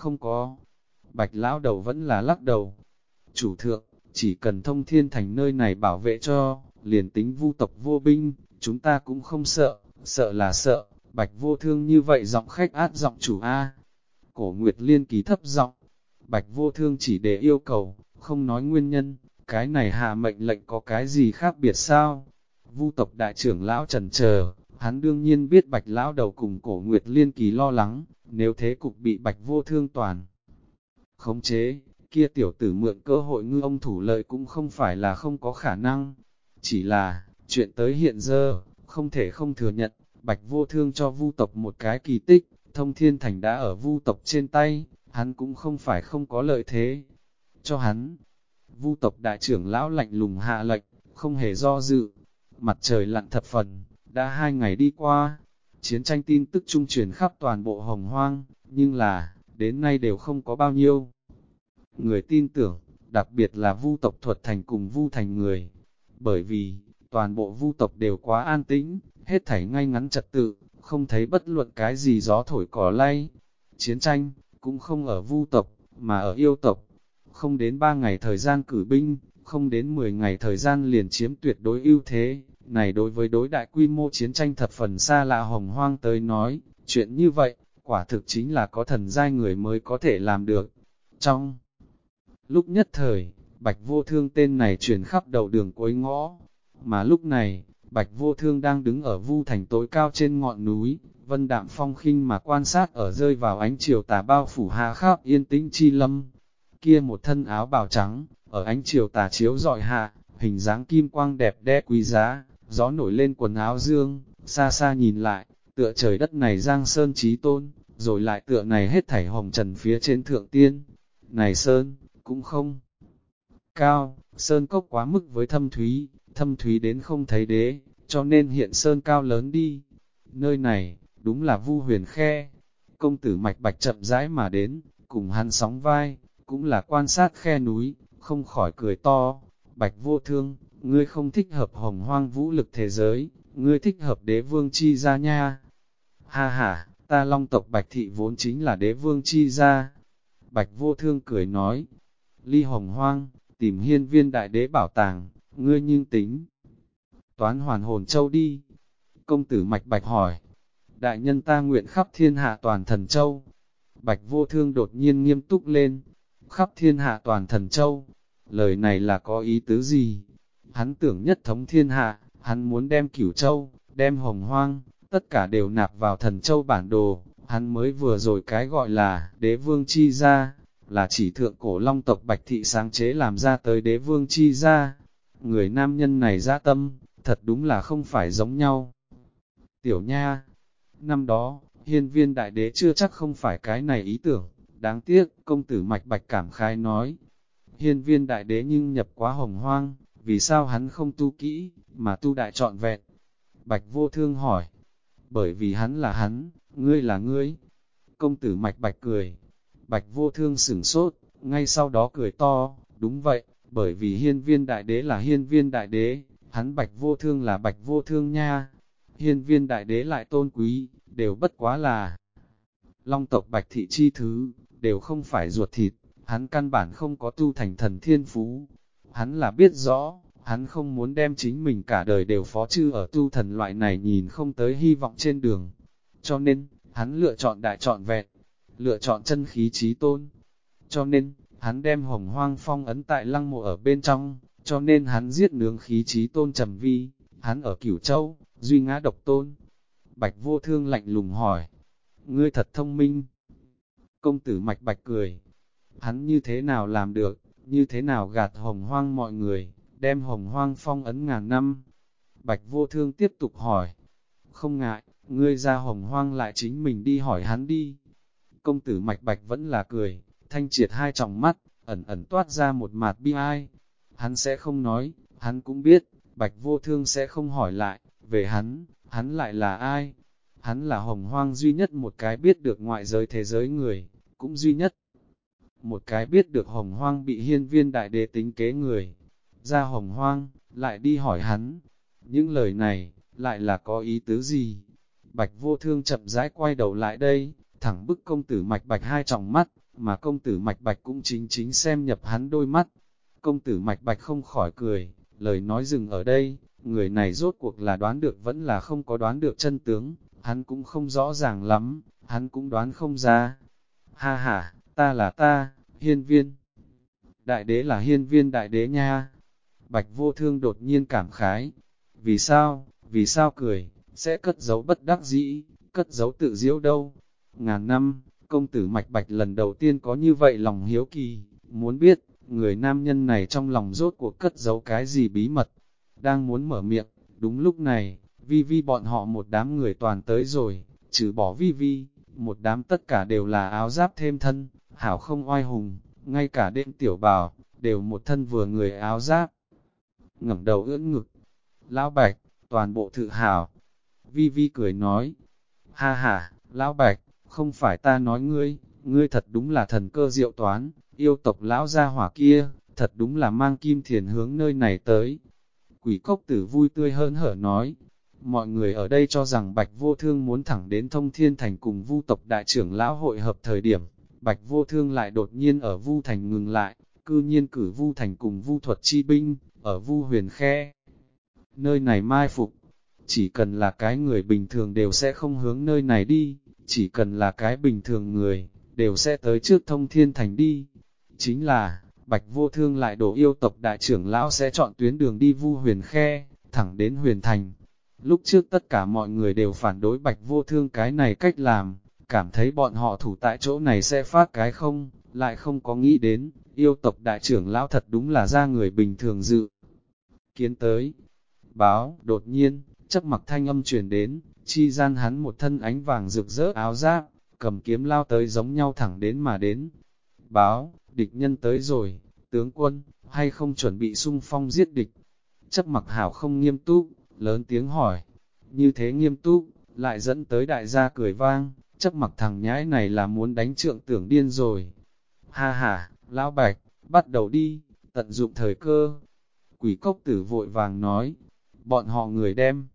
Không có. Bạch lão đầu vẫn là lắc đầu. Chủ thượng, chỉ cần Thông Thiên Thành nơi này bảo vệ cho, liền tính vu tộc vô binh, chúng ta cũng không sợ, sợ là sợ. Bạch Vô Thương như vậy giọng khách át giọng chủ A. Cổ Nguyệt Liên ký thấp giọng. Bạch Vô Thương chỉ để yêu cầu, không nói nguyên nhân, cái này hạ mệnh lệnh có cái gì khác biệt sao? Vu tộc đại trưởng lão trần chờ, hắn đương nhiên biết Bạch lão đầu cùng Cổ Nguyệt Liên kỳ lo lắng, nếu thế cục bị Bạch Vô Thương toàn khống chế, kia tiểu tử mượn cơ hội ngư ông thủ lợi cũng không phải là không có khả năng. Chỉ là, chuyện tới hiện giờ, không thể không thừa nhận, Bạch Vô Thương cho Vu tộc một cái kỳ tích, Thông Thiên Thành đã ở Vu tộc trên tay, hắn cũng không phải không có lợi thế. Cho hắn, Vu tộc đại trưởng lão lạnh lùng hạ lệnh, không hề do dự. Mặt trời lặn thập phần, đã 2 ngày đi qua, chiến tranh tin tức trung truyền khắp toàn bộ Hồng Hoang, nhưng là, đến nay đều không có bao nhiêu người tin tưởng, đặc biệt là Vu tộc Thuật Thành cùng Vu Thành người. Bởi vì, toàn bộ Vu tộc đều quá an tĩnh, hết thảy ngay ngắn trật tự, không thấy bất luận cái gì gió thổi cỏ lay. Chiến tranh, cũng không ở Vu tộc, mà ở yêu tộc. Không đến 3 ngày thời gian cử binh, không đến 10 ngày thời gian liền chiếm tuyệt đối ưu thế. Này đối với đối đại quy mô chiến tranh thập phần xa lạ Hồng Hoang tới nói, chuyện như vậy, quả thực chính là có thần giai người mới có thể làm được. Trong lúc nhất thời, Bạch Vô Thương tên này truyền khắp đầu đường cuối ngõ, mà lúc này, Bạch Vô Thương đang đứng ở Vu Thành tối cao trên ngọn núi, vân đạm phong khinh mà quan sát ở rơi vào ánh chiều tà bao phủ hạ khắp yên tĩnh chi lâm. Kia một thân áo bào trắng, ở ánh chiều tà chiếu rọi hạ, hình dáng kim quang đẹp đẽ quý giá, gió nổi lên quần áo dương, xa xa nhìn lại, tựa trời đất này giang sơn chí tôn, rồi lại tựa này hết thảy hồng trần phía trên thượng tiên. Này sơn, cũng không cao, sơn cốc quá mức với thâm thúy đến không thấy đế, cho nên hiện sơn cao lớn đi. Nơi này, đúng là Vu Huyền Khe. Công tử Mạch Bạch chậm rãi mà đến, cùng hắn sóng vai, cũng là quan sát khe núi, không khỏi cười to. Bạch Vô Thương, ngươi không thích hợp Hồng Hoang vũ lực thế giới, ngươi thích hợp đế vương chi gia nha. Ha ha, ta Long tộc Bạch Thị vốn chính là đế vương chi gia. Bạch Vô Thương cười nói, ly Hồng Hoang, tìm hiên viên đại đế bảo tàng, ngươi nhưng tính toán hoàn hồn châu đi. Công tử Mạch Bạch hỏi, đại nhân ta nguyện khắp thiên hạ toàn thần châu. Bạch Vô Thương đột nhiên nghiêm túc lên, khắp thiên hạ toàn thần châu, lời này là có ý tứ gì? Hắn tưởng nhất thống thiên hạ, hắn muốn đem Cửu Châu, đem Hồng Hoang, tất cả đều nạp vào thần châu bản đồ, hắn mới vừa rồi cái gọi là đế vương chi gia, là chỉ thượng cổ Long tộc Bạch Thị sáng chế làm ra tới đế vương chi gia. Người nam nhân này dã tâm, thật đúng là không phải giống nhau. Tiểu nha, năm đó, hiên viên đại đế chưa chắc không phải cái này ý tưởng, đáng tiếc, công tử Mạch Bạch cảm khái nói. Hiên viên đại đế nhưng nhập quá Hồng Hoang, vì sao hắn không tu kỹ, mà tu đại trọn vẹn? Bạch Vô Thương hỏi, bởi vì hắn là hắn, ngươi là ngươi. Công tử Mạch Bạch cười. Bạch Vô Thương sửng sốt, ngay sau đó cười to, đúng vậy, bởi vì hiên viên đại đế là hiên viên đại đế, hắn Bạch Vô Thương là Bạch Vô Thương nha. Hiên viên đại đế lại tôn quý, đều bất quá là Long tộc Bạch Thị chi thứ, đều không phải ruột thịt, hắn căn bản không có tu thành thần thiên phú. Hắn là biết rõ, hắn không muốn đem chính mình cả đời đều phó chư ở tu thần loại này nhìn không tới hy vọng trên đường. Cho nên, hắn lựa chọn đại trọn vẹn, lựa chọn chân khí chí tôn. Cho nên, hắn đem Hồng Hoang phong ấn tại lăng mộ ở bên trong, cho nên hắn giết nướng khí chí tôn trầm vi, hắn ở Cửu Châu, duy ngã độc tôn. Bạch Vô Thương lạnh lùng hỏi, ngươi thật thông minh. Công tử Mạch Bạch cười, hắn như thế nào làm được, như thế nào gạt Hồng Hoang mọi người, đem Hồng Hoang phong ấn ngàn năm. Bạch Vô Thương tiếp tục hỏi, không ngại, ngươi ra Hồng Hoang lại chính mình đi hỏi hắn đi. Công tử Mạch Bạch vẫn là cười, thanh triệt hai tròng mắt, ẩn ẩn toát ra một mạt bi ai. Hắn sẽ không nói, hắn cũng biết, Bạch Vô Thương sẽ không hỏi lại, về hắn lại là ai? Hắn là Hồng Hoang duy nhất một cái biết được ngoại giới thế giới người, cũng duy nhất một cái biết được Hồng Hoang bị hiên viên đại đế tính kế người. Ra Hồng Hoang, lại đi hỏi hắn. Những lời này, lại là có ý tứ gì? Bạch Vô Thương chậm rãi quay đầu lại đây, thẳng bức công tử Mạch Bạch hai tròng mắt, mà công tử Mạch Bạch cũng chính chính xem nhập hắn đôi mắt. Công tử Mạch Bạch không khỏi cười, lời nói dừng ở đây, người này rốt cuộc là đoán được vẫn là không có đoán được chân tướng, hắn cũng không rõ ràng lắm, hắn cũng đoán không ra. Ha ha, ta là ta, Hiên Viên. Đại đế là Hiên Viên đại đế nha. Bạch Vô Thương đột nhiên cảm khái. Vì sao cười, sẽ cất giấu bất đắc dĩ, cất giấu tự diễu đâu. Ngàn năm, công tử Mạch Bạch lần đầu tiên có như vậy lòng hiếu kỳ, muốn biết, người nam nhân này trong lòng rốt cuộc cất giấu cái gì bí mật. Đang muốn mở miệng, đúng lúc này, Vi Vi bọn họ một đám người toàn tới rồi, trừ bỏ Vi Vi, một đám tất cả đều là áo giáp thêm thân, hảo không oai hùng, ngay cả đêm tiểu bào, đều một thân vừa người áo giáp. Ngẩng đầu ưỡn ngực, Lão Bạch, toàn bộ thự hảo. Vi Vi cười nói, ha ha, Lão Bạch, không phải ta nói ngươi thật đúng là thần cơ diệu toán, yêu tộc lão gia hỏa kia, thật đúng là mang kim thiền hướng nơi này tới. Quỷ cốc tử vui tươi hớn hở nói, mọi người ở đây cho rằng Bạch Vô Thương muốn thẳng đến Thông Thiên Thành cùng Vu tộc đại trưởng lão hội hợp thời điểm, Bạch Vô Thương lại đột nhiên ở Vu Thành ngừng lại, cư nhiên cử Vu Thành cùng Vu thuật chi binh, ở Vu Huyền Khe. Nơi này mai phục, chỉ cần là cái người bình thường đều sẽ không hướng nơi này đi, chỉ cần là cái bình thường người, đều sẽ tới trước Thông Thiên Thành đi. Chính là, Bạch Vô Thương lại đổ yêu tộc đại trưởng lão sẽ chọn tuyến đường đi Vu Huyền Khe, thẳng đến Huyền Thành. Lúc trước tất cả mọi người đều phản đối Bạch Vô Thương cái này cách làm, cảm thấy bọn họ thủ tại chỗ này sẽ phát cái không, lại không có nghĩ đến, yêu tộc đại trưởng lão thật đúng là ra người bình thường dự. Kiến tới, báo, đột nhiên, chấp mặc thanh âm truyền đến, chi gian hắn một thân ánh vàng rực rỡ áo giáp, cầm kiếm lao tới giống nhau thẳng đến mà đến. Báo, địch nhân tới rồi, tướng quân, hay không chuẩn bị xung phong giết địch? Chấp mặc hảo không nghiêm túc, lớn tiếng hỏi, như thế nghiêm túc, lại dẫn tới đại gia cười vang, chấp mặc thằng nhãi này là muốn đánh trượng tưởng điên rồi. Ha ha, Lão Bạch, bắt đầu đi, tận dụng thời cơ. Quỷ cốc tử vội vàng nói, bọn họ người đem.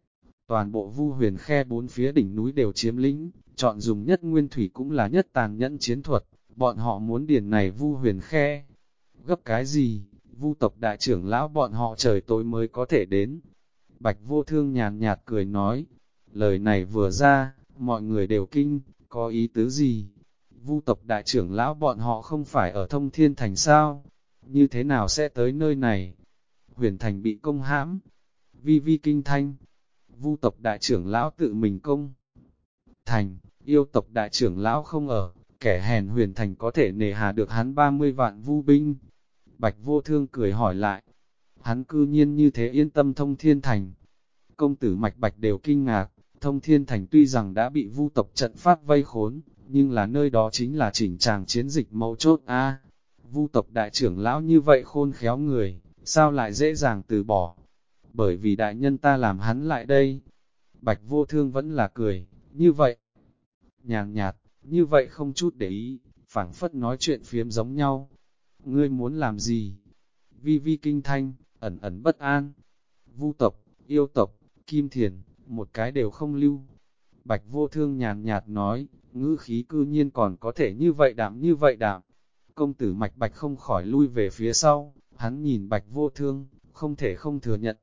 Toàn bộ Vu Huyền Khe bốn phía đỉnh núi đều chiếm lĩnh, chọn dùng nhất nguyên thủy cũng là nhất tàn nhẫn chiến thuật, bọn họ muốn điền này Vu Huyền Khe. Gấp cái gì, Vu tộc đại trưởng lão bọn họ trời tối mới có thể đến. Bạch Vô Thương nhàn nhạt cười nói, lời này vừa ra, mọi người đều kinh, có ý tứ gì? Vu tộc đại trưởng lão bọn họ không phải ở Thông Thiên Thành sao? Như thế nào sẽ tới nơi này? Huyền Thành bị công hãm. Vi Vi kinh thanh. Vu tộc đại trưởng lão tự mình công. Thành, yêu tộc đại trưởng lão không ở, kẻ hèn Huyền Thành có thể nề hà được hắn 30 vạn vu binh. Bạch Vô Thương cười hỏi lại. Hắn cư nhiên như thế yên tâm Thông Thiên Thành. Công tử Mạch Bạch đều kinh ngạc, Thông Thiên Thành tuy rằng đã bị Vu tộc trận pháp vây khốn, nhưng là nơi đó chính là chỉnh tràng chiến dịch mấu chốt a. Vu tộc đại trưởng lão như vậy khôn khéo người, sao lại dễ dàng từ bỏ? Bởi vì đại nhân ta làm hắn lại đây. Bạch Vô Thương vẫn là cười, như vậy. Nhàn nhạt, như vậy không chút để ý, phảng phất nói chuyện phiếm giống nhau. Ngươi muốn làm gì? Vi Vi kinh thanh, ẩn ẩn bất an. Vu tộc, yêu tộc, Kim Thiền, một cái đều không lưu. Bạch Vô Thương nhàn nhạt nói, ngữ khí cư nhiên còn có thể như vậy đạm. Công tử Mạch Bạch không khỏi lui về phía sau, hắn nhìn Bạch Vô Thương, không thể không thừa nhận,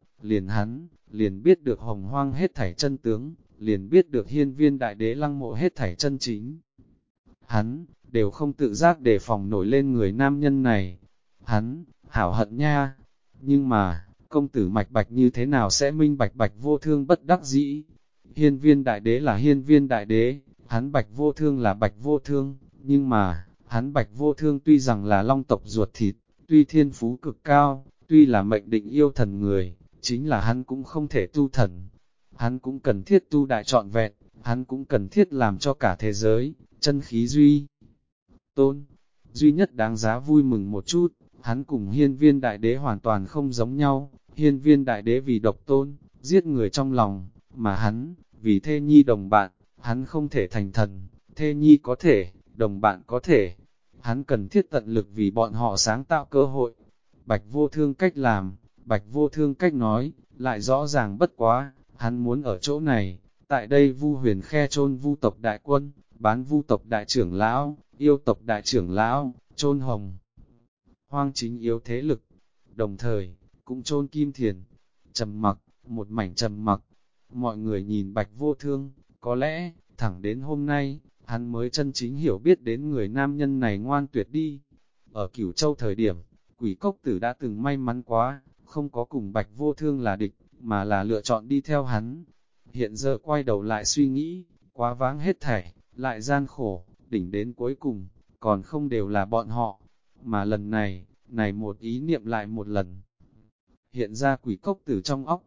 liền biết được hồng hoang hết thảy chân tướng, liền biết được hiên viên đại đế lăng mộ hết thảy chân chính. Hắn, đều không tự giác đề phòng nổi lên người nam nhân này. Hắn, hảo hận nha. Nhưng mà, công tử Mạch Bạch như thế nào sẽ minh bạch Bạch Vô Thương bất đắc dĩ? Hiên viên đại đế là hiên viên đại đế, hắn Bạch Vô Thương là Bạch Vô Thương, nhưng mà, hắn Bạch Vô Thương tuy rằng là long tộc ruột thịt, tuy thiên phú cực cao, tuy là mệnh định yêu thần người, chính là hắn cũng không thể tu thần. Hắn cũng cần thiết tu đại trọn vẹn, hắn cũng cần thiết làm cho cả thế giới, chân khí duy tôn. Duy nhất đáng giá vui mừng một chút, hắn cùng hiên viên đại đế hoàn toàn không giống nhau, hiên viên đại đế vì độc tôn, giết người trong lòng, mà hắn, vì thê nhi đồng bạn, hắn không thể thành thần, thê nhi có thể, đồng bạn có thể, hắn cần thiết tận lực vì bọn họ sáng tạo cơ hội. Bạch Vô Thương cách làm, Bạch Vô Thương cách nói, lại rõ ràng bất quá, hắn muốn ở chỗ này, tại đây Vu Huyền Khe chôn Vu tộc đại quân, bán Vu tộc đại trưởng lão, yêu tộc đại trưởng lão, chôn Hồng Hoang chính yếu thế lực, đồng thời, cũng chôn Kim Thiền. Trầm mặc, một mảnh trầm mặc, mọi người nhìn Bạch Vô Thương, có lẽ, thẳng đến hôm nay, hắn mới chân chính hiểu biết đến người nam nhân này ngoan tuyệt đi. Ở Cửu Châu thời điểm, Quỷ Cốc Tử đã từng may mắn quá, không có cùng Bạch Vô Thương là địch, mà là lựa chọn đi theo hắn. Hiện giờ quay đầu lại suy nghĩ, quá vãng hết thảy, lại gian khổ, đỉnh đến cuối cùng, còn không đều là bọn họ. Mà lần này, một ý niệm lại một lần. Hiện ra Quỷ Cốc Tử trong óc,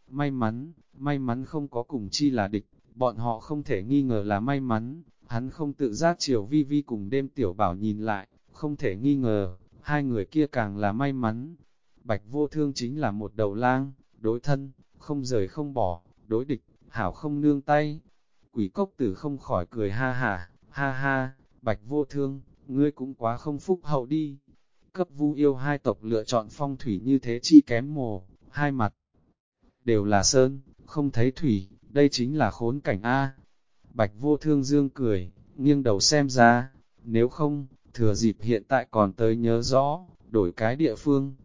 may mắn không có cùng chi là địch, bọn họ không thể nghi ngờ là may mắn, hắn không tự giác chiều Vi Vi cùng đêm tiểu bảo nhìn lại, không thể nghi ngờ, hai người kia càng là may mắn. Bạch Vô Thương chính là một đầu lang, đối thân, không rời không bỏ, đối địch, hảo không nương tay. Quỷ Cốc Tử không khỏi cười ha ha, Bạch Vô Thương, ngươi cũng quá không phúc hậu đi. Cấp Vu yêu hai tộc lựa chọn phong thủy như thế chi kém mồ, hai mặt đều là sơn, không thấy thủy, đây chính là khốn cảnh A. Bạch Vô Thương dương cười, nghiêng đầu xem ra, nếu không, thừa dịp hiện tại còn tới nhớ rõ, đổi cái địa phương.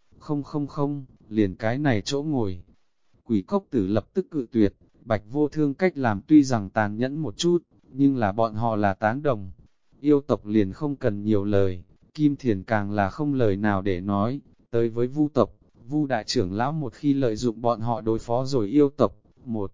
Không, liền cái này chỗ ngồi. Quỷ Cốc Tử lập tức cự tuyệt, Bạch Vô Thương cách làm tuy rằng tàn nhẫn một chút, nhưng là bọn họ là tán đồng. Yêu tộc liền không cần nhiều lời, Kim Thiền càng là không lời nào để nói, tới với Vu tộc, Vu đại trưởng lão một khi lợi dụng bọn họ đối phó rồi yêu tộc, một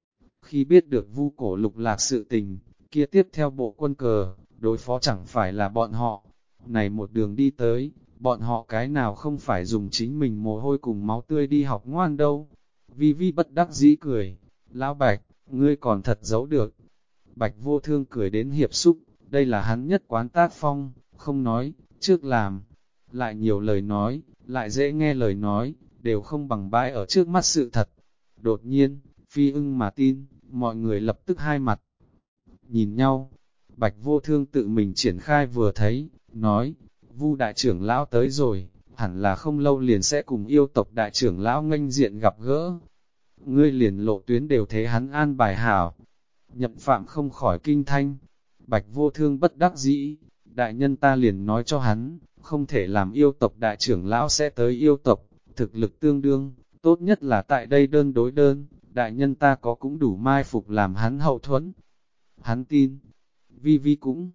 khi biết được Vu cổ lục lạc sự tình, kia tiếp theo bộ quân cờ, đối phó chẳng phải là bọn họ. Này một đường đi tới, bọn họ cái nào không phải dùng chính mình mồ hôi cùng máu tươi đi học ngoan đâu. Vi Vi bất đắc dĩ cười, lão Bạch, ngươi còn thật giấu được. Bạch Vô Thương cười đến hiệp xúc, đây là hắn nhất quán tác phong, không nói, trước làm. Lại nhiều lời nói, lại dễ nghe lời nói, đều không bằng bãi ở trước mắt sự thật. Đột nhiên, Phi Ưng mà tin, mọi người lập tức hai mặt nhìn nhau. Bạch Vô Thương tự mình triển khai vừa thấy, nói, Vu đại trưởng lão tới rồi, hẳn là không lâu liền sẽ cùng yêu tộc đại trưởng lão nghênh diện gặp gỡ. Ngươi liền lộ tuyến đều thế hắn an bài hảo. Nhậm Phạm không khỏi kinh thanh. Bạch Vô Thương bất đắc dĩ, đại nhân ta liền nói cho hắn, không thể làm yêu tộc đại trưởng lão sẽ tới yêu tộc, thực lực tương đương, tốt nhất là tại đây đơn đối đơn, đại nhân ta có cũng đủ mai phục làm hắn hậu thuẫn. Hắn tin, Vi Vi cũng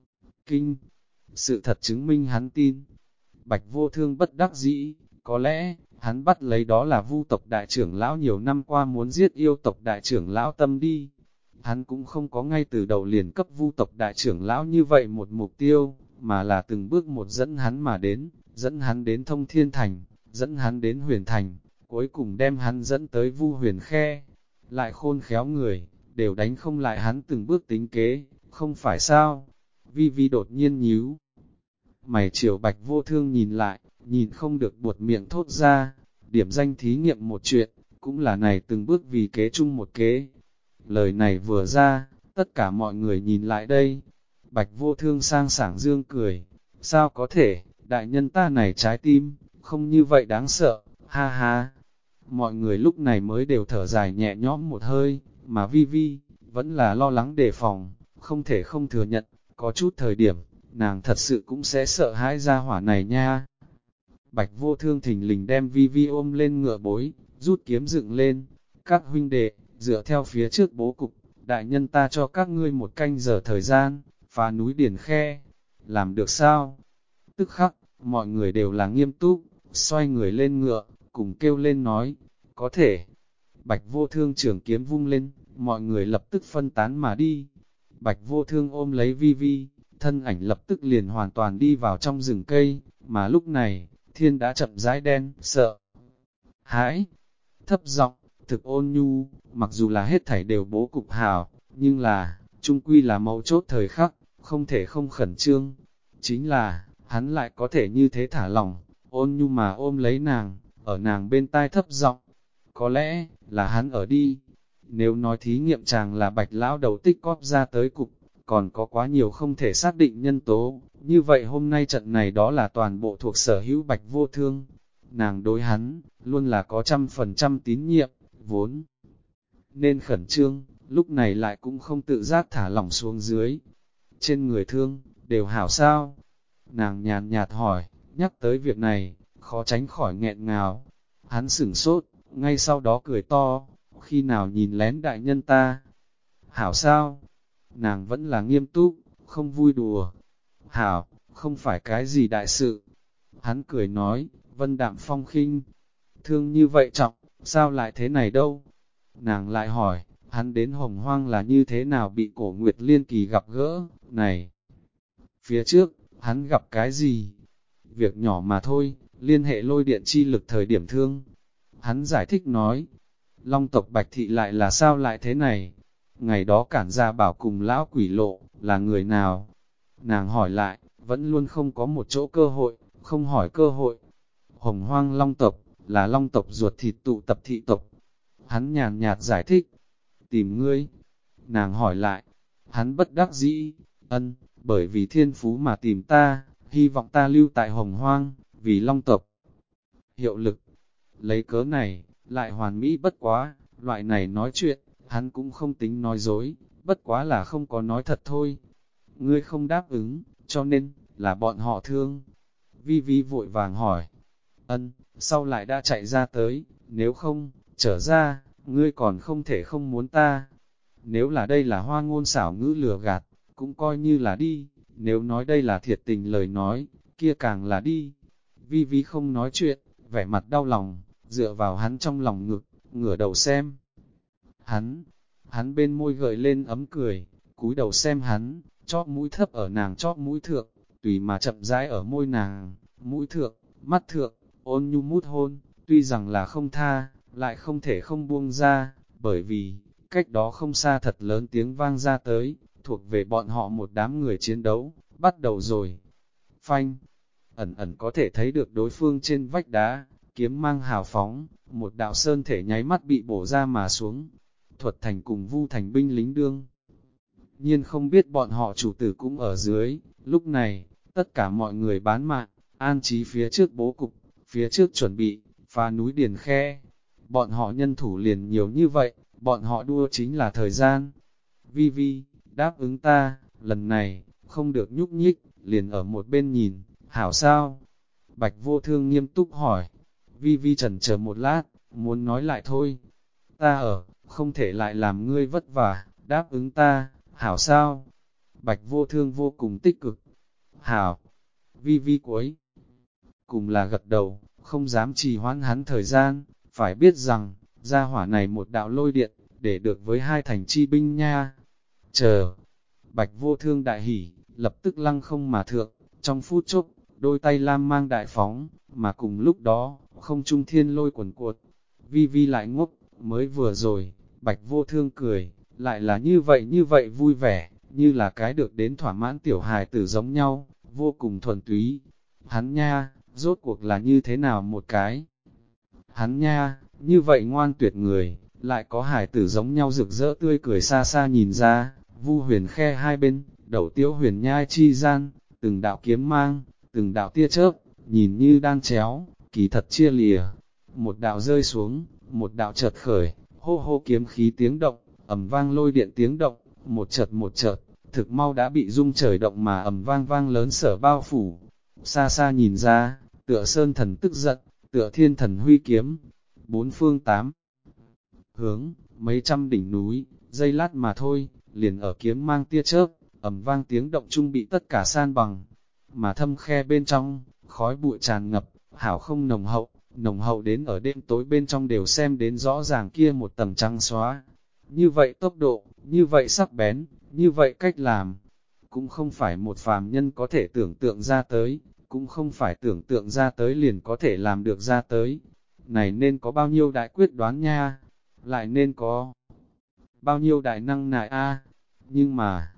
kinh, sự thật chứng minh hắn tin. Bạch Vô Thương bất đắc dĩ, có lẽ, hắn bắt lấy đó là Vu tộc đại trưởng lão nhiều năm qua muốn giết yêu tộc đại trưởng lão tâm đi. Hắn cũng không có ngay từ đầu liền cấp Vu tộc đại trưởng lão như vậy một mục tiêu, mà là từng bước một dẫn hắn mà đến, dẫn hắn đến Thông Thiên Thành, dẫn hắn đến Huyền Thành, cuối cùng đem hắn dẫn tới Vu Huyền Khe. Lại khôn khéo người, đều đánh không lại hắn từng bước tính kế, không phải sao? Vi Vi đột nhiên nhíu mày chiều Bạch Vô Thương nhìn lại, nhìn không được buột miệng thốt ra, điểm danh thí nghiệm một chuyện, cũng là này từng bước vì kế chung một kế. Lời này vừa ra, tất cả mọi người nhìn lại đây. Bạch Vô Thương sang sảng dương cười, sao có thể, đại nhân ta này trái tim, không như vậy đáng sợ, ha ha. Mọi người lúc này mới đều thở dài nhẹ nhõm một hơi, mà Vi Vi, vẫn là lo lắng đề phòng, không thể không thừa nhận, có chút thời điểm, nàng thật sự cũng sẽ sợ hãi ra hỏa này nha. Bạch Vô Thương thình lình đem Vi Vi ôm lên ngựa bối, rút kiếm dựng lên, các huynh đệ, dựa theo phía trước bố cục, đại nhân ta cho các ngươi một canh giờ thời gian, phá núi điển khe, làm được sao? Tức khắc, mọi người đều là nghiêm túc, xoay người lên ngựa, cùng kêu lên nói, có thể. Bạch Vô Thương trường kiếm vung lên, mọi người lập tức phân tán mà đi. Bạch Vô Thương ôm lấy Vi Vi, thân ảnh lập tức liền hoàn toàn đi vào trong rừng cây, mà lúc này, thiên đã chậm rãi đen, sợ, hãi, thấp giọng, thực ôn nhu, mặc dù là hết thảy đều bố cục hào, nhưng là, chung quy là mấu chốt thời khắc, không thể không khẩn trương. Chính là, hắn lại có thể như thế thả lỏng, ôn nhu mà ôm lấy nàng, ở nàng bên tai thấp giọng. Có lẽ, là hắn ở đi. Nếu nói thí nghiệm chàng là Bạch lão đầu tích cóp ra tới cục, còn có quá nhiều không thể xác định nhân tố, như vậy hôm nay trận này đó là toàn bộ thuộc sở hữu Bạch Vô Thương. Nàng đối hắn, luôn là có 100% tín nhiệm, vốn nên khẩn trương, lúc này lại cũng không tự giác thả lỏng xuống dưới. Trên người thương, đều hảo sao? Nàng nhàn nhạt hỏi, nhắc tới việc này, khó tránh khỏi nghẹn ngào. Hắn sửng sốt, ngay sau đó cười to, khi nào nhìn lén đại nhân ta? Hảo sao? Nàng vẫn là nghiêm túc, không vui đùa. Hảo, không phải cái gì đại sự. Hắn cười nói, vân đạm phong khinh. Thương như vậy trọng, sao lại thế này đâu? Nàng lại hỏi, hắn đến Hồng Hoang là như thế nào bị Cổ Nguyệt Liên Kỳ gặp gỡ, này? Phía trước, hắn gặp cái gì? Việc nhỏ mà thôi, liên hệ lôi điện chi lực thời điểm thương. Hắn giải thích nói, Long tộc Bạch Thị lại là sao lại thế này? Ngày đó cản gia bảo cùng lão quỷ lộ, là người nào? Nàng hỏi lại, vẫn luôn không có một chỗ cơ hội, không hỏi cơ hội. Hồng Hoang Long tộc, là Long tộc ruột thịt tụ tập thị tộc. Hắn nhàn nhạt giải thích, tìm ngươi. Nàng hỏi lại, hắn bất đắc dĩ, ân, bởi vì thiên phú mà tìm ta, hy vọng ta lưu tại Hồng Hoang, vì Long tộc. Hiệu lực, lấy cớ này, lại hoàn mỹ bất quá, loại này nói chuyện, hắn cũng không tính nói dối, bất quá là không có nói thật thôi. Ngươi không đáp ứng, cho nên, là bọn họ thương. Vi Vi vội vàng hỏi, ân, sau lại đã chạy ra tới, nếu không, trở ra, ngươi còn không thể không muốn ta. Nếu là đây là hoa ngôn xảo ngữ lừa gạt, cũng coi như là đi, nếu nói đây là thiệt tình lời nói, kia càng là đi. Vi Vi không nói chuyện, vẻ mặt đau lòng, dựa vào hắn trong lòng ngực, ngửa đầu xem. Hắn bên môi gợi lên ấm cười, cúi đầu xem hắn, chóp mũi thấp ở nàng chóp mũi thượng, tùy mà chậm rãi ở môi nàng, mũi thượng, mắt thượng, ôn nhu mút hôn, tuy rằng là không tha, lại không thể không buông ra, bởi vì, cách đó không xa thật lớn tiếng vang ra tới, thuộc về bọn họ một đám người chiến đấu, bắt đầu rồi. Phanh, ẩn ẩn có thể thấy được đối phương trên vách đá, kiếm mang hào phóng, một đạo sơn thể nháy mắt bị bổ ra mà xuống. Thuật Thành cùng Vu Thành binh lính đương. Nhiên không biết bọn họ chủ tử cũng ở dưới, lúc này, tất cả mọi người bán mạng, an trí phía trước bố cục, phía trước chuẩn bị, phá núi điền khe. Bọn họ nhân thủ liền nhiều như vậy, bọn họ đua chính là thời gian. Vi Vi, đáp ứng ta, lần này, không được nhúc nhích, liền ở một bên nhìn, hảo sao? Bạch Vô Thương nghiêm túc hỏi. Vi Vi chần chờ một lát, muốn nói lại thôi. Ta ở, không thể lại làm ngươi vất vả, đáp ứng ta, hảo sao? Bạch Vô Thương vô cùng tích cực. Hảo, Vi Vi cuối cùng là gật đầu, không dám trì hoãn hắn thời gian, phải biết rằng, gia hỏa này một đạo lôi điện, để được với hai thành chi binh nha. Chờ, Bạch Vô Thương đại hỉ, lập tức lăng không mà thượng, trong phút chốc, đôi tay lam mang đại phóng, mà cùng lúc đó, không trung thiên lôi quần cuột. Vi Vi lại ngốc, mới vừa rồi, Bạch Vô Thương cười, lại là như vậy vui vẻ, như là cái được đến thỏa mãn tiểu hài tử giống nhau, vô cùng thuần túy. Hắn nha, rốt cuộc là như thế nào một cái? Hắn nha, như vậy ngoan tuyệt người, lại có hài tử giống nhau rực rỡ tươi cười xa xa nhìn ra, Vu Huyền khe hai bên, đầu Tiếu Huyền nhai chi gian, từng đạo kiếm mang, từng đạo tia chớp, nhìn như đan chéo, kỳ thật chia lìa. Một đạo rơi xuống, một đạo chợt khởi, hô hô kiếm khí tiếng động, ầm vang lôi điện tiếng động, một chợt, thực mau đã bị rung trời động mà ầm vang vang lớn sở bao phủ. Xa xa nhìn ra, tựa sơn thần tức giận, tựa thiên thần huy kiếm, bốn phương tám hướng, mấy trăm đỉnh núi, giây lát mà thôi, liền ở kiếm mang tia chớp, ầm vang tiếng động chung bị tất cả san bằng, mà thâm khe bên trong, khói bụi tràn ngập, hảo không nồng hậu đến ở đêm tối bên trong đều xem đến rõ ràng kia một tầng trắng xóa. Như vậy tốc độ, như vậy sắc bén, như vậy cách làm, cũng không phải một phàm nhân có thể tưởng tượng ra tới, cũng không phải tưởng tượng ra tới liền có thể làm được ra tới. Này nên có bao nhiêu đại quyết đoán nha, lại nên có bao nhiêu đại năng nại a. Nhưng mà,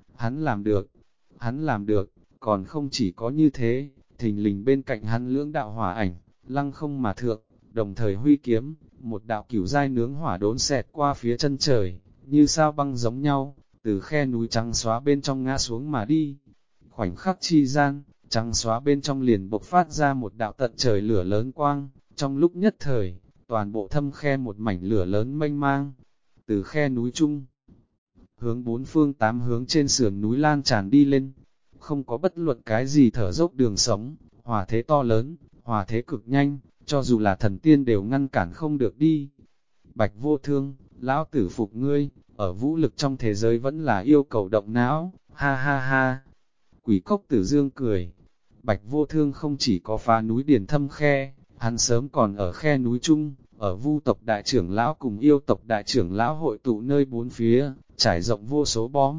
hắn làm được, còn không chỉ có như thế, thình lình bên cạnh hắn lưỡng đạo hỏa ảnh, lăng không mà thượng, đồng thời huy kiếm, một đạo cửu giai nướng hỏa đốn xẹt qua phía chân trời, như sao băng giống nhau, từ khe núi trắng xóa bên trong ngã xuống mà đi. Khoảnh khắc chi gian, trắng xóa bên trong liền bộc phát ra một đạo tận trời lửa lớn quang, trong lúc nhất thời, toàn bộ thâm khe một mảnh lửa lớn mênh mang, từ khe núi chung, hướng bốn phương tám hướng trên sườn núi lan tràn đi lên. không có bất luận cái gì thở dốc đường sống, hỏa thế to lớn, hỏa thế cực nhanh, cho dù là thần tiên đều ngăn cản không được đi. Bạch Vô Thương, lão tử phục ngươi, ở vũ lực trong thế giới vẫn là yêu cầu động não, ha ha ha. Quỷ Cốc Tử Dương cười, Bạch Vô Thương không chỉ có phá núi Điền Thâm Khe, hắn sớm còn ở khe núi Trung, ở Vu tộc đại trưởng lão cùng yêu tộc đại trưởng lão hội tụ nơi bốn phía, trải rộng vô số bom.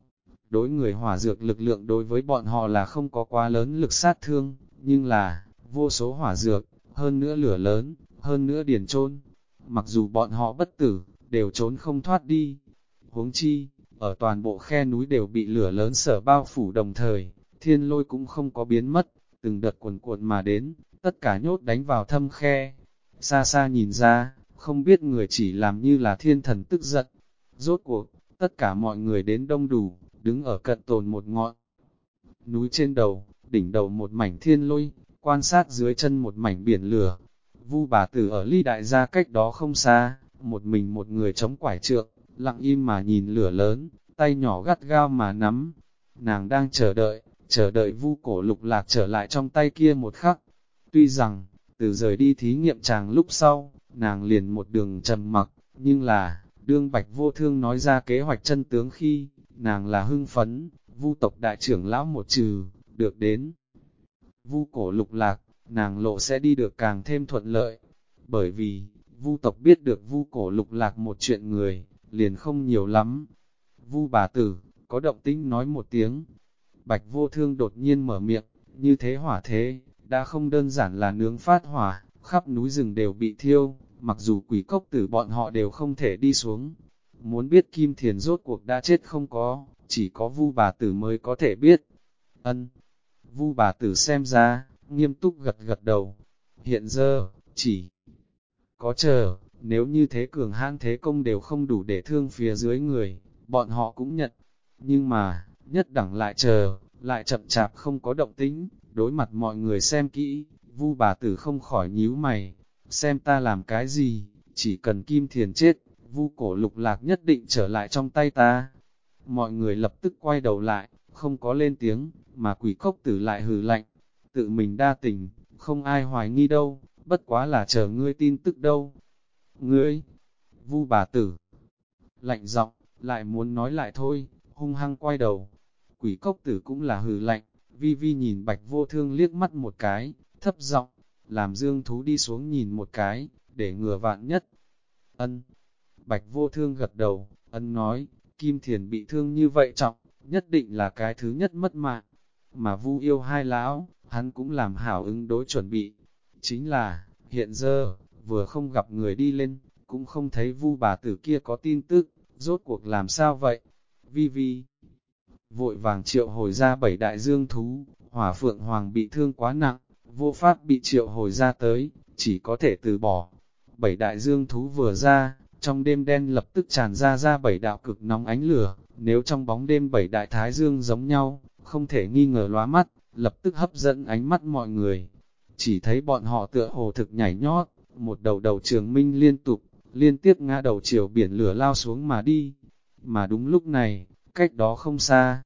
Đối người hỏa dược lực lượng đối với bọn họ là không có quá lớn lực sát thương, nhưng là, vô số hỏa dược, hơn nữa lửa lớn, hơn nữa điền trôn. Mặc dù bọn họ bất tử, đều trốn không thoát đi. Huống chi, ở toàn bộ khe núi đều bị lửa lớn sở bao phủ đồng thời, thiên lôi cũng không có biến mất, từng đợt cuồn cuộn mà đến, tất cả nhốt đánh vào thâm khe. Xa xa nhìn ra, không biết người chỉ làm như là thiên thần tức giận. Rốt cuộc, tất cả mọi người đến đông đủ, đứng ở cận tồn một ngọn núi trên đầu, đỉnh đầu một mảnh thiên lôi, quan sát dưới chân một mảnh biển lửa. Vu bà tử ở ly đại gia cách đó không xa, một mình một người chống quải trượng, lặng im mà nhìn lửa lớn, tay nhỏ gắt gao mà nắm. Nàng đang chờ đợi Vu Cổ Lục Lạc trở lại trong tay kia một khắc. Tuy rằng, từ rời đi thí nghiệm chàng lúc sau, nàng liền một đường trầm mặc, nhưng là, đương Bạch Vô Thương nói ra kế hoạch chân tướng khi, nàng là hưng phấn, Vu tộc đại trưởng lão một trừ, được đến. Vu Cổ Lục Lạc, nàng lộ sẽ đi được càng thêm thuận lợi, bởi vì, Vu tộc biết được Vu Cổ Lục Lạc một chuyện người, liền không nhiều lắm. Vu bà tử, có động tĩnh nói một tiếng. Bạch Vô Thương đột nhiên mở miệng, như thế hỏa thế, đã không đơn giản là nướng phát hỏa, khắp núi rừng đều bị thiêu, mặc dù Quỷ Cốc Tử bọn họ đều không thể đi xuống. Muốn biết Kim Thiền rốt cuộc đã chết không có, chỉ có Vu bà tử mới có thể biết. Ân. Vu bà tử xem ra, nghiêm túc gật gật đầu. Hiện giờ, chỉ có chờ, nếu như thế cường hãn thế công đều không đủ để thương phía dưới người, bọn họ cũng nhận. Nhưng mà, nhất đẳng lại chờ, lại chậm chạp không có động tĩnh, đối mặt mọi người xem kỹ, Vu bà tử không khỏi nhíu mày, xem ta làm cái gì, chỉ cần Kim Thiền chết, Vu Cổ Lục Lạc nhất định trở lại trong tay ta. Mọi người lập tức quay đầu lại, không có lên tiếng, mà Quỷ Cốc Tử lại hừ lạnh, tự mình đa tình, không ai hoài nghi đâu, bất quá là chờ ngươi tin tức đâu. Ngươi, Vu bà tử, lạnh giọng, lại muốn nói lại thôi, hung hăng quay đầu. Quỷ Cốc Tử cũng là hừ lạnh, vi vi nhìn Bạch Vô Thương liếc mắt một cái, thấp giọng, làm Dương Thú đi xuống nhìn một cái, để ngừa vạn nhất. Ân. Bạch Vô Thương gật đầu, ân nói, Kim Thiền bị thương như vậy trọng, nhất định là cái thứ nhất mất mạng. Mà Vu Yêu hai lão, hắn cũng làm hảo ứng đối chuẩn bị. Chính là, hiện giờ, vừa không gặp người đi lên, cũng không thấy Vu bà tử kia có tin tức, rốt cuộc làm sao vậy? Vi vi vội vàng triệu hồi ra 7 đại dương thú, Hỏa Phượng Hoàng bị thương quá nặng, vô pháp bị triệu hồi ra tới, chỉ có thể từ bỏ. 7 đại dương thú vừa ra, trong đêm đen lập tức tràn ra 7 đạo cực nóng ánh lửa, nếu trong bóng đêm 7 đại thái dương giống nhau, không thể nghi ngờ lóa mắt, lập tức hấp dẫn ánh mắt mọi người. Chỉ thấy bọn họ tựa hồ thực nhảy nhót, một đầu đầu trường minh liên tiếp ngã đầu chiều biển lửa lao xuống mà đi. Mà đúng lúc này, cách đó không xa,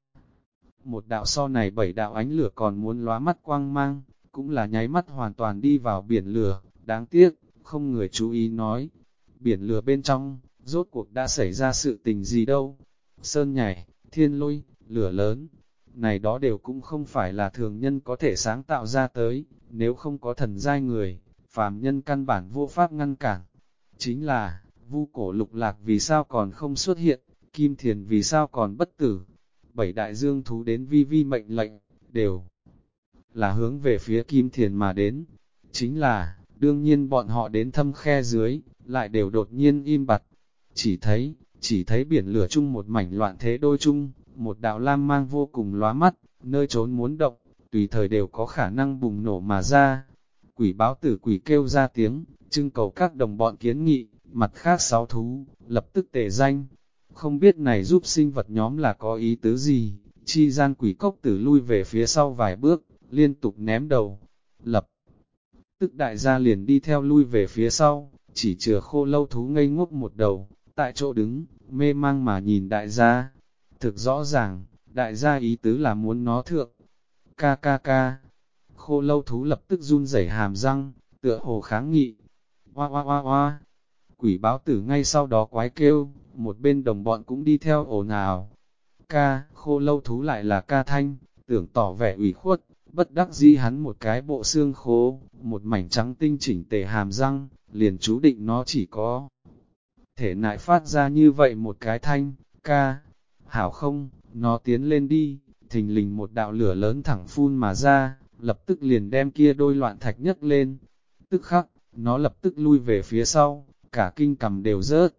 một đạo so này 7 đạo ánh lửa còn muốn lóa mắt quang mang, cũng là nháy mắt hoàn toàn đi vào biển lửa, đáng tiếc, không người chú ý nói. Biển lửa bên trong, rốt cuộc đã xảy ra sự tình gì đâu. Sơn nhảy, thiên lôi, lửa lớn, này đó đều cũng không phải là thường nhân có thể sáng tạo ra tới, nếu không có thần giai người, phàm nhân căn bản vô pháp ngăn cản. Chính là, Vu Cổ Lục Lạc vì sao còn không xuất hiện, Kim Thiền vì sao còn bất tử. 7 đại dương thú đến vi vi mệnh lệnh, đều là hướng về phía Kim Thiền mà đến. Chính là, đương nhiên bọn họ đến thâm khe dưới, lại đều đột nhiên im bặt. Chỉ thấy biển lửa chung một mảnh loạn thế đôi chung, một đạo lam mang vô cùng lóa mắt, nơi trốn muốn động, tùy thời đều có khả năng bùng nổ mà ra. Quỷ báo tử quỷ kêu ra tiếng, trưng cầu các đồng bọn kiến nghị, mặt khác 6 thú, lập tức tề danh. Không biết này giúp sinh vật nhóm là có ý tứ gì, chi gian Quỷ Cốc Tử lui về phía sau vài bước, liên tục ném đầu, lập tức đại gia liền đi theo lui về phía sau, chỉ chừa Khô Lâu thú ngây ngốc một đầu, tại chỗ đứng, mê mang mà nhìn đại gia. Thực rõ ràng, đại gia ý tứ là muốn nó thượng. Ca ca ca, khô lâu thú lập tức run rẩy hàm răng, tựa hồ kháng nghị. Hoa hoa hoa hoa, quỷ báo tử ngay sau đó quái kêu, một bên đồng bọn cũng đi theo ồn ào. Ca, khô lâu thú lại là ca thanh, tưởng tỏ vẻ ủy khuất, bất đắc dĩ hắn một cái bộ xương khô, một mảnh trắng tinh chỉnh tề hàm răng, liền chú định nó chỉ có thể nại phát ra như vậy một cái thanh, ca. Hảo không, nó tiến lên đi, thình lình một đạo lửa lớn thẳng phun mà ra, lập tức liền đem kia đôi loạn thạch nhấc lên. Tức khắc, nó lập tức lui về phía sau, cả kinh cầm đều rớt.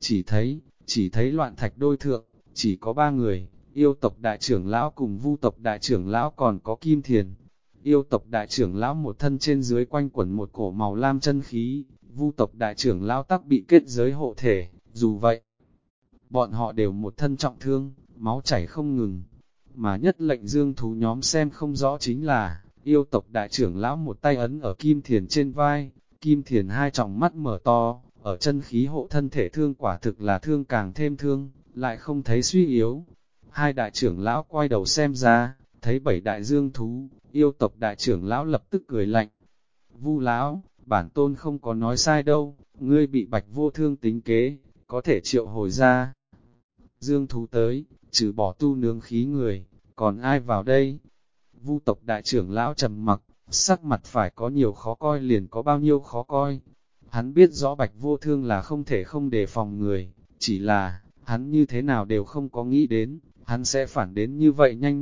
Chỉ thấy loạn thạch đôi thượng, chỉ có 3 người, yêu tộc đại trưởng lão cùng vu tộc đại trưởng lão còn có Kim Thiền. Yêu tộc đại trưởng lão một thân trên dưới quanh quẩn một cổ màu lam chân khí, vu tộc đại trưởng lão tắc bị kết giới hộ thể, dù vậy, bọn họ đều một thân trọng thương, máu chảy không ngừng. Mà nhất lệnh dương thú nhóm xem không rõ chính là, yêu tộc đại trưởng lão một tay ấn ở Kim Thiền trên vai, Kim Thiền hai tròng mắt mở to, ở chân khí hộ thân thể thương quả thực là thương càng thêm thương, lại không thấy suy yếu. Hai đại trưởng lão quay đầu xem ra, thấy 7 đại dương thú, yêu tộc đại trưởng lão lập tức cười lạnh. Vu lão, bản tôn không có nói sai đâu, ngươi bị bạch vô thương tính kế, có thể triệu hồi ra. Dương thú tới, trừ bỏ tu nướng khí người, còn ai vào đây? Vu tộc đại trưởng lão trầm mặc, sắc mặt phải có nhiều khó coi liền có bao nhiêu khó coi. Hắn biết rõ bạch vô thương là không thể không đề phòng người, chỉ là, hắn như thế nào đều không có nghĩ đến, hắn sẽ phản đến như vậy nhanh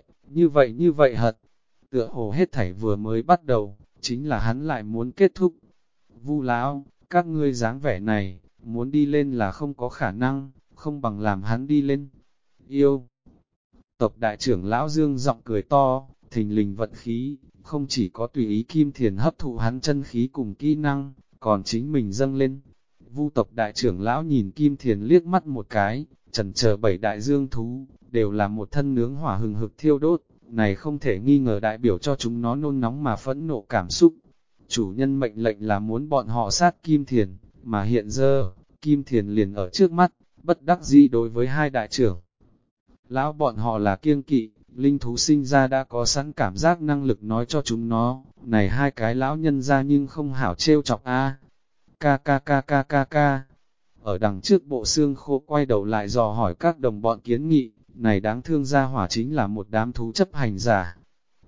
như vậy hận. Tựa hồ hết thảy vừa mới bắt đầu, chính là hắn lại muốn kết thúc. Vu lão, các ngươi dáng vẻ này, muốn đi lên là không có khả năng, không bằng làm hắn đi lên. Yêu tộc đại trưởng lão Dương giọng cười to, thình lình vận khí, không chỉ có tùy ý Kim Thiền hấp thụ hắn chân khí cùng kỹ năng, còn chính mình dâng lên. Vu tộc đại trưởng lão nhìn Kim Thiền liếc mắt một cái, chần chờ 7 đại dương thú, đều là một thân nướng hỏa hừng hực thiêu đốt, này không thể nghi ngờ đại biểu cho chúng nó nôn nóng mà phẫn nộ cảm xúc. Chủ nhân mệnh lệnh là muốn bọn họ sát Kim Thiền, mà hiện giờ, Kim Thiền liền ở trước mắt, bất đắc dĩ đối với hai đại trưởng. Lão bọn họ là kiêng kỵ, linh thú sinh ra đã có sẵn cảm giác năng lực nói cho chúng nó, này hai cái lão nhân ra nhưng không hảo trêu chọc a. Ca ca ca ca ca ca. Ở đằng trước bộ xương khô quay đầu lại dò hỏi các đồng bọn kiến nghị, này đáng thương ra hỏa chính là một đám thú chấp hành giả.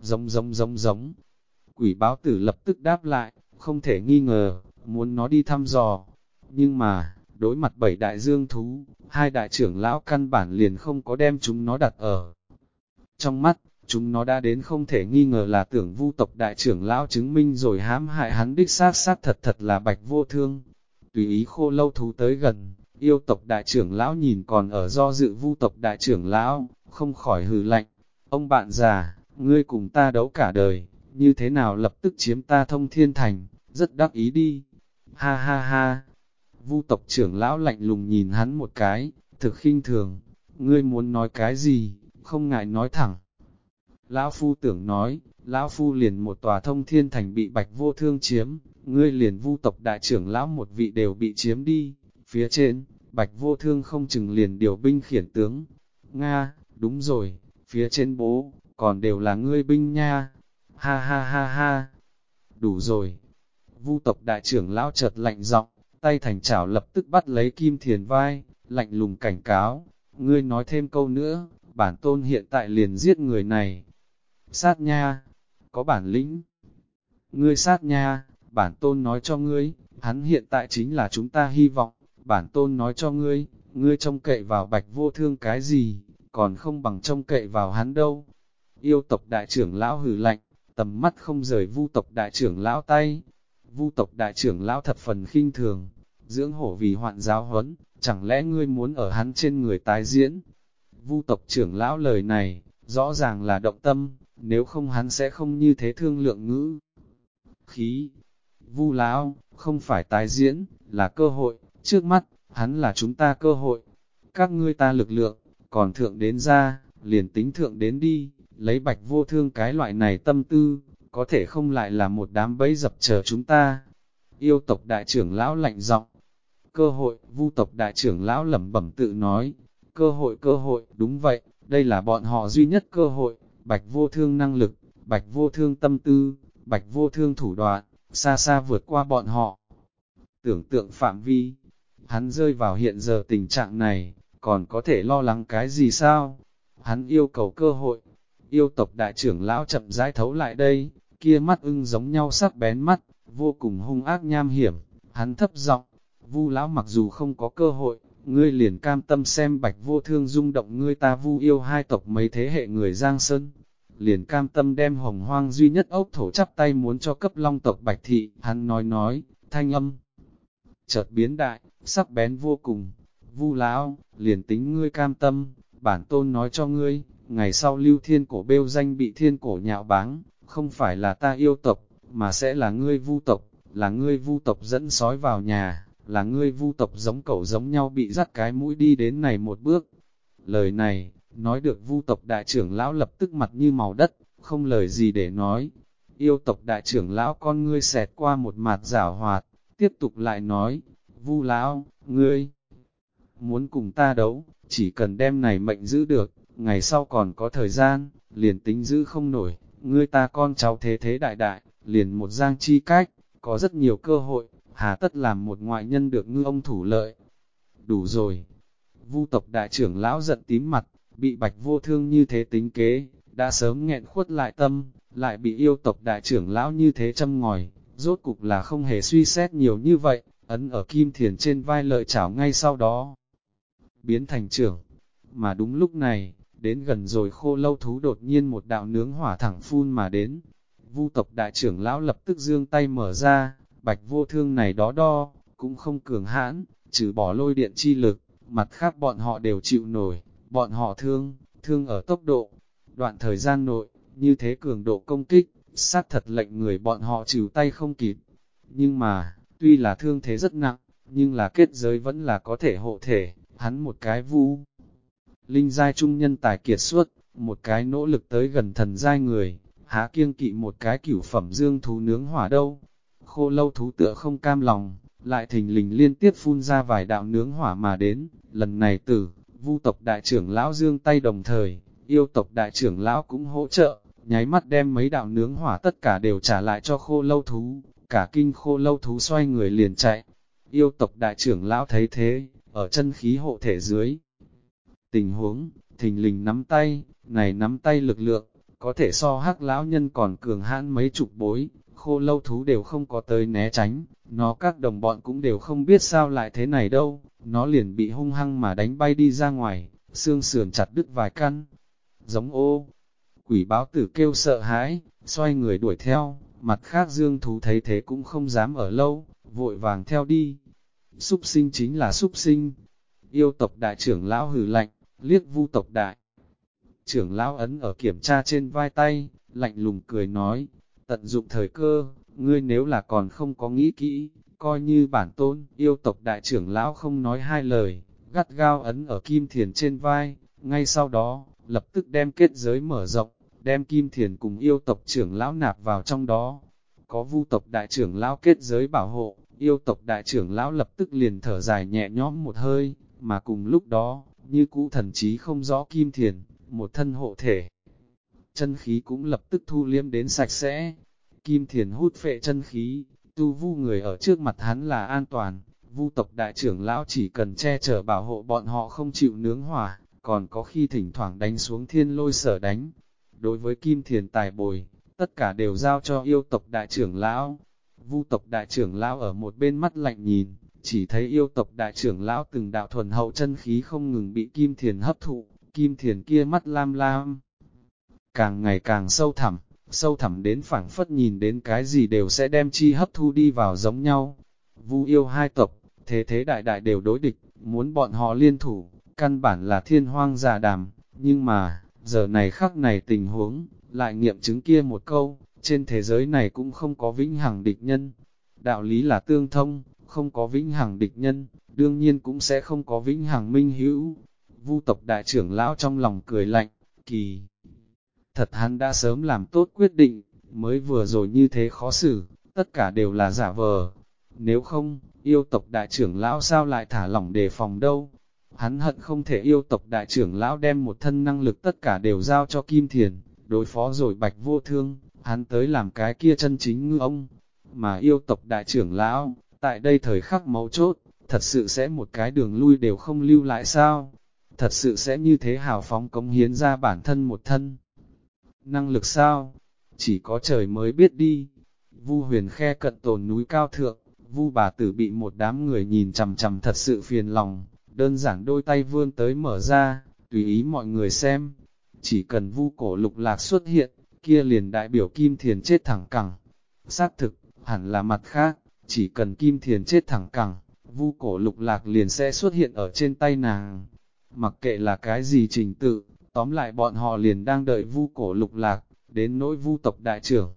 Giống. Quỷ báo tử lập tức đáp lại, không thể nghi ngờ, muốn nó đi thăm dò. Nhưng mà, đối mặt 7 đại dương thú, hai đại trưởng lão căn bản liền không có đem chúng nó đặt ở. Trong mắt, chúng nó đã đến không thể nghi ngờ là tưởng vu tộc đại trưởng lão chứng minh rồi hãm hại hắn đích xác thật là bạch vô thương. Tùy ý khô lâu thú tới gần, yêu tộc đại trưởng lão nhìn còn ở do dự vu tộc đại trưởng lão, không khỏi hừ lạnh. Ông bạn già, ngươi cùng ta đấu cả đời, như thế nào lập tức chiếm ta Thông Thiên Thành, rất đắc ý đi. Ha ha ha. Vu tộc trưởng lão lạnh lùng nhìn hắn một cái, thực khinh thường. Ngươi muốn nói cái gì, không ngại nói thẳng. Lão phu tưởng nói, lão phu liền một tòa Thông Thiên Thành bị bạch vô thương chiếm, ngươi liền vu tộc đại trưởng lão một vị đều bị chiếm đi. Phía trên, bạch vô thương không chừng liền điều binh khiển tướng. Nga, đúng rồi, phía trên bố, còn đều là ngươi binh nha. Ha ha ha ha. Đủ rồi. Vu tộc đại trưởng lão chợt lạnh giọng, tay thành chảo lập tức bắt lấy Kim Thiền vai, lạnh lùng cảnh cáo. Ngươi nói thêm câu nữa, bản tôn hiện tại liền giết người này. Sát nha, có bản lĩnh. Ngươi sát nha, bản tôn nói cho ngươi, hắn hiện tại chính là chúng ta hy vọng. Bản tôn nói cho ngươi, ngươi trông cậy vào bạch vô thương cái gì, còn không bằng trông cậy vào hắn đâu. Yêu tộc đại trưởng lão hừ lạnh, tầm mắt không rời vu tộc đại trưởng lão tay. Vu tộc đại trưởng lão thập phần khinh thường, dưỡng hổ vì hoạn giáo huấn, chẳng lẽ ngươi muốn ở hắn trên người tái diễn? Vu tộc trưởng lão lời này, rõ ràng là động tâm, nếu không hắn sẽ không như thế thương lượng ngữ. Khí, Vu lão, không phải tái diễn, là cơ hội, trước mắt, hắn là chúng ta cơ hội. Các ngươi ta lực lượng, còn thượng đến ra, liền tính thượng đến đi, lấy bạch vô thương cái loại này tâm tư, có thể không lại là một đám bẫy dập chờ chúng ta. Yêu tộc đại trưởng lão lạnh giọng. Cơ hội, vu tộc đại trưởng lão lẩm bẩm tự nói. Cơ hội, đúng vậy, đây là bọn họ duy nhất cơ hội. Bạch Vô Thương năng lực, Bạch Vô Thương tâm tư, Bạch Vô Thương thủ đoạn, xa xa vượt qua bọn họ tưởng tượng phạm vi. Hắn rơi vào hiện giờ tình trạng này, còn có thể lo lắng cái gì sao? Hắn yêu cầu cơ hội. Yêu tộc đại trưởng lão chậm rãi thấu lại đây, kia mắt ưng giống nhau sắc bén mắt, vô cùng hung ác nham hiểm. Hắn thấp giọng, Vu lão mặc dù không có cơ hội, ngươi liền cam tâm xem Bạch Vô Thương rung động ngươi ta Vu yêu hai tộc mấy thế hệ người Giang Sơn. Liền cam tâm đem hồng hoang duy nhất ốc thổ chắp tay muốn cho cấp long tộc Bạch Thị. Hắn nói, thanh âm chợt biến đại, sắc bén vô cùng. Vu lão, liền tính ngươi cam tâm, bản tôn nói cho ngươi, ngày sau lưu thiên cổ bêu danh bị thiên cổ nhạo báng, không phải là ta yêu tộc, mà sẽ là ngươi Vu tộc, là ngươi Vu tộc dẫn sói vào nhà, là ngươi Vu tộc giống cẩu giống nhau bị dắt cái mũi đi đến này một bước. Lời này, nói được Vu tộc đại trưởng lão lập tức mặt như màu đất, không lời gì để nói. Yêu tộc đại trưởng lão con ngươi xẹt qua một mặt giảo hoạt, tiếp tục lại nói, Vu lão, ngươi muốn cùng ta đấu, chỉ cần đem này mệnh giữ được, ngày sau còn có thời gian, liền tính giữ không nổi, ngươi ta con cháu thế thế đại đại, liền một giang chi cách, có rất nhiều cơ hội, hà tất làm một ngoại nhân được ngư ông thủ lợi. Đủ rồi. Vu tộc đại trưởng lão giận tím mặt, bị Bạch Vô Thương như thế tính kế, đã sớm nghẹn khuất lại tâm, lại bị yêu tộc đại trưởng lão như thế châm ngòi, rốt cục là không hề suy xét nhiều như vậy, ấn ở Kim Thiền trên vai lợi chảo ngay sau đó biến thành trưởng. Mà đúng lúc này, đến gần rồi Khô Lâu thú đột nhiên một đạo nướng hỏa thẳng phun mà đến. Vu tộc đại trưởng lão lập tức giương tay mở ra, Bạch Vô Thương này đó đo, cũng không cường hãn, trừ bỏ lôi điện chi lực, mặt khác bọn họ đều chịu nổi, bọn họ thương ở tốc độ. Đoạn thời gian nội, như thế cường độ công kích, sát thật lệnh người bọn họ chịu tay không kịp. Nhưng mà, tuy là thương thế rất nặng, nhưng là kết giới vẫn là có thể hộ thể, hắn một cái Vu linh giai trung nhân tài kiệt xuất, một cái nỗ lực tới gần thần giai người, há kiêng kỵ một cái cửu phẩm dương thú nướng hỏa đâu. Khô Lâu thú tựa không cam lòng, lại thình lình liên tiếp phun ra vài đạo nướng hỏa mà đến, lần này Vu tộc đại trưởng lão dương tay đồng thời, yêu tộc đại trưởng lão cũng hỗ trợ, nháy mắt đem mấy đạo nướng hỏa tất cả đều trả lại cho Khô Lâu thú, cả kinh Khô Lâu thú xoay người liền chạy. Yêu tộc đại trưởng lão thấy thế, ở chân khí hộ thể dưới tình huống, thình lình nắm tay, này nắm tay lực lượng, có thể so Hắc lão nhân còn cường hãn mấy chục bối, Khô Lâu thú đều không có tới né tránh, nó các đồng bọn cũng đều không biết sao lại thế này đâu, nó liền bị hung hăng mà đánh bay đi ra ngoài, xương sườn chặt đứt vài căn. Giống ô, quỷ báo tử kêu sợ hãi, xoay người đuổi theo, mặt khác dương thú thấy thế cũng không dám ở lâu, vội vàng theo đi. Súc sinh chính là súc sinh. Yêu tộc đại trưởng lão hừ lạnh, liếc Vu tộc đại trưởng lão ấn ở kiểm tra trên vai tay, lạnh lùng cười nói, tận dụng thời cơ, ngươi nếu là còn không có nghĩ kỹ, coi như bản tôn. Yêu tộc đại trưởng lão không nói hai lời, gắt gao ấn ở Kim Thiền trên vai, ngay sau đó, lập tức đem kết giới mở rộng, đem Kim Thiền cùng yêu tộc trưởng lão nạp vào trong đó. Có Vu tộc đại trưởng lão kết giới bảo hộ, yêu tộc đại trưởng lão lập tức liền thở dài nhẹ nhõm một hơi, mà cùng lúc đó, như cũ thần trí không rõ Kim Thiền, một thân hộ thể. Chân khí cũng lập tức thu liếm đến sạch sẽ. Kim Thiền hút phệ chân khí, tu Vu người ở trước mặt hắn là an toàn. Vu tộc đại trưởng lão chỉ cần che chở bảo hộ bọn họ không chịu nướng hỏa, còn có khi thỉnh thoảng đánh xuống thiên lôi sở đánh. Đối với Kim Thiền tài bồi, tất cả đều giao cho yêu tộc đại trưởng lão. Vu tộc đại trưởng lão ở một bên mắt lạnh nhìn, chỉ thấy yêu tộc đại trưởng lão từng đạo thuần hậu chân khí không ngừng bị Kim Thiền hấp thụ, Kim Thiền kia mắt lam lam, càng ngày càng sâu thẳm đến phảng phất nhìn đến cái gì đều sẽ đem chi hấp thu đi vào giống nhau. Vu yêu hai tộc, thế thế đại đại đều đối địch, muốn bọn họ liên thủ, căn bản là thiên hoang giả đàm, nhưng mà, giờ này khắc này tình huống, lại nghiệm chứng kia một câu, trên thế giới này cũng không có vĩnh hằng địch nhân. Đạo lý là tương thông, không có vĩnh hằng địch nhân, đương nhiên cũng sẽ không có vĩnh hằng minh hữu. Vu tộc đại trưởng lão trong lòng cười lạnh, kỳ thật hắn đã sớm làm tốt quyết định, mới vừa rồi như thế khó xử, tất cả đều là giả vờ. Nếu không, yêu tộc đại trưởng lão sao lại thả lỏng đề phòng đâu. Hắn hận không thể yêu tộc đại trưởng lão đem một thân năng lực tất cả đều giao cho Kim Thiền, đối phó rồi Bạch Vô Thương, hắn tới làm cái kia chân chính ngư ông. Mà yêu tộc đại trưởng lão, tại đây thời khắc mấu chốt, thật sự sẽ một cái đường lui đều không lưu lại sao? Thật sự sẽ như thế hào phóng cống hiến ra bản thân một thân. Năng lực sao? Chỉ có trời mới biết đi. Vu Huyền khe cận tồn núi cao thượng, Vu bà tử bị một đám người nhìn chằm chằm thật sự phiền lòng, đơn giản đôi tay vươn tới mở ra, tùy ý mọi người xem. Chỉ cần Vu Cổ Lục Lạc xuất hiện, kia liền đại biểu Kim Thiền chết thẳng cẳng. Xác thực, hẳn là mặt khác, chỉ cần Kim Thiền chết thẳng cẳng, Vu Cổ Lục Lạc liền sẽ xuất hiện ở trên tay nàng. Mặc kệ là cái gì trình tự, tóm lại bọn họ liền đang đợi Vu Cổ Lục Lạc, đến nỗi Vu tộc đại trưởng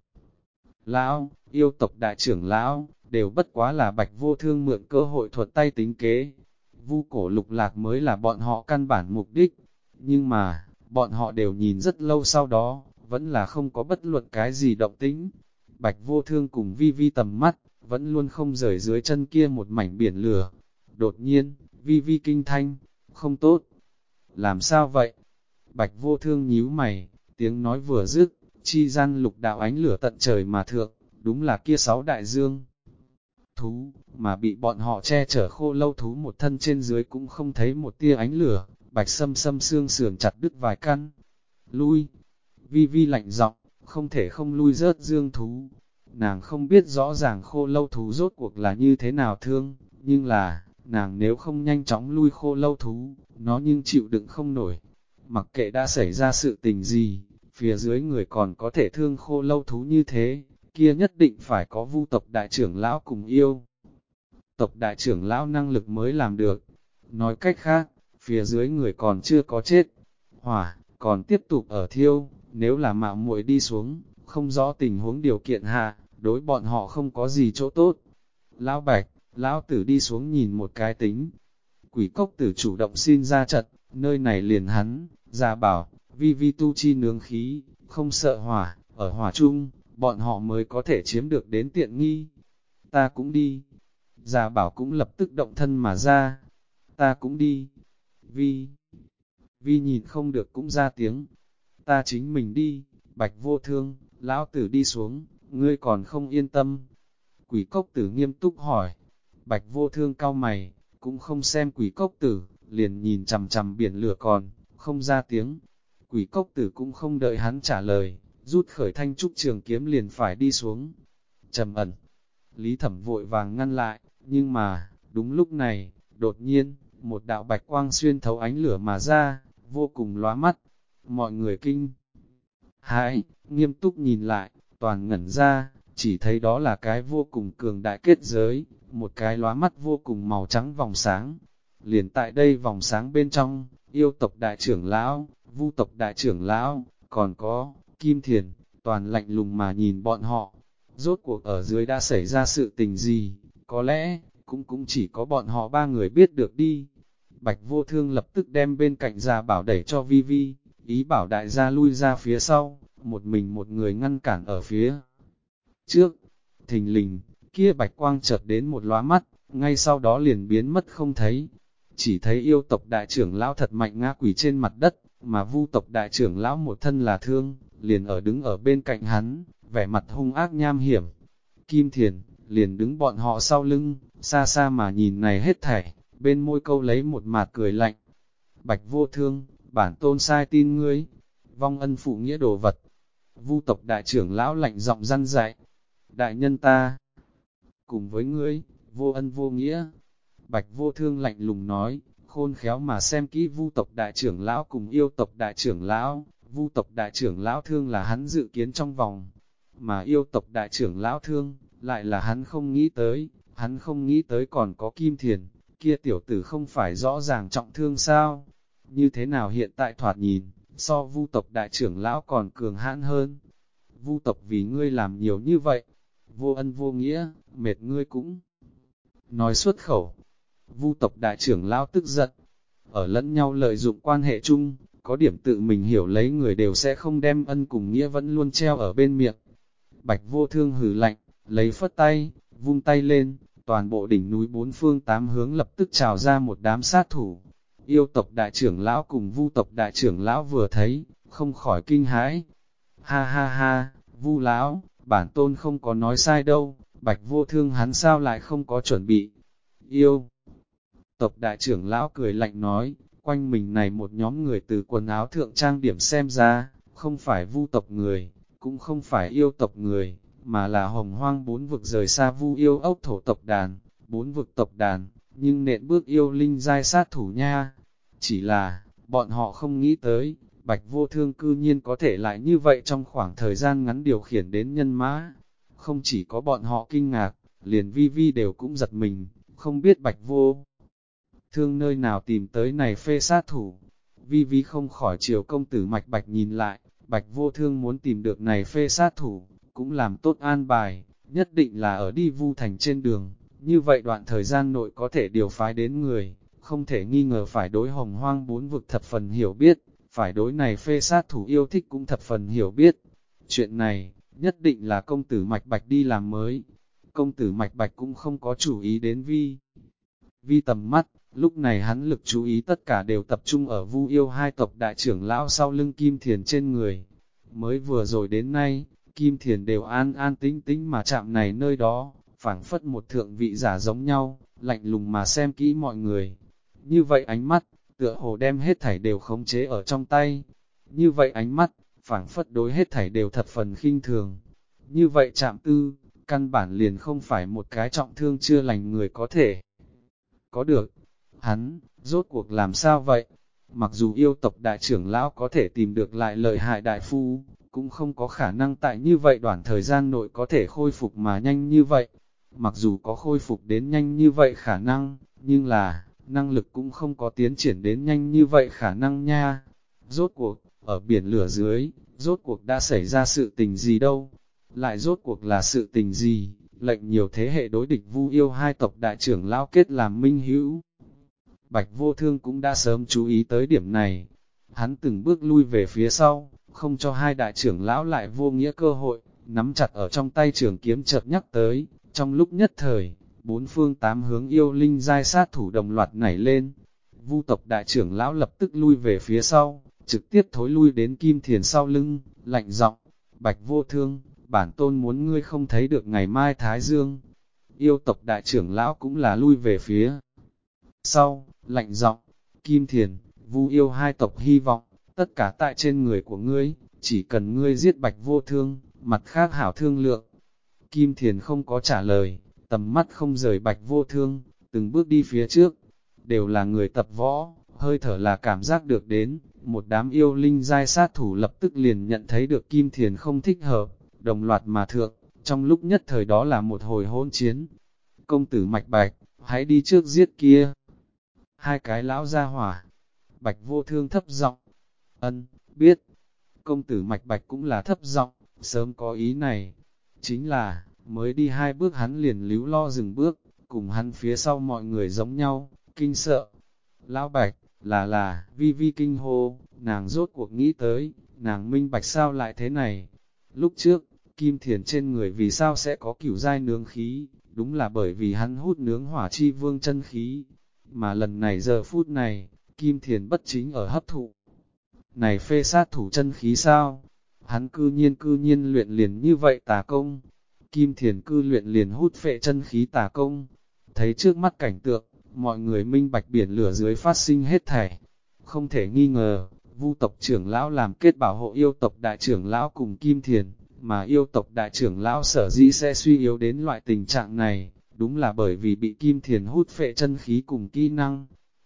lão, yêu tộc đại trưởng lão, đều bất quá là Bạch Vô Thương mượn cơ hội thuật tay tính kế. Vu Cổ Lục Lạc mới là bọn họ căn bản mục đích, nhưng mà, bọn họ đều nhìn rất lâu sau đó, vẫn là không có bất luận cái gì động tĩnh. Bạch Vô Thương cùng Vi Vi tầm mắt, vẫn luôn không rời dưới chân kia một mảnh biển lửa. Đột nhiên, Vi Vi kinh thanh, không tốt. Làm sao vậy? Bạch Vô Thương nhíu mày, tiếng nói vừa dứt, chi gian lục đạo ánh lửa tận trời mà thượng, đúng là kia 6 đại dương. Thú, mà bị bọn họ che chở Khô Lâu thú một thân trên dưới cũng không thấy một tia ánh lửa, Bạch Sâm Sâm xương sườn chặt đứt vài căn. Lui! Vi Vi lạnh giọng, không thể không lui rớt dương thú. Nàng không biết rõ ràng Khô Lâu thú rốt cuộc là như thế nào thương, nhưng là, nàng nếu không nhanh chóng lui Khô Lâu thú, nó nhưng chịu đựng không nổi. Mặc kệ đã xảy ra sự tình gì, phía dưới người còn có thể thương Khô Lâu thú như thế, kia nhất định phải có Vu tộc đại trưởng lão cùng yêu. Tộc đại trưởng lão năng lực mới làm được. Nói cách khác, phía dưới người còn chưa có chết. Hỏa, còn tiếp tục ở thiêu, nếu là mạo muội đi xuống, không rõ tình huống điều kiện hạ, đối bọn họ không có gì chỗ tốt. Lão Bạch, lão tử đi xuống nhìn một cái tính. Quỷ cốc tử chủ động xin ra trận, nơi này liền hắn, ra bảo, Vi Vi tu chi nướng khí, không sợ hỏa, ở hỏa chung, bọn họ mới có thể chiếm được đến tiện nghi. Ta cũng đi. Gia bảo cũng lập tức động thân mà ra. Ta cũng đi. Vi nhìn không được cũng ra tiếng. Ta chính mình đi. Bạch Vô Thương, lão tử đi xuống, ngươi còn không yên tâm. Quỷ cốc tử nghiêm túc hỏi. Bạch Vô Thương cau mày, cũng không xem quỷ cốc tử, liền nhìn chằm chằm biển lửa còn, không ra tiếng. Quỷ cốc tử cũng không đợi hắn trả lời, rút khởi thanh trúc trường kiếm liền phải đi xuống. Trầm ẩn, Lý Thẩm vội vàng ngăn lại, nhưng mà, đúng lúc này, đột nhiên, một đạo bạch quang xuyên thấu ánh lửa mà ra, vô cùng lóa mắt. Mọi người kinh hãi, nghiêm túc nhìn lại, toàn ngẩn ra, chỉ thấy đó là cái vô cùng cường đại kết giới, một cái lóa mắt vô cùng màu trắng vòng sáng. Liền tại đây vòng sáng bên trong, yêu tộc đại trưởng lão, Vu tộc đại trưởng lão, còn có Kim Thiền, toàn lạnh lùng mà nhìn bọn họ. Rốt cuộc ở dưới đã xảy ra sự tình gì, có lẽ, cũng chỉ có bọn họ ba người biết được đi. Bạch Vô Thương lập tức đem bên cạnh Gia Bảo đẩy cho Vi Vi, ý bảo đại gia lui ra phía sau, một mình một người ngăn cản ở phía trước. Thình lình, kia bạch quang chợt đến một lóa mắt, ngay sau đó liền biến mất không thấy. Chỉ thấy yêu tộc đại trưởng lão thật mạnh ngã quỷ trên mặt đất, mà Vu tộc đại trưởng lão một thân là thương, liền đứng ở bên cạnh hắn, vẻ mặt hung ác nham hiểm. Kim Thiền, liền đứng bọn họ sau lưng, xa xa mà nhìn này hết thảy, bên môi câu lấy một mạt cười lạnh. Bạch Vô Thương, bản tôn sai tin ngươi, vong ân phụ nghĩa đồ vật. Vu tộc đại trưởng lão lạnh giọng răn dạy, đại nhân ta, cùng với ngươi, vô ân vô nghĩa. Bạch Vô Thương lạnh lùng nói, khôn khéo mà xem kỹ Vu tộc đại trưởng lão cùng yêu tộc đại trưởng lão. Vu tộc đại trưởng lão thương là hắn dự kiến trong vòng, mà yêu tộc đại trưởng lão thương, lại là hắn không nghĩ tới còn có Kim Thiền, kia tiểu tử không phải rõ ràng trọng thương sao, như thế nào hiện tại thoạt nhìn, so Vu tộc đại trưởng lão còn cường hãn hơn. Vu tộc vì ngươi làm nhiều như vậy, vô ân vô nghĩa, mệt ngươi cũng nói xuất khẩu. Vu tộc đại trưởng lão tức giận, ở lẫn nhau lợi dụng quan hệ chung, có điểm tự mình hiểu lấy người đều sẽ không đem ân cùng nghĩa vẫn luôn treo ở bên miệng. Bạch Vô Thương hừ lạnh, lấy phất tay, vung tay lên, toàn bộ đỉnh núi bốn phương tám hướng lập tức trào ra một đám sát thủ. Yêu tộc đại trưởng lão cùng Vu tộc đại trưởng lão vừa thấy, không khỏi kinh hãi. Ha ha ha, Vu lão, bản tôn không có nói sai đâu, Bạch Vô Thương hắn sao lại không có chuẩn bị. Yêu tộc đại trưởng lão cười lạnh nói, quanh mình này một nhóm người từ quần áo thượng trang điểm xem ra, không phải Vu tộc người, cũng không phải yêu tộc người, mà là hồng hoang bốn vực rời xa Vu yêu ốc thổ tộc đàn, bốn vực tộc đàn, nhưng nện bước yêu linh giai sát thủ nha. Chỉ là, bọn họ không nghĩ tới, Bạch Vô Thương cư nhiên có thể lại như vậy trong khoảng thời gian ngắn điều khiển đến nhân mã. Không chỉ có bọn họ kinh ngạc, liền Vi Vi đều cũng giật mình, không biết Bạch Vô Thương nơi nào tìm tới này phê sát thủ. Vi Vi không khỏi chiều công tử Mạch Bạch nhìn lại, Bạch Vô Thương muốn tìm được này phê sát thủ, cũng làm tốt an bài, nhất định là ở đi Vu Thành trên đường, như vậy đoạn thời gian nội có thể điều phái đến người, không thể nghi ngờ phải đối hồng hoang bốn vực thập phần hiểu biết, phải đối này phê sát thủ yêu thích cũng thập phần hiểu biết. Chuyện này, nhất định là công tử Mạch Bạch đi làm mới. Công tử Mạch Bạch cũng không có chủ ý đến Vi tầm mắt, lúc này hắn lực chú ý tất cả đều tập trung ở Vu yêu hai tộc đại trưởng lão sau lưng Kim Thiền trên người. Mới vừa rồi đến nay, Kim Thiền đều an an tĩnh tĩnh mà chạm này nơi đó, phảng phất một thượng vị giả giống nhau, lạnh lùng mà xem kỹ mọi người. Như vậy ánh mắt, tựa hồ đem hết thảy đều khống chế ở trong tay. Như vậy ánh mắt, phảng phất đối hết thảy đều thập phần khinh thường. Như vậy chạm tư, căn bản liền không phải một cái trọng thương chưa lành người có thể có được. Hắn, rốt cuộc làm sao vậy? Mặc dù yêu tộc đại trưởng lão có thể tìm được lại lợi hại đại phu, cũng không có khả năng tại như vậy đoạn thời gian nội có thể khôi phục mà nhanh như vậy. Mặc dù có khôi phục đến nhanh như vậy khả năng, nhưng là, năng lực cũng không có tiến triển đến nhanh như vậy khả năng nha. Rốt cuộc, ở biển lửa dưới, rốt cuộc đã xảy ra sự tình gì đâu? Lại rốt cuộc là sự tình gì? Lệnh nhiều thế hệ đối địch Vu yêu hai tộc đại trưởng lão kết làm minh hữu. Bạch Vô Thương cũng đã sớm chú ý tới điểm này. Hắn từng bước lui về phía sau, không cho hai đại trưởng lão lại vô nghĩa cơ hội, nắm chặt ở trong tay trường kiếm chợt nhắc tới. Trong lúc nhất thời, bốn phương tám hướng yêu linh giai sát thủ đồng loạt nảy lên. Vu tộc đại trưởng lão lập tức lui về phía sau, trực tiếp thối lui đến Kim Thiền sau lưng, lạnh giọng, Bạch Vô Thương, bản tôn muốn ngươi không thấy được ngày mai Thái Dương. Yêu tộc đại trưởng lão cũng là lui về phía sau, lạnh giọng, Kim Thiền, Vu yêu hai tộc hy vọng, tất cả tại trên người của ngươi, chỉ cần ngươi giết Bạch Vô Thương, mặt khác hảo thương lượng. Kim Thiền không có trả lời, tầm mắt không rời Bạch Vô Thương, từng bước đi phía trước, đều là người tập võ, hơi thở là cảm giác được đến, một đám yêu linh giai sát thủ lập tức liền nhận thấy được Kim Thiền không thích hợp, đồng loạt mà thượng, trong lúc nhất thời đó là một hồi hôn chiến. Công tử Mạch Bạch, hãy đi trước giết kia. Hai cái lão gia hỏa, Bạch Vô Thương thấp giọng, ân, biết. Công tử Mạch Bạch cũng là thấp giọng, sớm có ý này. Chính là, mới đi hai bước hắn liền líu lo dừng bước, cùng hắn phía sau mọi người giống nhau, kinh sợ. Lão Bạch, Vi Vi kinh hô, nàng rốt cuộc nghĩ tới, nàng minh bạch sao lại thế này. Lúc trước, Kim Thiền trên người vì sao sẽ có cửu giai nướng khí, đúng là bởi vì hắn hút nướng hỏa chi vương chân khí. Mà lần này giờ phút này, Kim Thiền bất chính ở hấp thụ. Này phê sát thủ chân khí sao? Hắn cư nhiên luyện liền như vậy tà công. Kim Thiền cư luyện liền hút phệ chân khí tà công. Thấy trước mắt cảnh tượng, mọi người minh bạch biển lửa dưới phát sinh hết thảy. Không thể nghi ngờ, Vu tộc trưởng lão làm kết bảo hộ yêu tộc đại trưởng lão cùng Kim Thiền, mà yêu tộc đại trưởng lão sở dĩ sẽ suy yếu đến loại tình trạng này, đúng là bởi vì bị Kim Thiền hút phệ chân khí cùng kỹ năng.